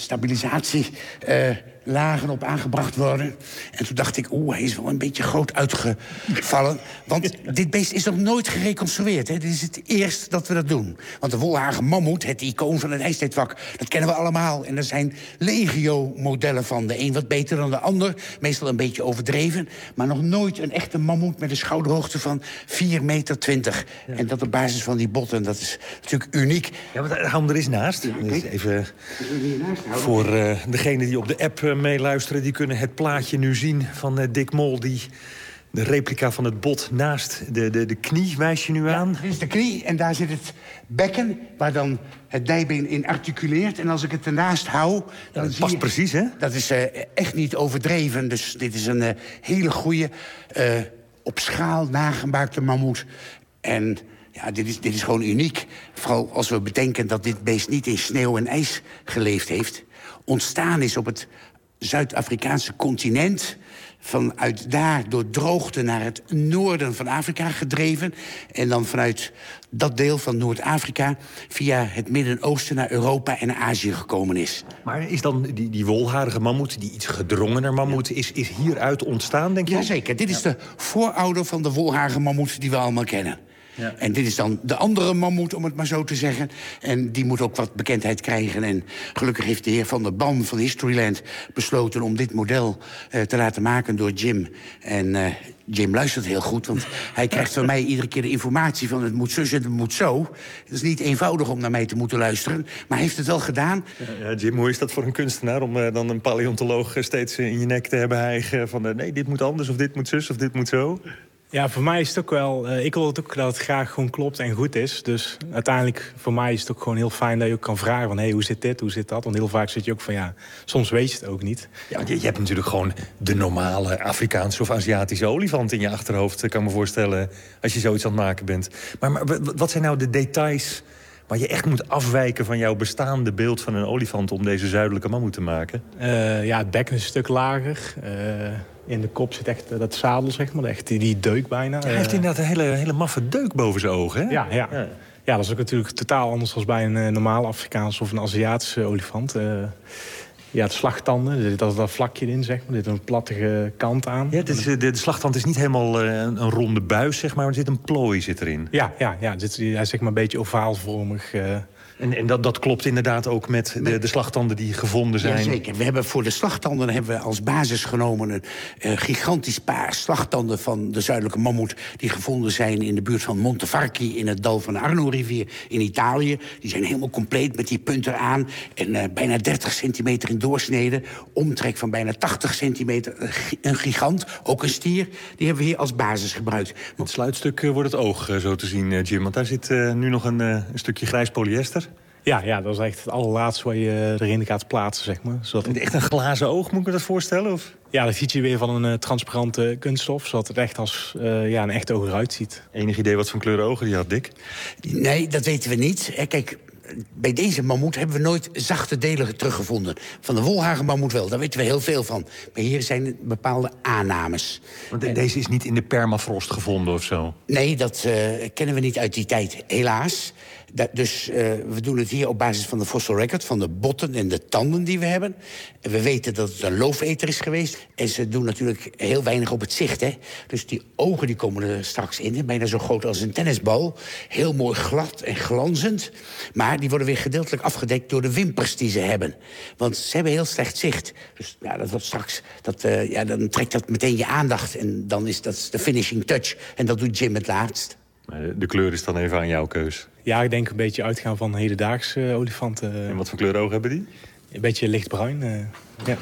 Speaker 14: stabilisatielagen uh, op aangebracht worden. En toen dacht ik, oeh, hij is wel een beetje groot uitgevallen. Want dit beest is nog nooit gereconstrueerd. Hè. Dit is het eerst dat we dat doen. Want de wolharige mammoet, het icoon van het ijstijdvak, dat kennen we allemaal. En er zijn legio-modellen van. De een wat beter dan de ander. Meestal een beetje overdreven. Maar nog nooit een echte mammoet met een schouderhoogte van vier meter twintig. Ja. En dat op basis van die botten, dat is natuurlijk uniek.
Speaker 11: Ja, want hou hem er eens naast. Ja, okay. Even voor uh, degenen die op de app uh, meeluisteren, die kunnen het plaatje nu zien van uh, Dick Mol, die De replica van het bot naast de, de, de knie wijs je nu aan.
Speaker 14: Ja, dit is de knie en daar zit het bekken... waar dan het dijbeen in articuleert. En als ik het ernaast hou...
Speaker 11: Ja,
Speaker 14: dan
Speaker 11: dat
Speaker 14: zie
Speaker 11: past
Speaker 14: je,
Speaker 11: precies, hè?
Speaker 14: Dat is uh, echt niet overdreven. Dus dit is een uh, hele goede, uh, op schaal nagemaakte mammoet. En ja, dit is, dit is gewoon uniek. Vooral als we bedenken dat dit beest niet in sneeuw en ijs geleefd heeft. Ontstaan is op het Zuid-Afrikaanse continent... vanuit daar door droogte naar het noorden van Afrika gedreven... en dan vanuit dat deel van Noord-Afrika... via het Midden-Oosten naar Europa en Azië gekomen is.
Speaker 11: Maar is dan die, die wolharige mammoet, die iets gedrongener mammoet... is, is hieruit ontstaan, denk je?
Speaker 14: Jazeker, dit is ja. de voorouder van de wolharige mammoet die we allemaal kennen. Ja. En dit is dan de andere mammoet, om het maar zo te zeggen. En die moet ook wat bekendheid krijgen. En gelukkig heeft de heer Van der Bam van Historyland besloten... om dit model uh, te laten maken door Jim. En uh, Jim luistert heel goed, want hij krijgt van mij iedere keer de informatie... van het moet zus en het moet zo. Het is niet eenvoudig om naar mij te moeten luisteren, maar hij heeft het wel gedaan.
Speaker 11: Ja, ja, Jim, hoe is dat voor een kunstenaar om uh, dan een paleontoloog steeds uh, in je nek te hebben hijgen... van uh, nee, dit moet anders, of dit moet zus, of dit moet zo?
Speaker 16: Ja, voor mij is het ook wel... Uh, ik wil het ook dat het graag gewoon klopt en goed is. Dus uiteindelijk, voor mij is het ook gewoon heel fijn dat je ook kan vragen van... hé, hey, hoe zit dit, hoe zit dat? Want heel vaak zit je ook van, ja, soms weet je het ook niet.
Speaker 11: Ja, je, je hebt natuurlijk gewoon de normale Afrikaanse of Aziatische olifant in je achterhoofd... kan me voorstellen, als je zoiets aan het maken bent. Maar, maar wat zijn nou de details waar je echt moet afwijken van jouw bestaande beeld van een olifant... om deze zuidelijke mammoet te maken?
Speaker 16: Uh, ja, het bekken is een stuk lager... Uh, in de kop zit echt uh, dat zadel, zeg maar. Echt die, die deuk bijna.
Speaker 11: Ja, hij heeft inderdaad een hele, hele maffe deuk boven zijn ogen, hè?
Speaker 16: Ja, ja. ja. ja, dat is ook natuurlijk totaal anders dan bij een uh, normale Afrikaanse of een Aziatische olifant. Uh, ja, de slagtanden, er zit dat, dat vlakje in, zeg maar. Er zit een plattige kant aan.
Speaker 11: Ja, is, de, de slagtand is niet helemaal uh, een, een ronde buis, zeg maar. Er zit een plooi zit erin.
Speaker 16: Ja, ja, ja. Zit, hij is zeg maar een beetje ovaalvormig... Uh,
Speaker 11: En, en dat, dat klopt inderdaad ook met de, de slagtanden die gevonden zijn?
Speaker 14: Jazeker. We hebben voor de slagtanden hebben we als basis genomen... een uh, gigantisch paar slagtanden van de zuidelijke mammoet... die gevonden zijn in de buurt van Montevarchi... in het dal van de Arno-rivier in Italië. Die zijn helemaal compleet met die punten aan. En uh, bijna dertig centimeter in doorsnede. Omtrek van bijna tachtig centimeter. Een gigant, ook een stier. Die hebben we hier als basis gebruikt.
Speaker 11: Het sluitstuk uh, wordt het oog, uh, zo te zien, uh, Jim. Want daar zit uh, nu nog een, uh, een stukje grijs polyester.
Speaker 16: Ja, ja, dat is echt het allerlaatste waar je erin gaat plaatsen, zeg maar. Zodat...
Speaker 11: Echt een glazen oog, moet ik me dat voorstellen? Of?
Speaker 16: Ja, dat ziet je weer van een uh, transparante kunststof... zodat het echt als uh, ja, een echt oog eruit ziet.
Speaker 11: Enig idee wat voor kleur ogen die had, Dick?
Speaker 14: Nee, dat weten we niet. Kijk, bij deze mammoet hebben we nooit zachte delen teruggevonden. Van de wolharige mammoet wel, daar weten we heel veel van. Maar hier zijn bepaalde aannames.
Speaker 11: Want de, deze is niet in de permafrost gevonden of zo?
Speaker 14: Nee, dat uh, kennen we niet uit die tijd, helaas. Da dus uh, we doen het hier op basis van de fossil record... van de botten en de tanden die we hebben. En we weten dat het een looveter is geweest. En ze doen natuurlijk heel weinig op het zicht, hè. Dus die ogen die komen er straks in, bijna zo groot als een tennisbal. Heel mooi glad en glanzend. Maar die worden weer gedeeltelijk afgedekt door de wimpers die ze hebben. Want ze hebben heel slecht zicht. Dus ja, dat wordt straks, dat, uh, ja, dan trekt dat meteen je aandacht. En dan is dat de finishing touch. En dat doet Jim het laatst.
Speaker 11: De kleur is dan even aan jouw keus?
Speaker 16: Ja, ik denk een beetje uitgaan van hedendaagse uh, olifanten.
Speaker 11: En wat voor kleur ogen hebben die?
Speaker 16: Een beetje lichtbruin, uh, ja.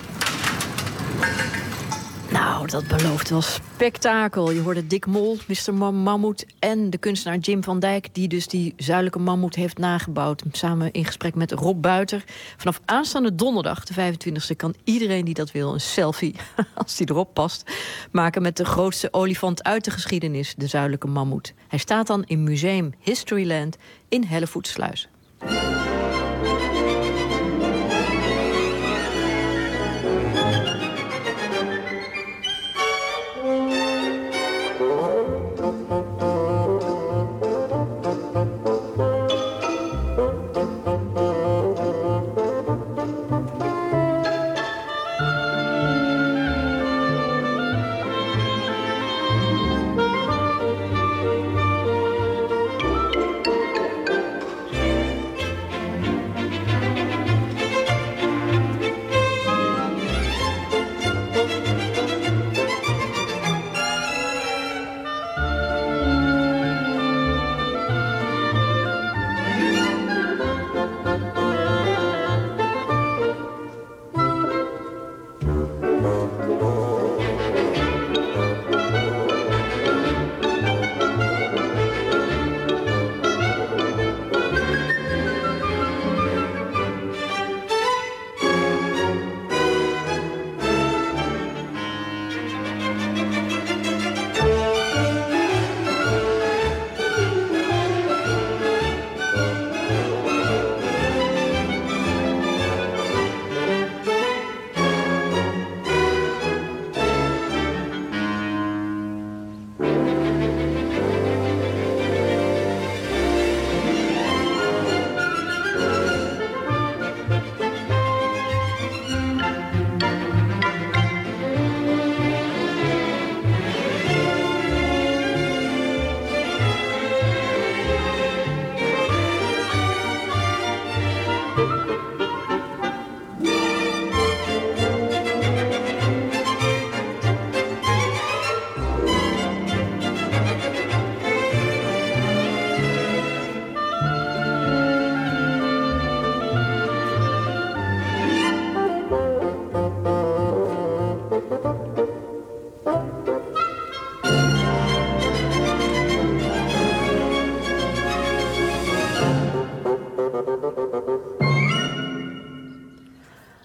Speaker 7: Nou, dat belooft wel spektakel. Je hoorde Dick Mol, mister Mammoet en de kunstenaar Jim van Dijk... die dus die zuidelijke mammoet heeft nagebouwd. Samen in gesprek met Rob Buiter. Vanaf aanstaande donderdag, de vijfentwintigste... kan iedereen die dat wil een selfie, als die erop past... maken met de grootste olifant uit de geschiedenis, de zuidelijke mammoet. Hij staat dan in Museum Historyland in Hellevoetsluis.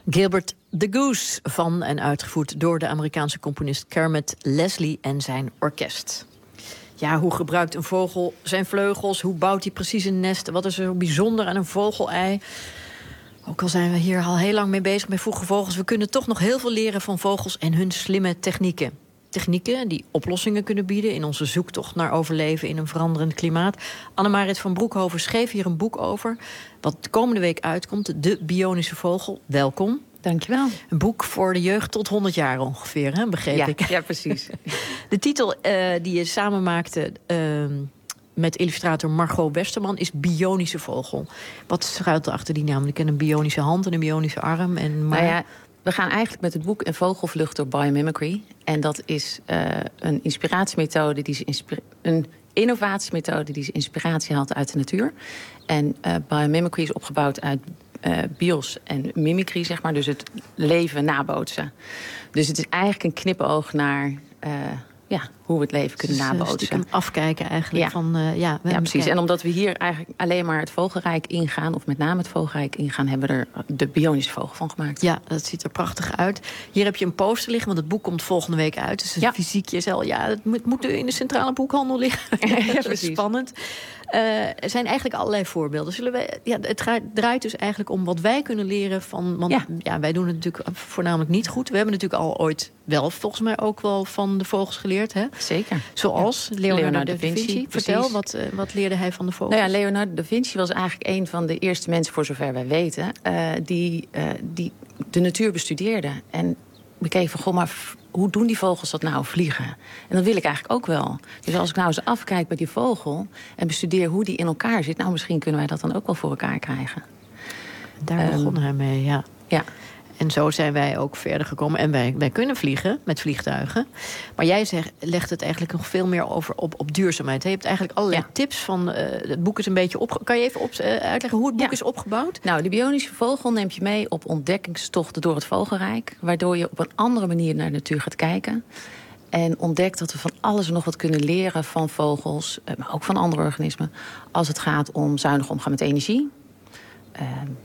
Speaker 7: Gilbert the Goose, van en uitgevoerd door de Amerikaanse componist Kermit Leslie en zijn orkest. Ja, hoe gebruikt een vogel zijn vleugels? Hoe bouwt hij precies een nest? Wat is er zo bijzonder aan een vogelei? Ook al zijn we hier al heel lang mee bezig met vroege vogels, we kunnen toch nog heel veel leren van vogels en hun slimme technieken. Technieken die oplossingen kunnen bieden in onze zoektocht naar overleven in een veranderend klimaat. Annemarit van Broekhoven schreef hier een boek over, wat de komende week uitkomt, De Bionische Vogel. Welkom.
Speaker 1: Dankjewel.
Speaker 7: Een boek voor de jeugd tot honderd jaar ongeveer, hè, begreep
Speaker 1: ja,
Speaker 7: ik.
Speaker 1: Ja, precies.
Speaker 7: De titel uh, die je samen maakte uh, met illustrator Margot Westerman is Bionische Vogel. Wat schuilt er achter die naam? Ik ken een bionische hand en een bionische arm. En maar...
Speaker 1: Nou ja, we gaan eigenlijk met het boek een vogelvlucht door biomimicry. En dat is uh, een inspiratiemethode, die inspira- een innovatiemethode die zijn inspiratie haalt uit de natuur. En uh, biomimicry is opgebouwd uit uh, bios en mimicry, zeg maar. Dus het leven nabootsen. Dus het is eigenlijk een knipoog naar Uh, ja, hoe we het leven kunnen
Speaker 7: dus,
Speaker 1: nabootsen.
Speaker 7: Stiekem afkijken eigenlijk.
Speaker 1: Ja,
Speaker 7: van, uh, ja,
Speaker 1: ja precies. En omdat we hier eigenlijk alleen maar het vogelrijk ingaan, of met name het vogelrijk ingaan, hebben we er de bionische vogel van gemaakt.
Speaker 7: Ja, dat ziet er prachtig uit. Hier heb je een poster liggen, want het boek komt volgende week uit. Dus het ja. fysiekje is al, ja, het moet, moet in de centrale boekhandel liggen. Ja, dat is spannend. Uh, er zijn eigenlijk allerlei voorbeelden. Zullen we, ja, het draait dus eigenlijk om wat wij kunnen leren van. Want ja. Ja, wij doen het natuurlijk voornamelijk niet goed. We hebben natuurlijk al ooit wel, volgens mij ook wel van de vogels geleerd. Hè?
Speaker 1: Zeker.
Speaker 7: Zoals ja. Leonardo, Leonardo da Vinci. Vinci. Vertel, wat, uh, wat leerde hij van de vogels?
Speaker 1: Nou ja, Leonardo da Vinci was eigenlijk een van de eerste mensen, voor zover wij weten, uh, die, uh, die de natuur bestudeerde. En bekeken van, goh, maar hoe doen die vogels dat nou, vliegen? En dat wil ik eigenlijk ook wel. Dus als ik nou eens afkijk bij die vogel en bestudeer hoe die in elkaar zit, nou, misschien kunnen wij dat dan ook wel voor elkaar krijgen.
Speaker 7: Daar um, begon hij mee, ja.
Speaker 1: Ja.
Speaker 7: En zo zijn wij ook verder gekomen. En wij, wij kunnen vliegen met vliegtuigen. Maar jij zegt, legt het eigenlijk nog veel meer over op, op duurzaamheid. Je hebt eigenlijk allerlei ja. tips van. Uh, het boek is een beetje op. Kan je even op, uh, uitleggen hoe het boek ja. is opgebouwd?
Speaker 1: Nou, de bionische vogel neemt je mee op ontdekkingstochten door het vogelrijk. Waardoor je op een andere manier naar de natuur gaat kijken. En ontdekt dat we van alles en nog wat kunnen leren van vogels, uh, maar ook van andere organismen. Als het gaat om zuinig omgaan met energie. Uh,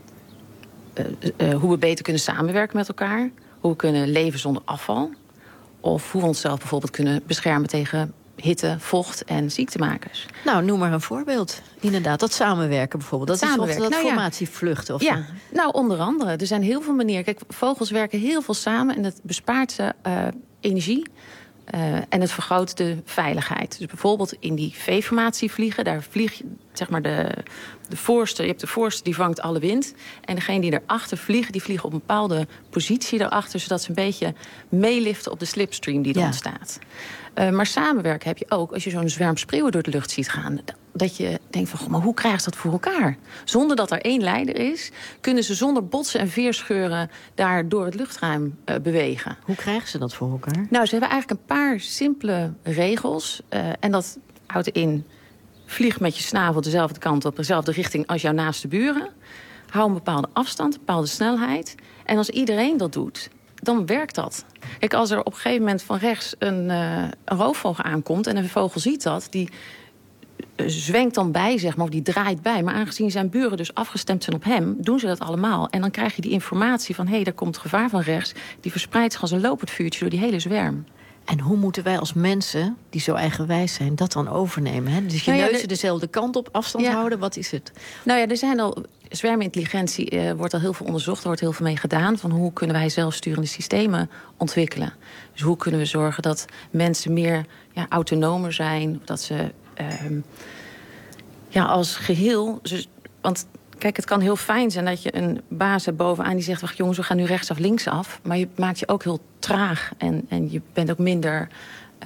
Speaker 1: Uh, uh, hoe we beter kunnen samenwerken met elkaar. Hoe we kunnen leven zonder afval. Of hoe we onszelf bijvoorbeeld kunnen beschermen tegen hitte, vocht en ziektemakers.
Speaker 7: Nou, noem maar een voorbeeld. Inderdaad, dat samenwerken bijvoorbeeld. Dat samenwerken. is of dat nou, formatievluchten. Of
Speaker 1: ja, ja. Nou, onder andere. Er zijn heel veel manieren. Kijk, vogels werken heel veel samen en dat bespaart ze uh, energie. Uh, en het vergroot de veiligheid. Dus bijvoorbeeld in die V-formatie vliegen, daar vlieg je, zeg maar, de, de voorste, je hebt de voorste die vangt alle wind. En degene die erachter vliegen, die vliegen op een bepaalde positie daarachter, zodat ze een beetje meeliften op de slipstream die er ja. ontstaat. Uh, maar samenwerken heb je ook als je zo'n zwerm spreeuwen door de lucht ziet gaan. Dat je denkt van, goh, maar hoe krijgen ze dat voor elkaar? Zonder dat er één leider is, kunnen ze zonder botsen en veerscheuren daar door het luchtruim uh, bewegen.
Speaker 7: Hoe krijgen ze dat voor elkaar?
Speaker 1: Nou, ze hebben eigenlijk een paar simpele regels. Uh, en dat houdt in, vlieg met je snavel dezelfde kant op, dezelfde richting als jouw naaste buren. Hou een bepaalde afstand, een bepaalde snelheid. En als iedereen dat doet, dan werkt dat. Kijk, als er op een gegeven moment van rechts een, uh, een roofvogel aankomt en een vogel ziet dat, die zwenkt dan bij, zeg maar, of die draait bij. Maar aangezien zijn buren dus afgestemd zijn op hem, doen ze dat allemaal. En dan krijg je die informatie van, hé, hey, daar komt gevaar van rechts. Die verspreidt zich als een lopend vuurtje door die hele zwerm.
Speaker 7: En hoe moeten wij als mensen, die zo eigenwijs zijn, dat dan overnemen? Hè? Dus je nou ja, neuzen de... dezelfde kant op, afstand ja. houden, wat is het?
Speaker 1: Nou ja, er zijn al, zwermintelligentie uh, wordt al heel veel onderzocht, er wordt heel veel mee gedaan, van hoe kunnen wij zelfsturende systemen ontwikkelen. Dus hoe kunnen we zorgen dat mensen meer ja, autonomer zijn, dat ze uh, ja, als geheel, dus, want kijk, het kan heel fijn zijn dat je een baas hebt bovenaan die zegt, wacht jongens, we gaan nu rechtsaf, linksaf. Maar je maakt je ook heel traag en, en je bent ook minder, uh,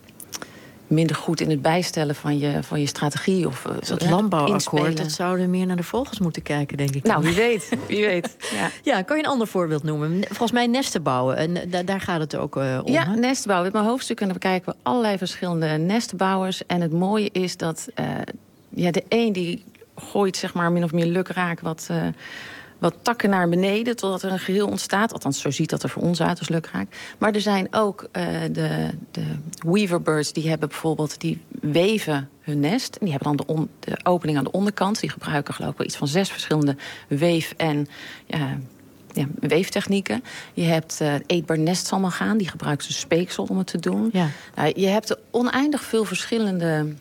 Speaker 1: minder goed in het bijstellen van je, van je strategie. Of
Speaker 7: dus dat landbouwakkoord, dat zouden meer naar de vogels moeten kijken, denk ik.
Speaker 1: Nou, wie weet. Wie weet.
Speaker 7: Ja. Ja, kan je een ander voorbeeld noemen? Volgens mij nesten bouwen. En da- daar gaat het ook uh, om.
Speaker 1: Ja, hè? Nesten bouwen. Met mijn hoofdstuk en dan bekijken we allerlei verschillende nestenbouwers. En het mooie is dat uh, ja, de een die gooit, zeg maar, min of meer lukraak wat, uh, wat takken naar beneden, totdat er een geheel ontstaat. Althans, zo ziet dat er voor ons uit als lukraak. Maar er zijn ook uh, de, de weaverbirds, die hebben bijvoorbeeld, die weven hun nest. En die hebben dan de, on, de opening aan de onderkant. Die gebruiken, geloof ik, wel iets van zes verschillende weef- en ja, ja, weeftechnieken. Je hebt uh, eetbaar nestsalmagaan, die gebruikt ze speeksel om het te doen.
Speaker 7: Ja.
Speaker 1: Nou, je hebt oneindig veel verschillende...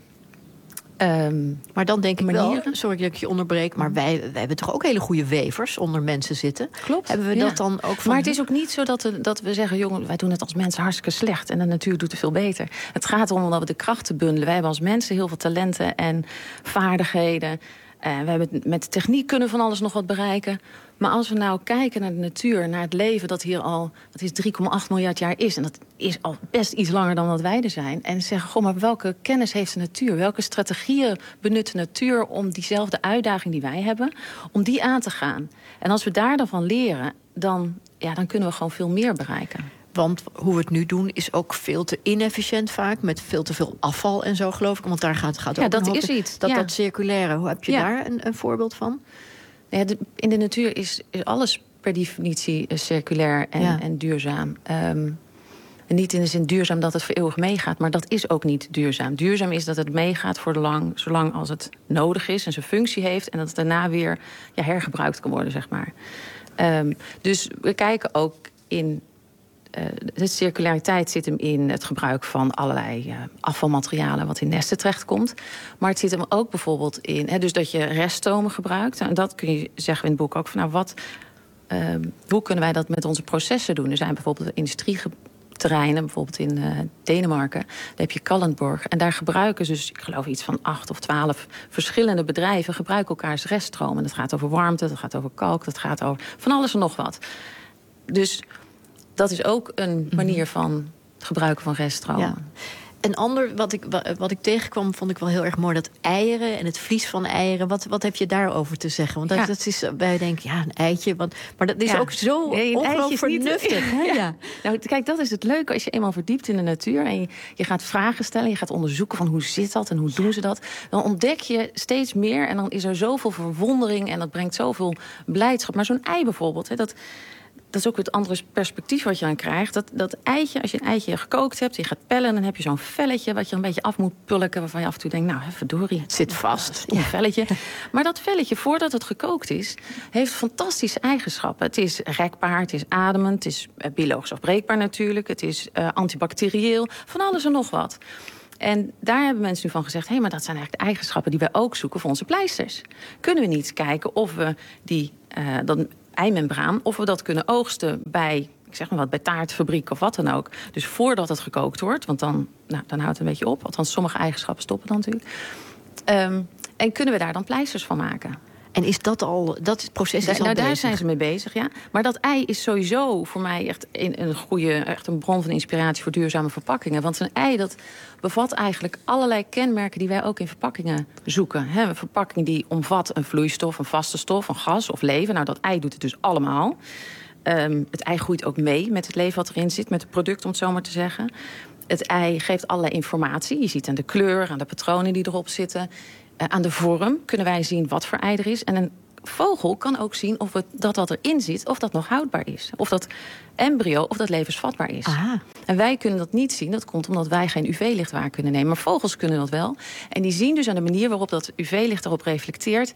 Speaker 1: Um,
Speaker 7: maar dan denk ik
Speaker 1: manieren.
Speaker 7: wel, sorry dat ik je onderbreek... maar wij, wij hebben toch ook hele goede wevers onder mensen zitten?
Speaker 1: Klopt.
Speaker 7: Hebben we
Speaker 1: ja.
Speaker 7: dat dan ook van...
Speaker 1: Maar het is ook niet zo dat we, dat we zeggen... jongen, wij doen het als mensen hartstikke slecht... en de natuur doet het veel beter. Het gaat erom dat we de krachten bundelen. Wij hebben als mensen heel veel talenten en vaardigheden... Uh, we hebben met techniek kunnen van alles nog wat bereiken. Maar als we nou kijken naar de natuur, naar het leven... dat hier al dat is drie komma acht miljard jaar is... en dat is al best iets langer dan dat wij er zijn... en zeggen, goh, maar welke kennis heeft de natuur? Welke strategieën benut de natuur om diezelfde uitdaging die wij hebben... om die aan te gaan? En als we daar dan van leren, dan, ja, dan kunnen we gewoon veel meer bereiken.
Speaker 7: Want hoe we het nu doen is ook veel te inefficiënt vaak... met veel te veel afval en zo, geloof ik. Want daar gaat, gaat
Speaker 1: ja,
Speaker 7: ook
Speaker 1: dat
Speaker 7: een
Speaker 1: is
Speaker 7: hoop,
Speaker 1: iets.
Speaker 7: Dat,
Speaker 1: ja.
Speaker 7: dat circulaire, hoe heb je
Speaker 1: ja.
Speaker 7: daar een, een voorbeeld van?
Speaker 1: Ja, de, in de natuur is, is alles per definitie uh, circulair en, ja. en duurzaam. Um, en niet in de zin duurzaam dat het voor eeuwig meegaat... maar dat is ook niet duurzaam. Duurzaam is dat het meegaat voor de lang, zolang als het nodig is... en zijn functie heeft en dat het daarna weer ja, hergebruikt kan worden, zeg maar. Um, dus we kijken ook in... Uh, de circulariteit zit hem in het gebruik van allerlei uh, afvalmaterialen... wat in nesten terechtkomt. Maar het zit hem ook bijvoorbeeld in... Hè, dus dat je reststomen gebruikt. En dat kun je zeggen in het boek ook. Van, nou, wat, uh, hoe kunnen wij dat met onze processen doen? Er zijn bijvoorbeeld industrieterreinen, bijvoorbeeld in uh, Denemarken. Daar heb je Kalundborg. En daar gebruiken ze dus, ik geloof iets van acht of twaalf verschillende bedrijven... gebruiken elkaars reststromen. En dat gaat over warmte, dat gaat over kalk, dat gaat over van alles en nog wat. Dus... dat is ook een manier van gebruiken van reststromen. Ja.
Speaker 7: Een ander wat ik, wat ik tegenkwam, vond ik wel heel erg mooi... dat eieren en het vlies van eieren. Wat, wat heb je daarover te zeggen? Want dat,
Speaker 1: ja.
Speaker 7: dat is, wij denken, ja, een eitje. Want, maar dat is ja. ook zo nee, ongelooflijk vernuftig.
Speaker 1: Niet, ja. Ja. Nou, kijk, dat is het leuke als je eenmaal verdiept in de natuur... en je, je gaat vragen stellen, je gaat onderzoeken van hoe zit dat... en hoe doen ze dat. Dan ontdek je steeds meer en dan is er zoveel verwondering... en dat brengt zoveel blijdschap. Maar zo'n ei bijvoorbeeld, hè, dat... dat is ook het andere perspectief wat je dan krijgt. Dat, dat eitje, als je een eitje gekookt hebt, je gaat pellen... dan heb je zo'n velletje wat je een beetje af moet pulken... waarvan je af en toe denkt, nou, verdorie, het zit vast. Een ja. velletje. Maar dat velletje, voordat het gekookt is... heeft fantastische eigenschappen. Het is rekbaar, het is ademend, het is biologisch afbreekbaar natuurlijk... het is uh, antibacterieel, van alles en nog wat. En daar hebben mensen nu van gezegd... hé, hey, maar dat zijn eigenlijk de eigenschappen die wij ook zoeken voor onze pleisters. Kunnen we niet kijken of we die... Uh, dan, eimembraan, of we dat kunnen oogsten bij, ik zeg maar wat, bij taartfabriek of wat dan ook. Dus voordat het gekookt wordt, want dan, nou, dan houdt het een beetje op. Althans, sommige eigenschappen stoppen dan natuurlijk. Um, en kunnen we daar dan pleisters van maken?
Speaker 7: En is dat al, dat proces is
Speaker 1: da,
Speaker 7: al
Speaker 1: nou,
Speaker 7: bezig?
Speaker 1: Daar zijn ze mee bezig, ja. Maar dat ei is sowieso voor mij echt een, een goede, echt een bron van inspiratie voor duurzame verpakkingen. Want een ei, dat bevat eigenlijk allerlei kenmerken die wij ook in verpakkingen zoeken. He, een verpakking die omvat een vloeistof, een vaste stof, een gas of leven. Nou, dat ei doet het dus allemaal. Um, het ei groeit ook mee met het leven wat erin zit, met het product, om het zo maar te zeggen. Het ei geeft allerlei informatie. Je ziet aan de kleur, aan de patronen die erop zitten. Uh, aan de vorm kunnen wij zien wat voor ei er is. En een vogel kan ook zien of het, dat wat erin zit, of dat nog houdbaar is. Of dat embryo, of dat levensvatbaar is.
Speaker 7: Aha.
Speaker 1: En wij kunnen dat niet zien. Dat komt omdat wij geen U V-licht waar kunnen nemen. Maar vogels kunnen dat wel. En die zien dus aan de manier waarop dat U V-licht erop reflecteert...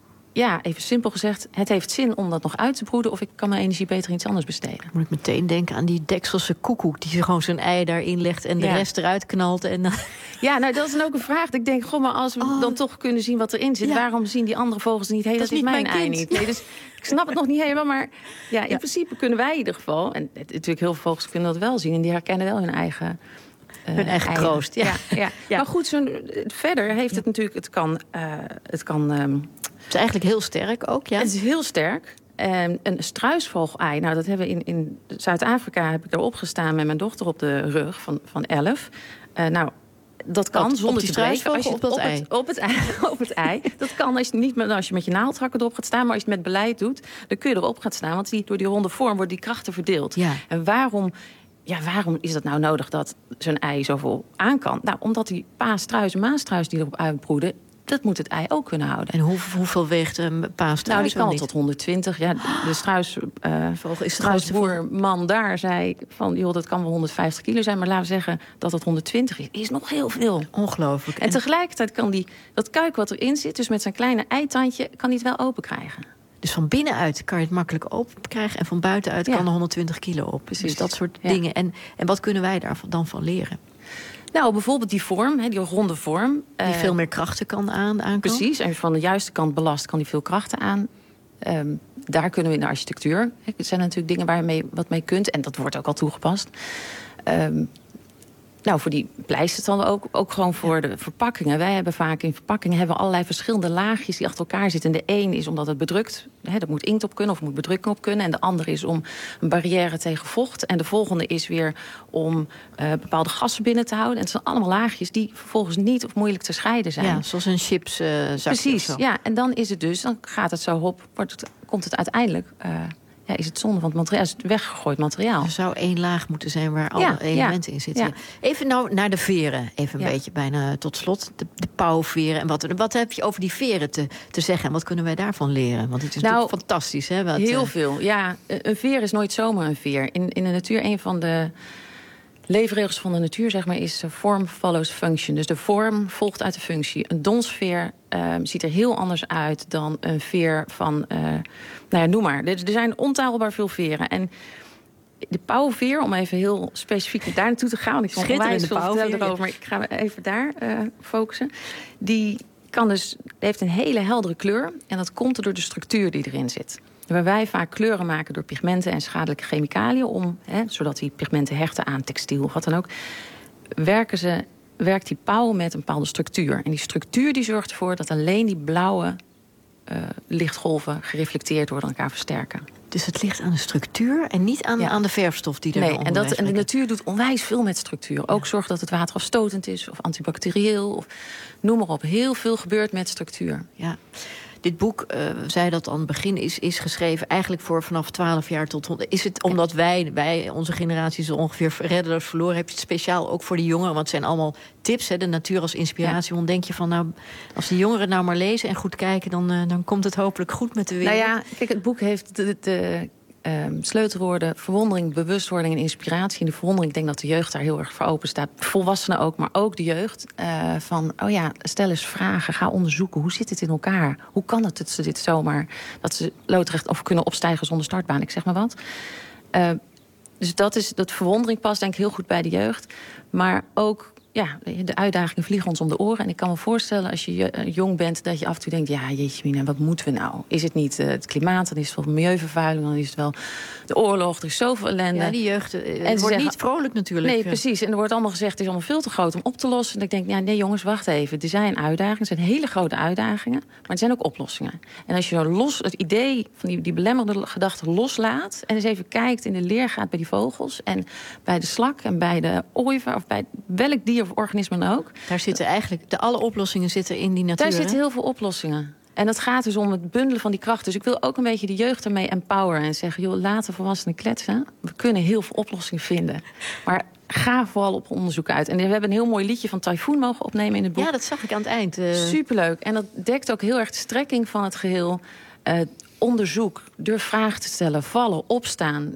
Speaker 1: ja, even simpel gezegd, het heeft zin om dat nog uit te broeden... of ik kan mijn energie beter iets anders besteden.
Speaker 7: Moet ik meteen denken aan die Dekselse koekoek... die gewoon zijn ei daarin legt en de
Speaker 1: ja.
Speaker 7: rest eruit knalt. En dan...
Speaker 1: Ja, nou, dat is dan ook een vraag. Ik denk, goh, maar als we oh. dan toch kunnen zien wat erin zit... Ja. waarom zien die andere vogels niet? Hé, hey, dat, dat is mijn, mijn ei niet. Nee, dus ik snap het nog niet helemaal, maar ja, in ja. principe kunnen wij in ieder geval... en natuurlijk heel veel vogels kunnen dat wel zien... en die herkennen wel hun eigen...
Speaker 7: Uh, hun eigen eigen. kroost, ja.
Speaker 1: Ja, ja. ja. Maar goed, zo, verder heeft het natuurlijk... het kan... Uh, het kan um,
Speaker 7: het is eigenlijk heel sterk ook, ja?
Speaker 1: Het is heel sterk. Um, een struisvogelei, nou, dat hebben we in, in Zuid-Afrika... heb ik erop gestaan met mijn dochter op de rug van, van elf. Uh, nou, dat kan
Speaker 7: Wat,
Speaker 1: zonder
Speaker 7: te
Speaker 1: breken.
Speaker 7: Als je op dat
Speaker 1: op
Speaker 7: ei?
Speaker 1: Het, op, het ei op het ei. Dat kan als je, niet met, als je met je naaldhakken erop gaat staan... maar als je het met beleid doet, dan kun je erop gaan staan. Want die, door die ronde vorm worden die krachten verdeeld.
Speaker 7: Ja.
Speaker 1: En waarom... Ja, waarom is dat nou nodig dat zo'n ei zoveel aan kan? Nou, omdat die paastruis en maastruis die erop uitbroeden... dat moet het ei ook kunnen houden.
Speaker 7: En hoe, hoeveel weegt een paastruis?
Speaker 1: Nou, die kan al tot honderdtwintig. Ja, de struis, uh, is struisboerman daar zei van... joh, dat kan wel honderdvijftig kilo zijn... maar laten we zeggen dat het honderdtwintig is. Is nog heel veel.
Speaker 7: Ongelooflijk.
Speaker 1: En, en tegelijkertijd kan die dat kuik wat erin zit... dus met zijn kleine eitandje, kan hij het wel open krijgen.
Speaker 7: Dus van binnenuit kan je het makkelijk open krijgen... en van buitenuit ja. kan er honderdtwintig kilo op. Precies. Dus dat soort ja. dingen. En, en wat kunnen wij daar dan van leren?
Speaker 1: Nou, bijvoorbeeld die vorm, die ronde vorm.
Speaker 7: Die uh, veel meer krachten kan aan, aan
Speaker 1: Precies, en van de juiste kant belast kan die veel krachten aan. Um, daar kunnen we in de architectuur. Er zijn natuurlijk dingen waar je mee, wat mee kunt. En dat wordt ook al toegepast. Um, nou, voor die pleisters dan ook, ook gewoon voor ja. de verpakkingen. Wij hebben vaak in verpakkingen hebben we allerlei verschillende laagjes die achter elkaar zitten. En de een is omdat het bedrukt, hè, dat moet inkt op kunnen of moet bedrukking op kunnen. En de andere is om een barrière tegen vocht. En de volgende is weer om uh, bepaalde gassen binnen te houden. En het zijn allemaal laagjes die vervolgens niet of moeilijk te scheiden zijn.
Speaker 7: Ja, zoals een chips uh, zakje.
Speaker 1: Precies, ja. En dan is het dus, dan gaat het zo op, wordt het, komt het uiteindelijk... Uh, Ja, is het zonde van het materiaal, is het weggegooid materiaal.
Speaker 7: Er zou één laag moeten zijn waar alle ja, elementen ja, in zitten. Ja. Even nou naar de veren, even een ja. beetje bijna tot slot. De, de pauwveren en wat, wat heb je over die veren te, te zeggen? En wat kunnen wij daarvan leren? Want het is nou, natuurlijk fantastisch. Hè, wat,
Speaker 1: heel
Speaker 7: uh,
Speaker 1: veel, ja. Een veer is nooit zomaar een veer. In, in de natuur, een van de leefregels van de natuur, zeg maar, is form follows function. Dus de vorm volgt uit de functie. Een donsveer uh, ziet er heel anders uit dan een veer van... Uh, nou ja, noem maar. Er, er zijn ontelbaar veel veren. En de pauwveer, om even heel specifiek daar naartoe te gaan... ik kan onwijs veel vertellen erover, maar ik ga even daar uh, focussen. Die kan dus, heeft een hele heldere kleur. En dat komt door de structuur die erin zit. Waar wij vaak kleuren maken door pigmenten en schadelijke chemicaliën... Om, hè, zodat die pigmenten hechten aan textiel of wat dan ook... werken ze, werkt die pauw met een bepaalde structuur. En die structuur die zorgt ervoor dat alleen die blauwe uh, lichtgolven... gereflecteerd door elkaar versterken.
Speaker 7: Dus het ligt aan de structuur en niet aan, ja. aan de verfstof die er
Speaker 1: nee, en, dat, en de natuur doet onwijs veel met structuur. Ook ja. zorgt dat het waterafstotend is of antibacterieel. Of, noem maar op, heel veel gebeurt met structuur.
Speaker 7: Ja. Dit boek, uh, zei dat aan het begin, is, is geschreven eigenlijk voor vanaf twaalf jaar tot honderd. Is het omdat wij, wij, onze generatie zo ongeveer reddeloos verloren... heb je het speciaal ook voor de jongeren? Want het zijn allemaal tips, hè, de natuur als inspiratie. Ja. Dan denk je van, nou, als de jongeren nou maar lezen en goed kijken... dan, uh, dan komt het hopelijk goed met de wereld.
Speaker 1: Nou ja, kijk, het boek heeft de, de um, sleutelwoorden... verwondering, bewustwording en inspiratie. En de verwondering, ik denk dat de jeugd daar heel erg voor open staat. Volwassenen ook, maar ook de jeugd. Uh, van, oh ja, stel eens vragen, ga onderzoeken. Hoe zit het in elkaar? Hoe kan het dat ze dit zomaar... dat ze loodrecht of kunnen opstijgen zonder startbaan? Ik zeg maar wat. Uh, dus dat is, dat verwondering past denk ik heel goed bij de jeugd. Maar ook... Ja, de uitdagingen vliegen ons om de oren. En ik kan me voorstellen als je jong bent... dat je af en toe denkt, ja, jeetje mina, wat moeten we nou? Is het niet uh, het klimaat, dan is het wel milieuvervuiling... dan is het wel de oorlog, er is zoveel ellende.
Speaker 7: Ja, die jeugd uh, en het wordt zeggen, niet vrolijk natuurlijk.
Speaker 1: Nee, precies. En er wordt allemaal gezegd, het is allemaal veel te groot om op te lossen. En ik denk, ja, nee jongens, wacht even. Er zijn uitdagingen, er zijn hele grote uitdagingen... maar er zijn ook oplossingen. En als je zo los het idee van die, die belemmerende gedachten loslaat... en eens even kijkt in de leergaat bij die vogels... en bij de slak en bij de ooievaar of bij welk dier... of organismen ook.
Speaker 7: Daar zitten eigenlijk, de alle oplossingen zitten in die natuur.
Speaker 1: Daar zitten heel veel oplossingen. En het gaat dus om het bundelen van die kracht. Dus ik wil ook een beetje de jeugd ermee empoweren en zeggen, joh, laten volwassenen kletsen. We kunnen heel veel oplossingen vinden. Maar ga vooral op onderzoek uit. En we hebben een heel mooi liedje van Typhoon mogen opnemen in het boek.
Speaker 7: Ja, dat zag ik aan het eind. Uh...
Speaker 1: Superleuk. En dat dekt ook heel erg de strekking van het geheel. Uh, onderzoek, durf vragen te stellen, vallen, opstaan.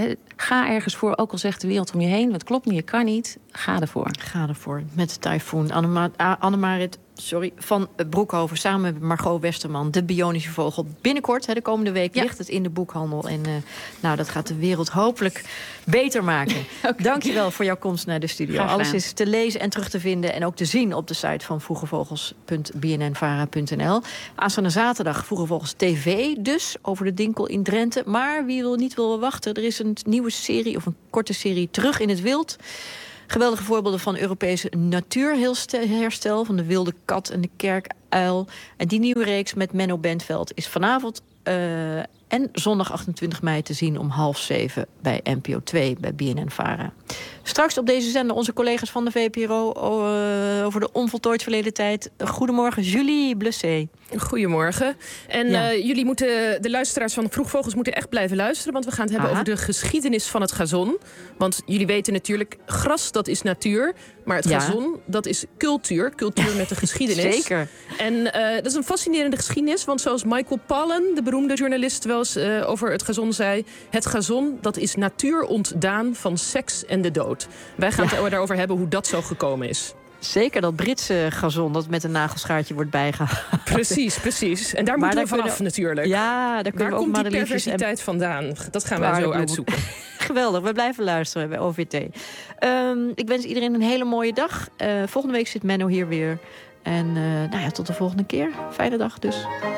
Speaker 1: Ga ergens voor, ook al zegt de wereld om je heen... het klopt niet, je kan niet, ga ervoor.
Speaker 7: Ga ervoor, met Typhoon. Annemarit sorry, van Broekhoven samen met Margot Westerman... de bionische vogel. Binnenkort, hè, de komende week, ja. ligt het in de boekhandel. En uh, nou, dat gaat de wereld hopelijk beter maken. Okay. Dank je wel voor jouw komst naar de studio. Alles is te lezen en terug te vinden... en ook te zien op de site van vroegevogels punt b n n vara punt n l. Aanstaande zaterdag Vroege Vogels T V dus... over de Dinkel in Drenthe. Maar wie wil niet wil wachten, er is een nieuwe serie... of een korte serie Terug in het Wild... Geweldige voorbeelden van Europese natuurherstel... van de wilde kat en de kerkuil. En die nieuwe reeks met Menno Bentveld is vanavond... Uh, en zondag achtentwintig mei te zien om half zeven bij N P O twee, bij B N N Vara. Straks op deze zender onze collega's van de V P R O... Uh, over de onvoltooid verleden tijd. Goedemorgen, Julie Blessé.
Speaker 3: Goedemorgen. En ja. uh, jullie moeten, de luisteraars van Vroegvogels moeten echt blijven luisteren... want we gaan het hebben Aha. over de geschiedenis van het gazon. Want jullie weten natuurlijk, gras dat is natuur... maar het ja. gazon, dat is cultuur. Cultuur met een geschiedenis.
Speaker 7: Zeker.
Speaker 3: En uh, dat is een fascinerende geschiedenis... want zoals Michael Pollan, de beroemde journalist... wel eens uh, over het gazon zei... het gazon, dat is natuur ontdaan van seks en de dood. Wij gaan ja. het daarover hebben hoe dat zo gekomen is.
Speaker 7: Zeker dat Britse gazon dat met een nagelschaartje wordt bijgehaald.
Speaker 3: Precies, precies. En daar
Speaker 7: maar
Speaker 3: moeten we vanaf
Speaker 7: kunnen...
Speaker 3: natuurlijk.
Speaker 7: Ja, daar kunnen
Speaker 3: Waar
Speaker 7: we ook
Speaker 3: komt die perversiteit
Speaker 7: en...
Speaker 3: vandaan? Dat gaan wij zo uitzoeken.
Speaker 7: Geweldig, we blijven luisteren bij O V T. Um, ik wens iedereen een hele mooie dag. Uh, volgende week zit Menno hier weer. En uh, nou ja, tot de volgende keer. Fijne dag dus.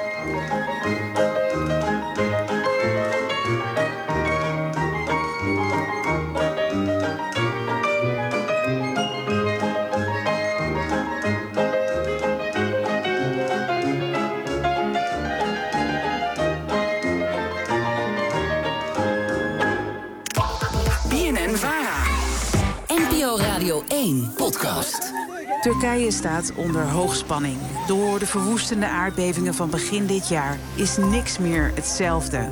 Speaker 2: N P O Radio één podcast.
Speaker 5: Turkije staat onder hoogspanning. Door de verwoestende aardbevingen van begin dit jaar is niks meer hetzelfde.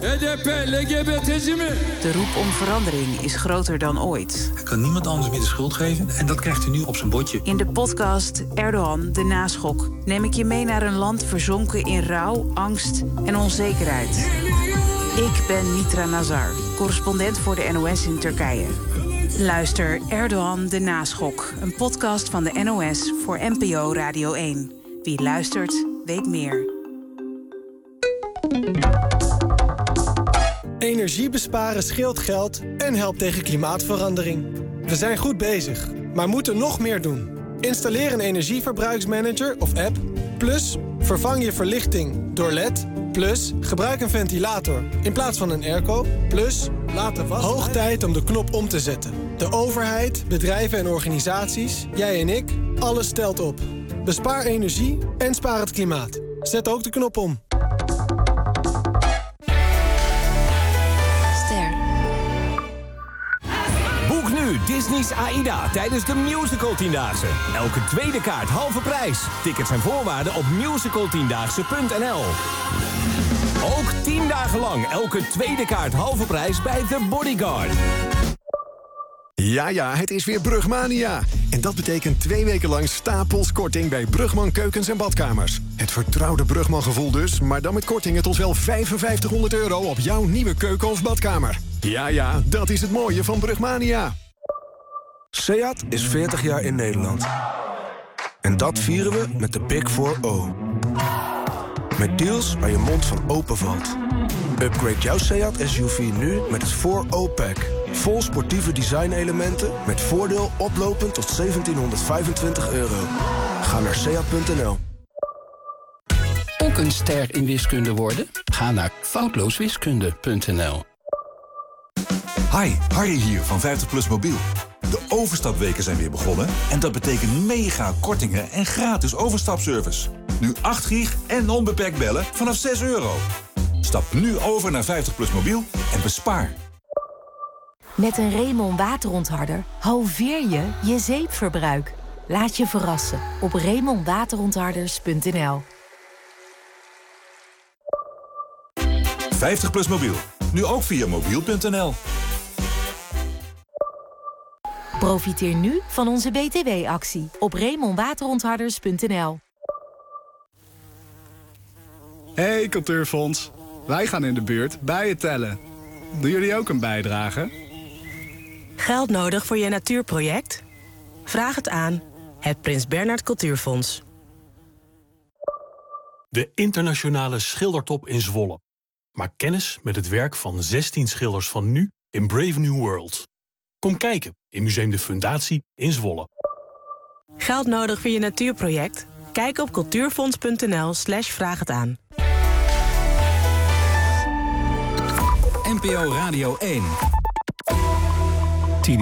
Speaker 5: De roep om verandering is groter dan ooit.
Speaker 6: Ik kan niemand anders meer de schuld geven en dat krijgt u nu op zijn bordje.
Speaker 5: In de podcast Erdogan, de naschok, neem ik je mee naar een land verzonken in rouw, angst en onzekerheid. Ik ben Mitra Nazar, correspondent voor de N O S in Turkije. Luister Erdogan de Naschok, een podcast van de N O S voor N P O Radio één. Wie luistert, weet meer.
Speaker 8: Energie besparen scheelt geld en helpt tegen klimaatverandering. We zijn goed bezig, maar moeten nog meer doen. Installeer een energieverbruiksmanager of app. Plus, vervang je verlichting door L E D. Plus, gebruik een ventilator in plaats van een airco. Plus, laat de was... Hoog tijd om de knop om te zetten. De overheid, bedrijven en organisaties, jij en ik, alles stelt op. Bespaar energie en spaar het klimaat. Zet ook de knop om.
Speaker 2: Ster.
Speaker 17: Boek nu Disney's AIDA tijdens de Musical Tiendaagse. Elke tweede kaart halve prijs. Tickets en voorwaarden op musical tiendaagse punt n l. Ook tien dagen lang elke tweede kaart halve prijs bij The Bodyguard.
Speaker 18: Ja, ja, het is weer Brugmania. En dat betekent twee weken lang stapels korting bij Brugman Keukens en Badkamers. Het vertrouwde Brugman gevoel dus, maar dan met kortingen tot wel vijfenvijftighonderd euro op jouw nieuwe keuken of badkamer. Ja, ja, dat is het mooie van Brugmania.
Speaker 19: Seat is veertig jaar in Nederland. En dat vieren we met de Big four O. Met deals waar je mond van open valt. Upgrade jouw Seat S U V nu met het four O Pack. Vol sportieve design-elementen met voordeel oplopend tot zeventienhonderdvijfentwintig euro. Ga naar seat punt n l.
Speaker 20: Ook een ster in wiskunde worden? Ga naar foutlooswiskunde punt n l.
Speaker 21: Hi, Harry hier van vijftig plus Mobiel. De overstapweken zijn weer begonnen en dat betekent mega kortingen en gratis overstapservice. Nu acht gig en onbeperkt bellen vanaf zes euro. Stap nu over naar vijftig plus Mobiel en bespaar.
Speaker 22: Met een Remon waterontharder halveer je je zeepverbruik. Laat je verrassen op remon waterontharders punt n l.
Speaker 21: vijftig plus Mobiel. Nu ook via mobiel punt n l.
Speaker 22: Profiteer nu van onze B T W-actie op remon waterontharders punt n l.
Speaker 23: Hey Cultuurfonds, wij gaan in de buurt bijen tellen. Doen jullie ook een bijdrage?
Speaker 28: Geld nodig voor je natuurproject? Vraag het aan het Prins Bernhard Cultuurfonds.
Speaker 30: De internationale schildertop in Zwolle. Maak kennis met het werk van zestien schilders van nu in Brave New World. Kom kijken in Museum de Fundatie in Zwolle.
Speaker 28: Geld nodig voor je natuurproject? Kijk op cultuurfonds punt n l slash vraag het aan.
Speaker 26: N P O Radio één.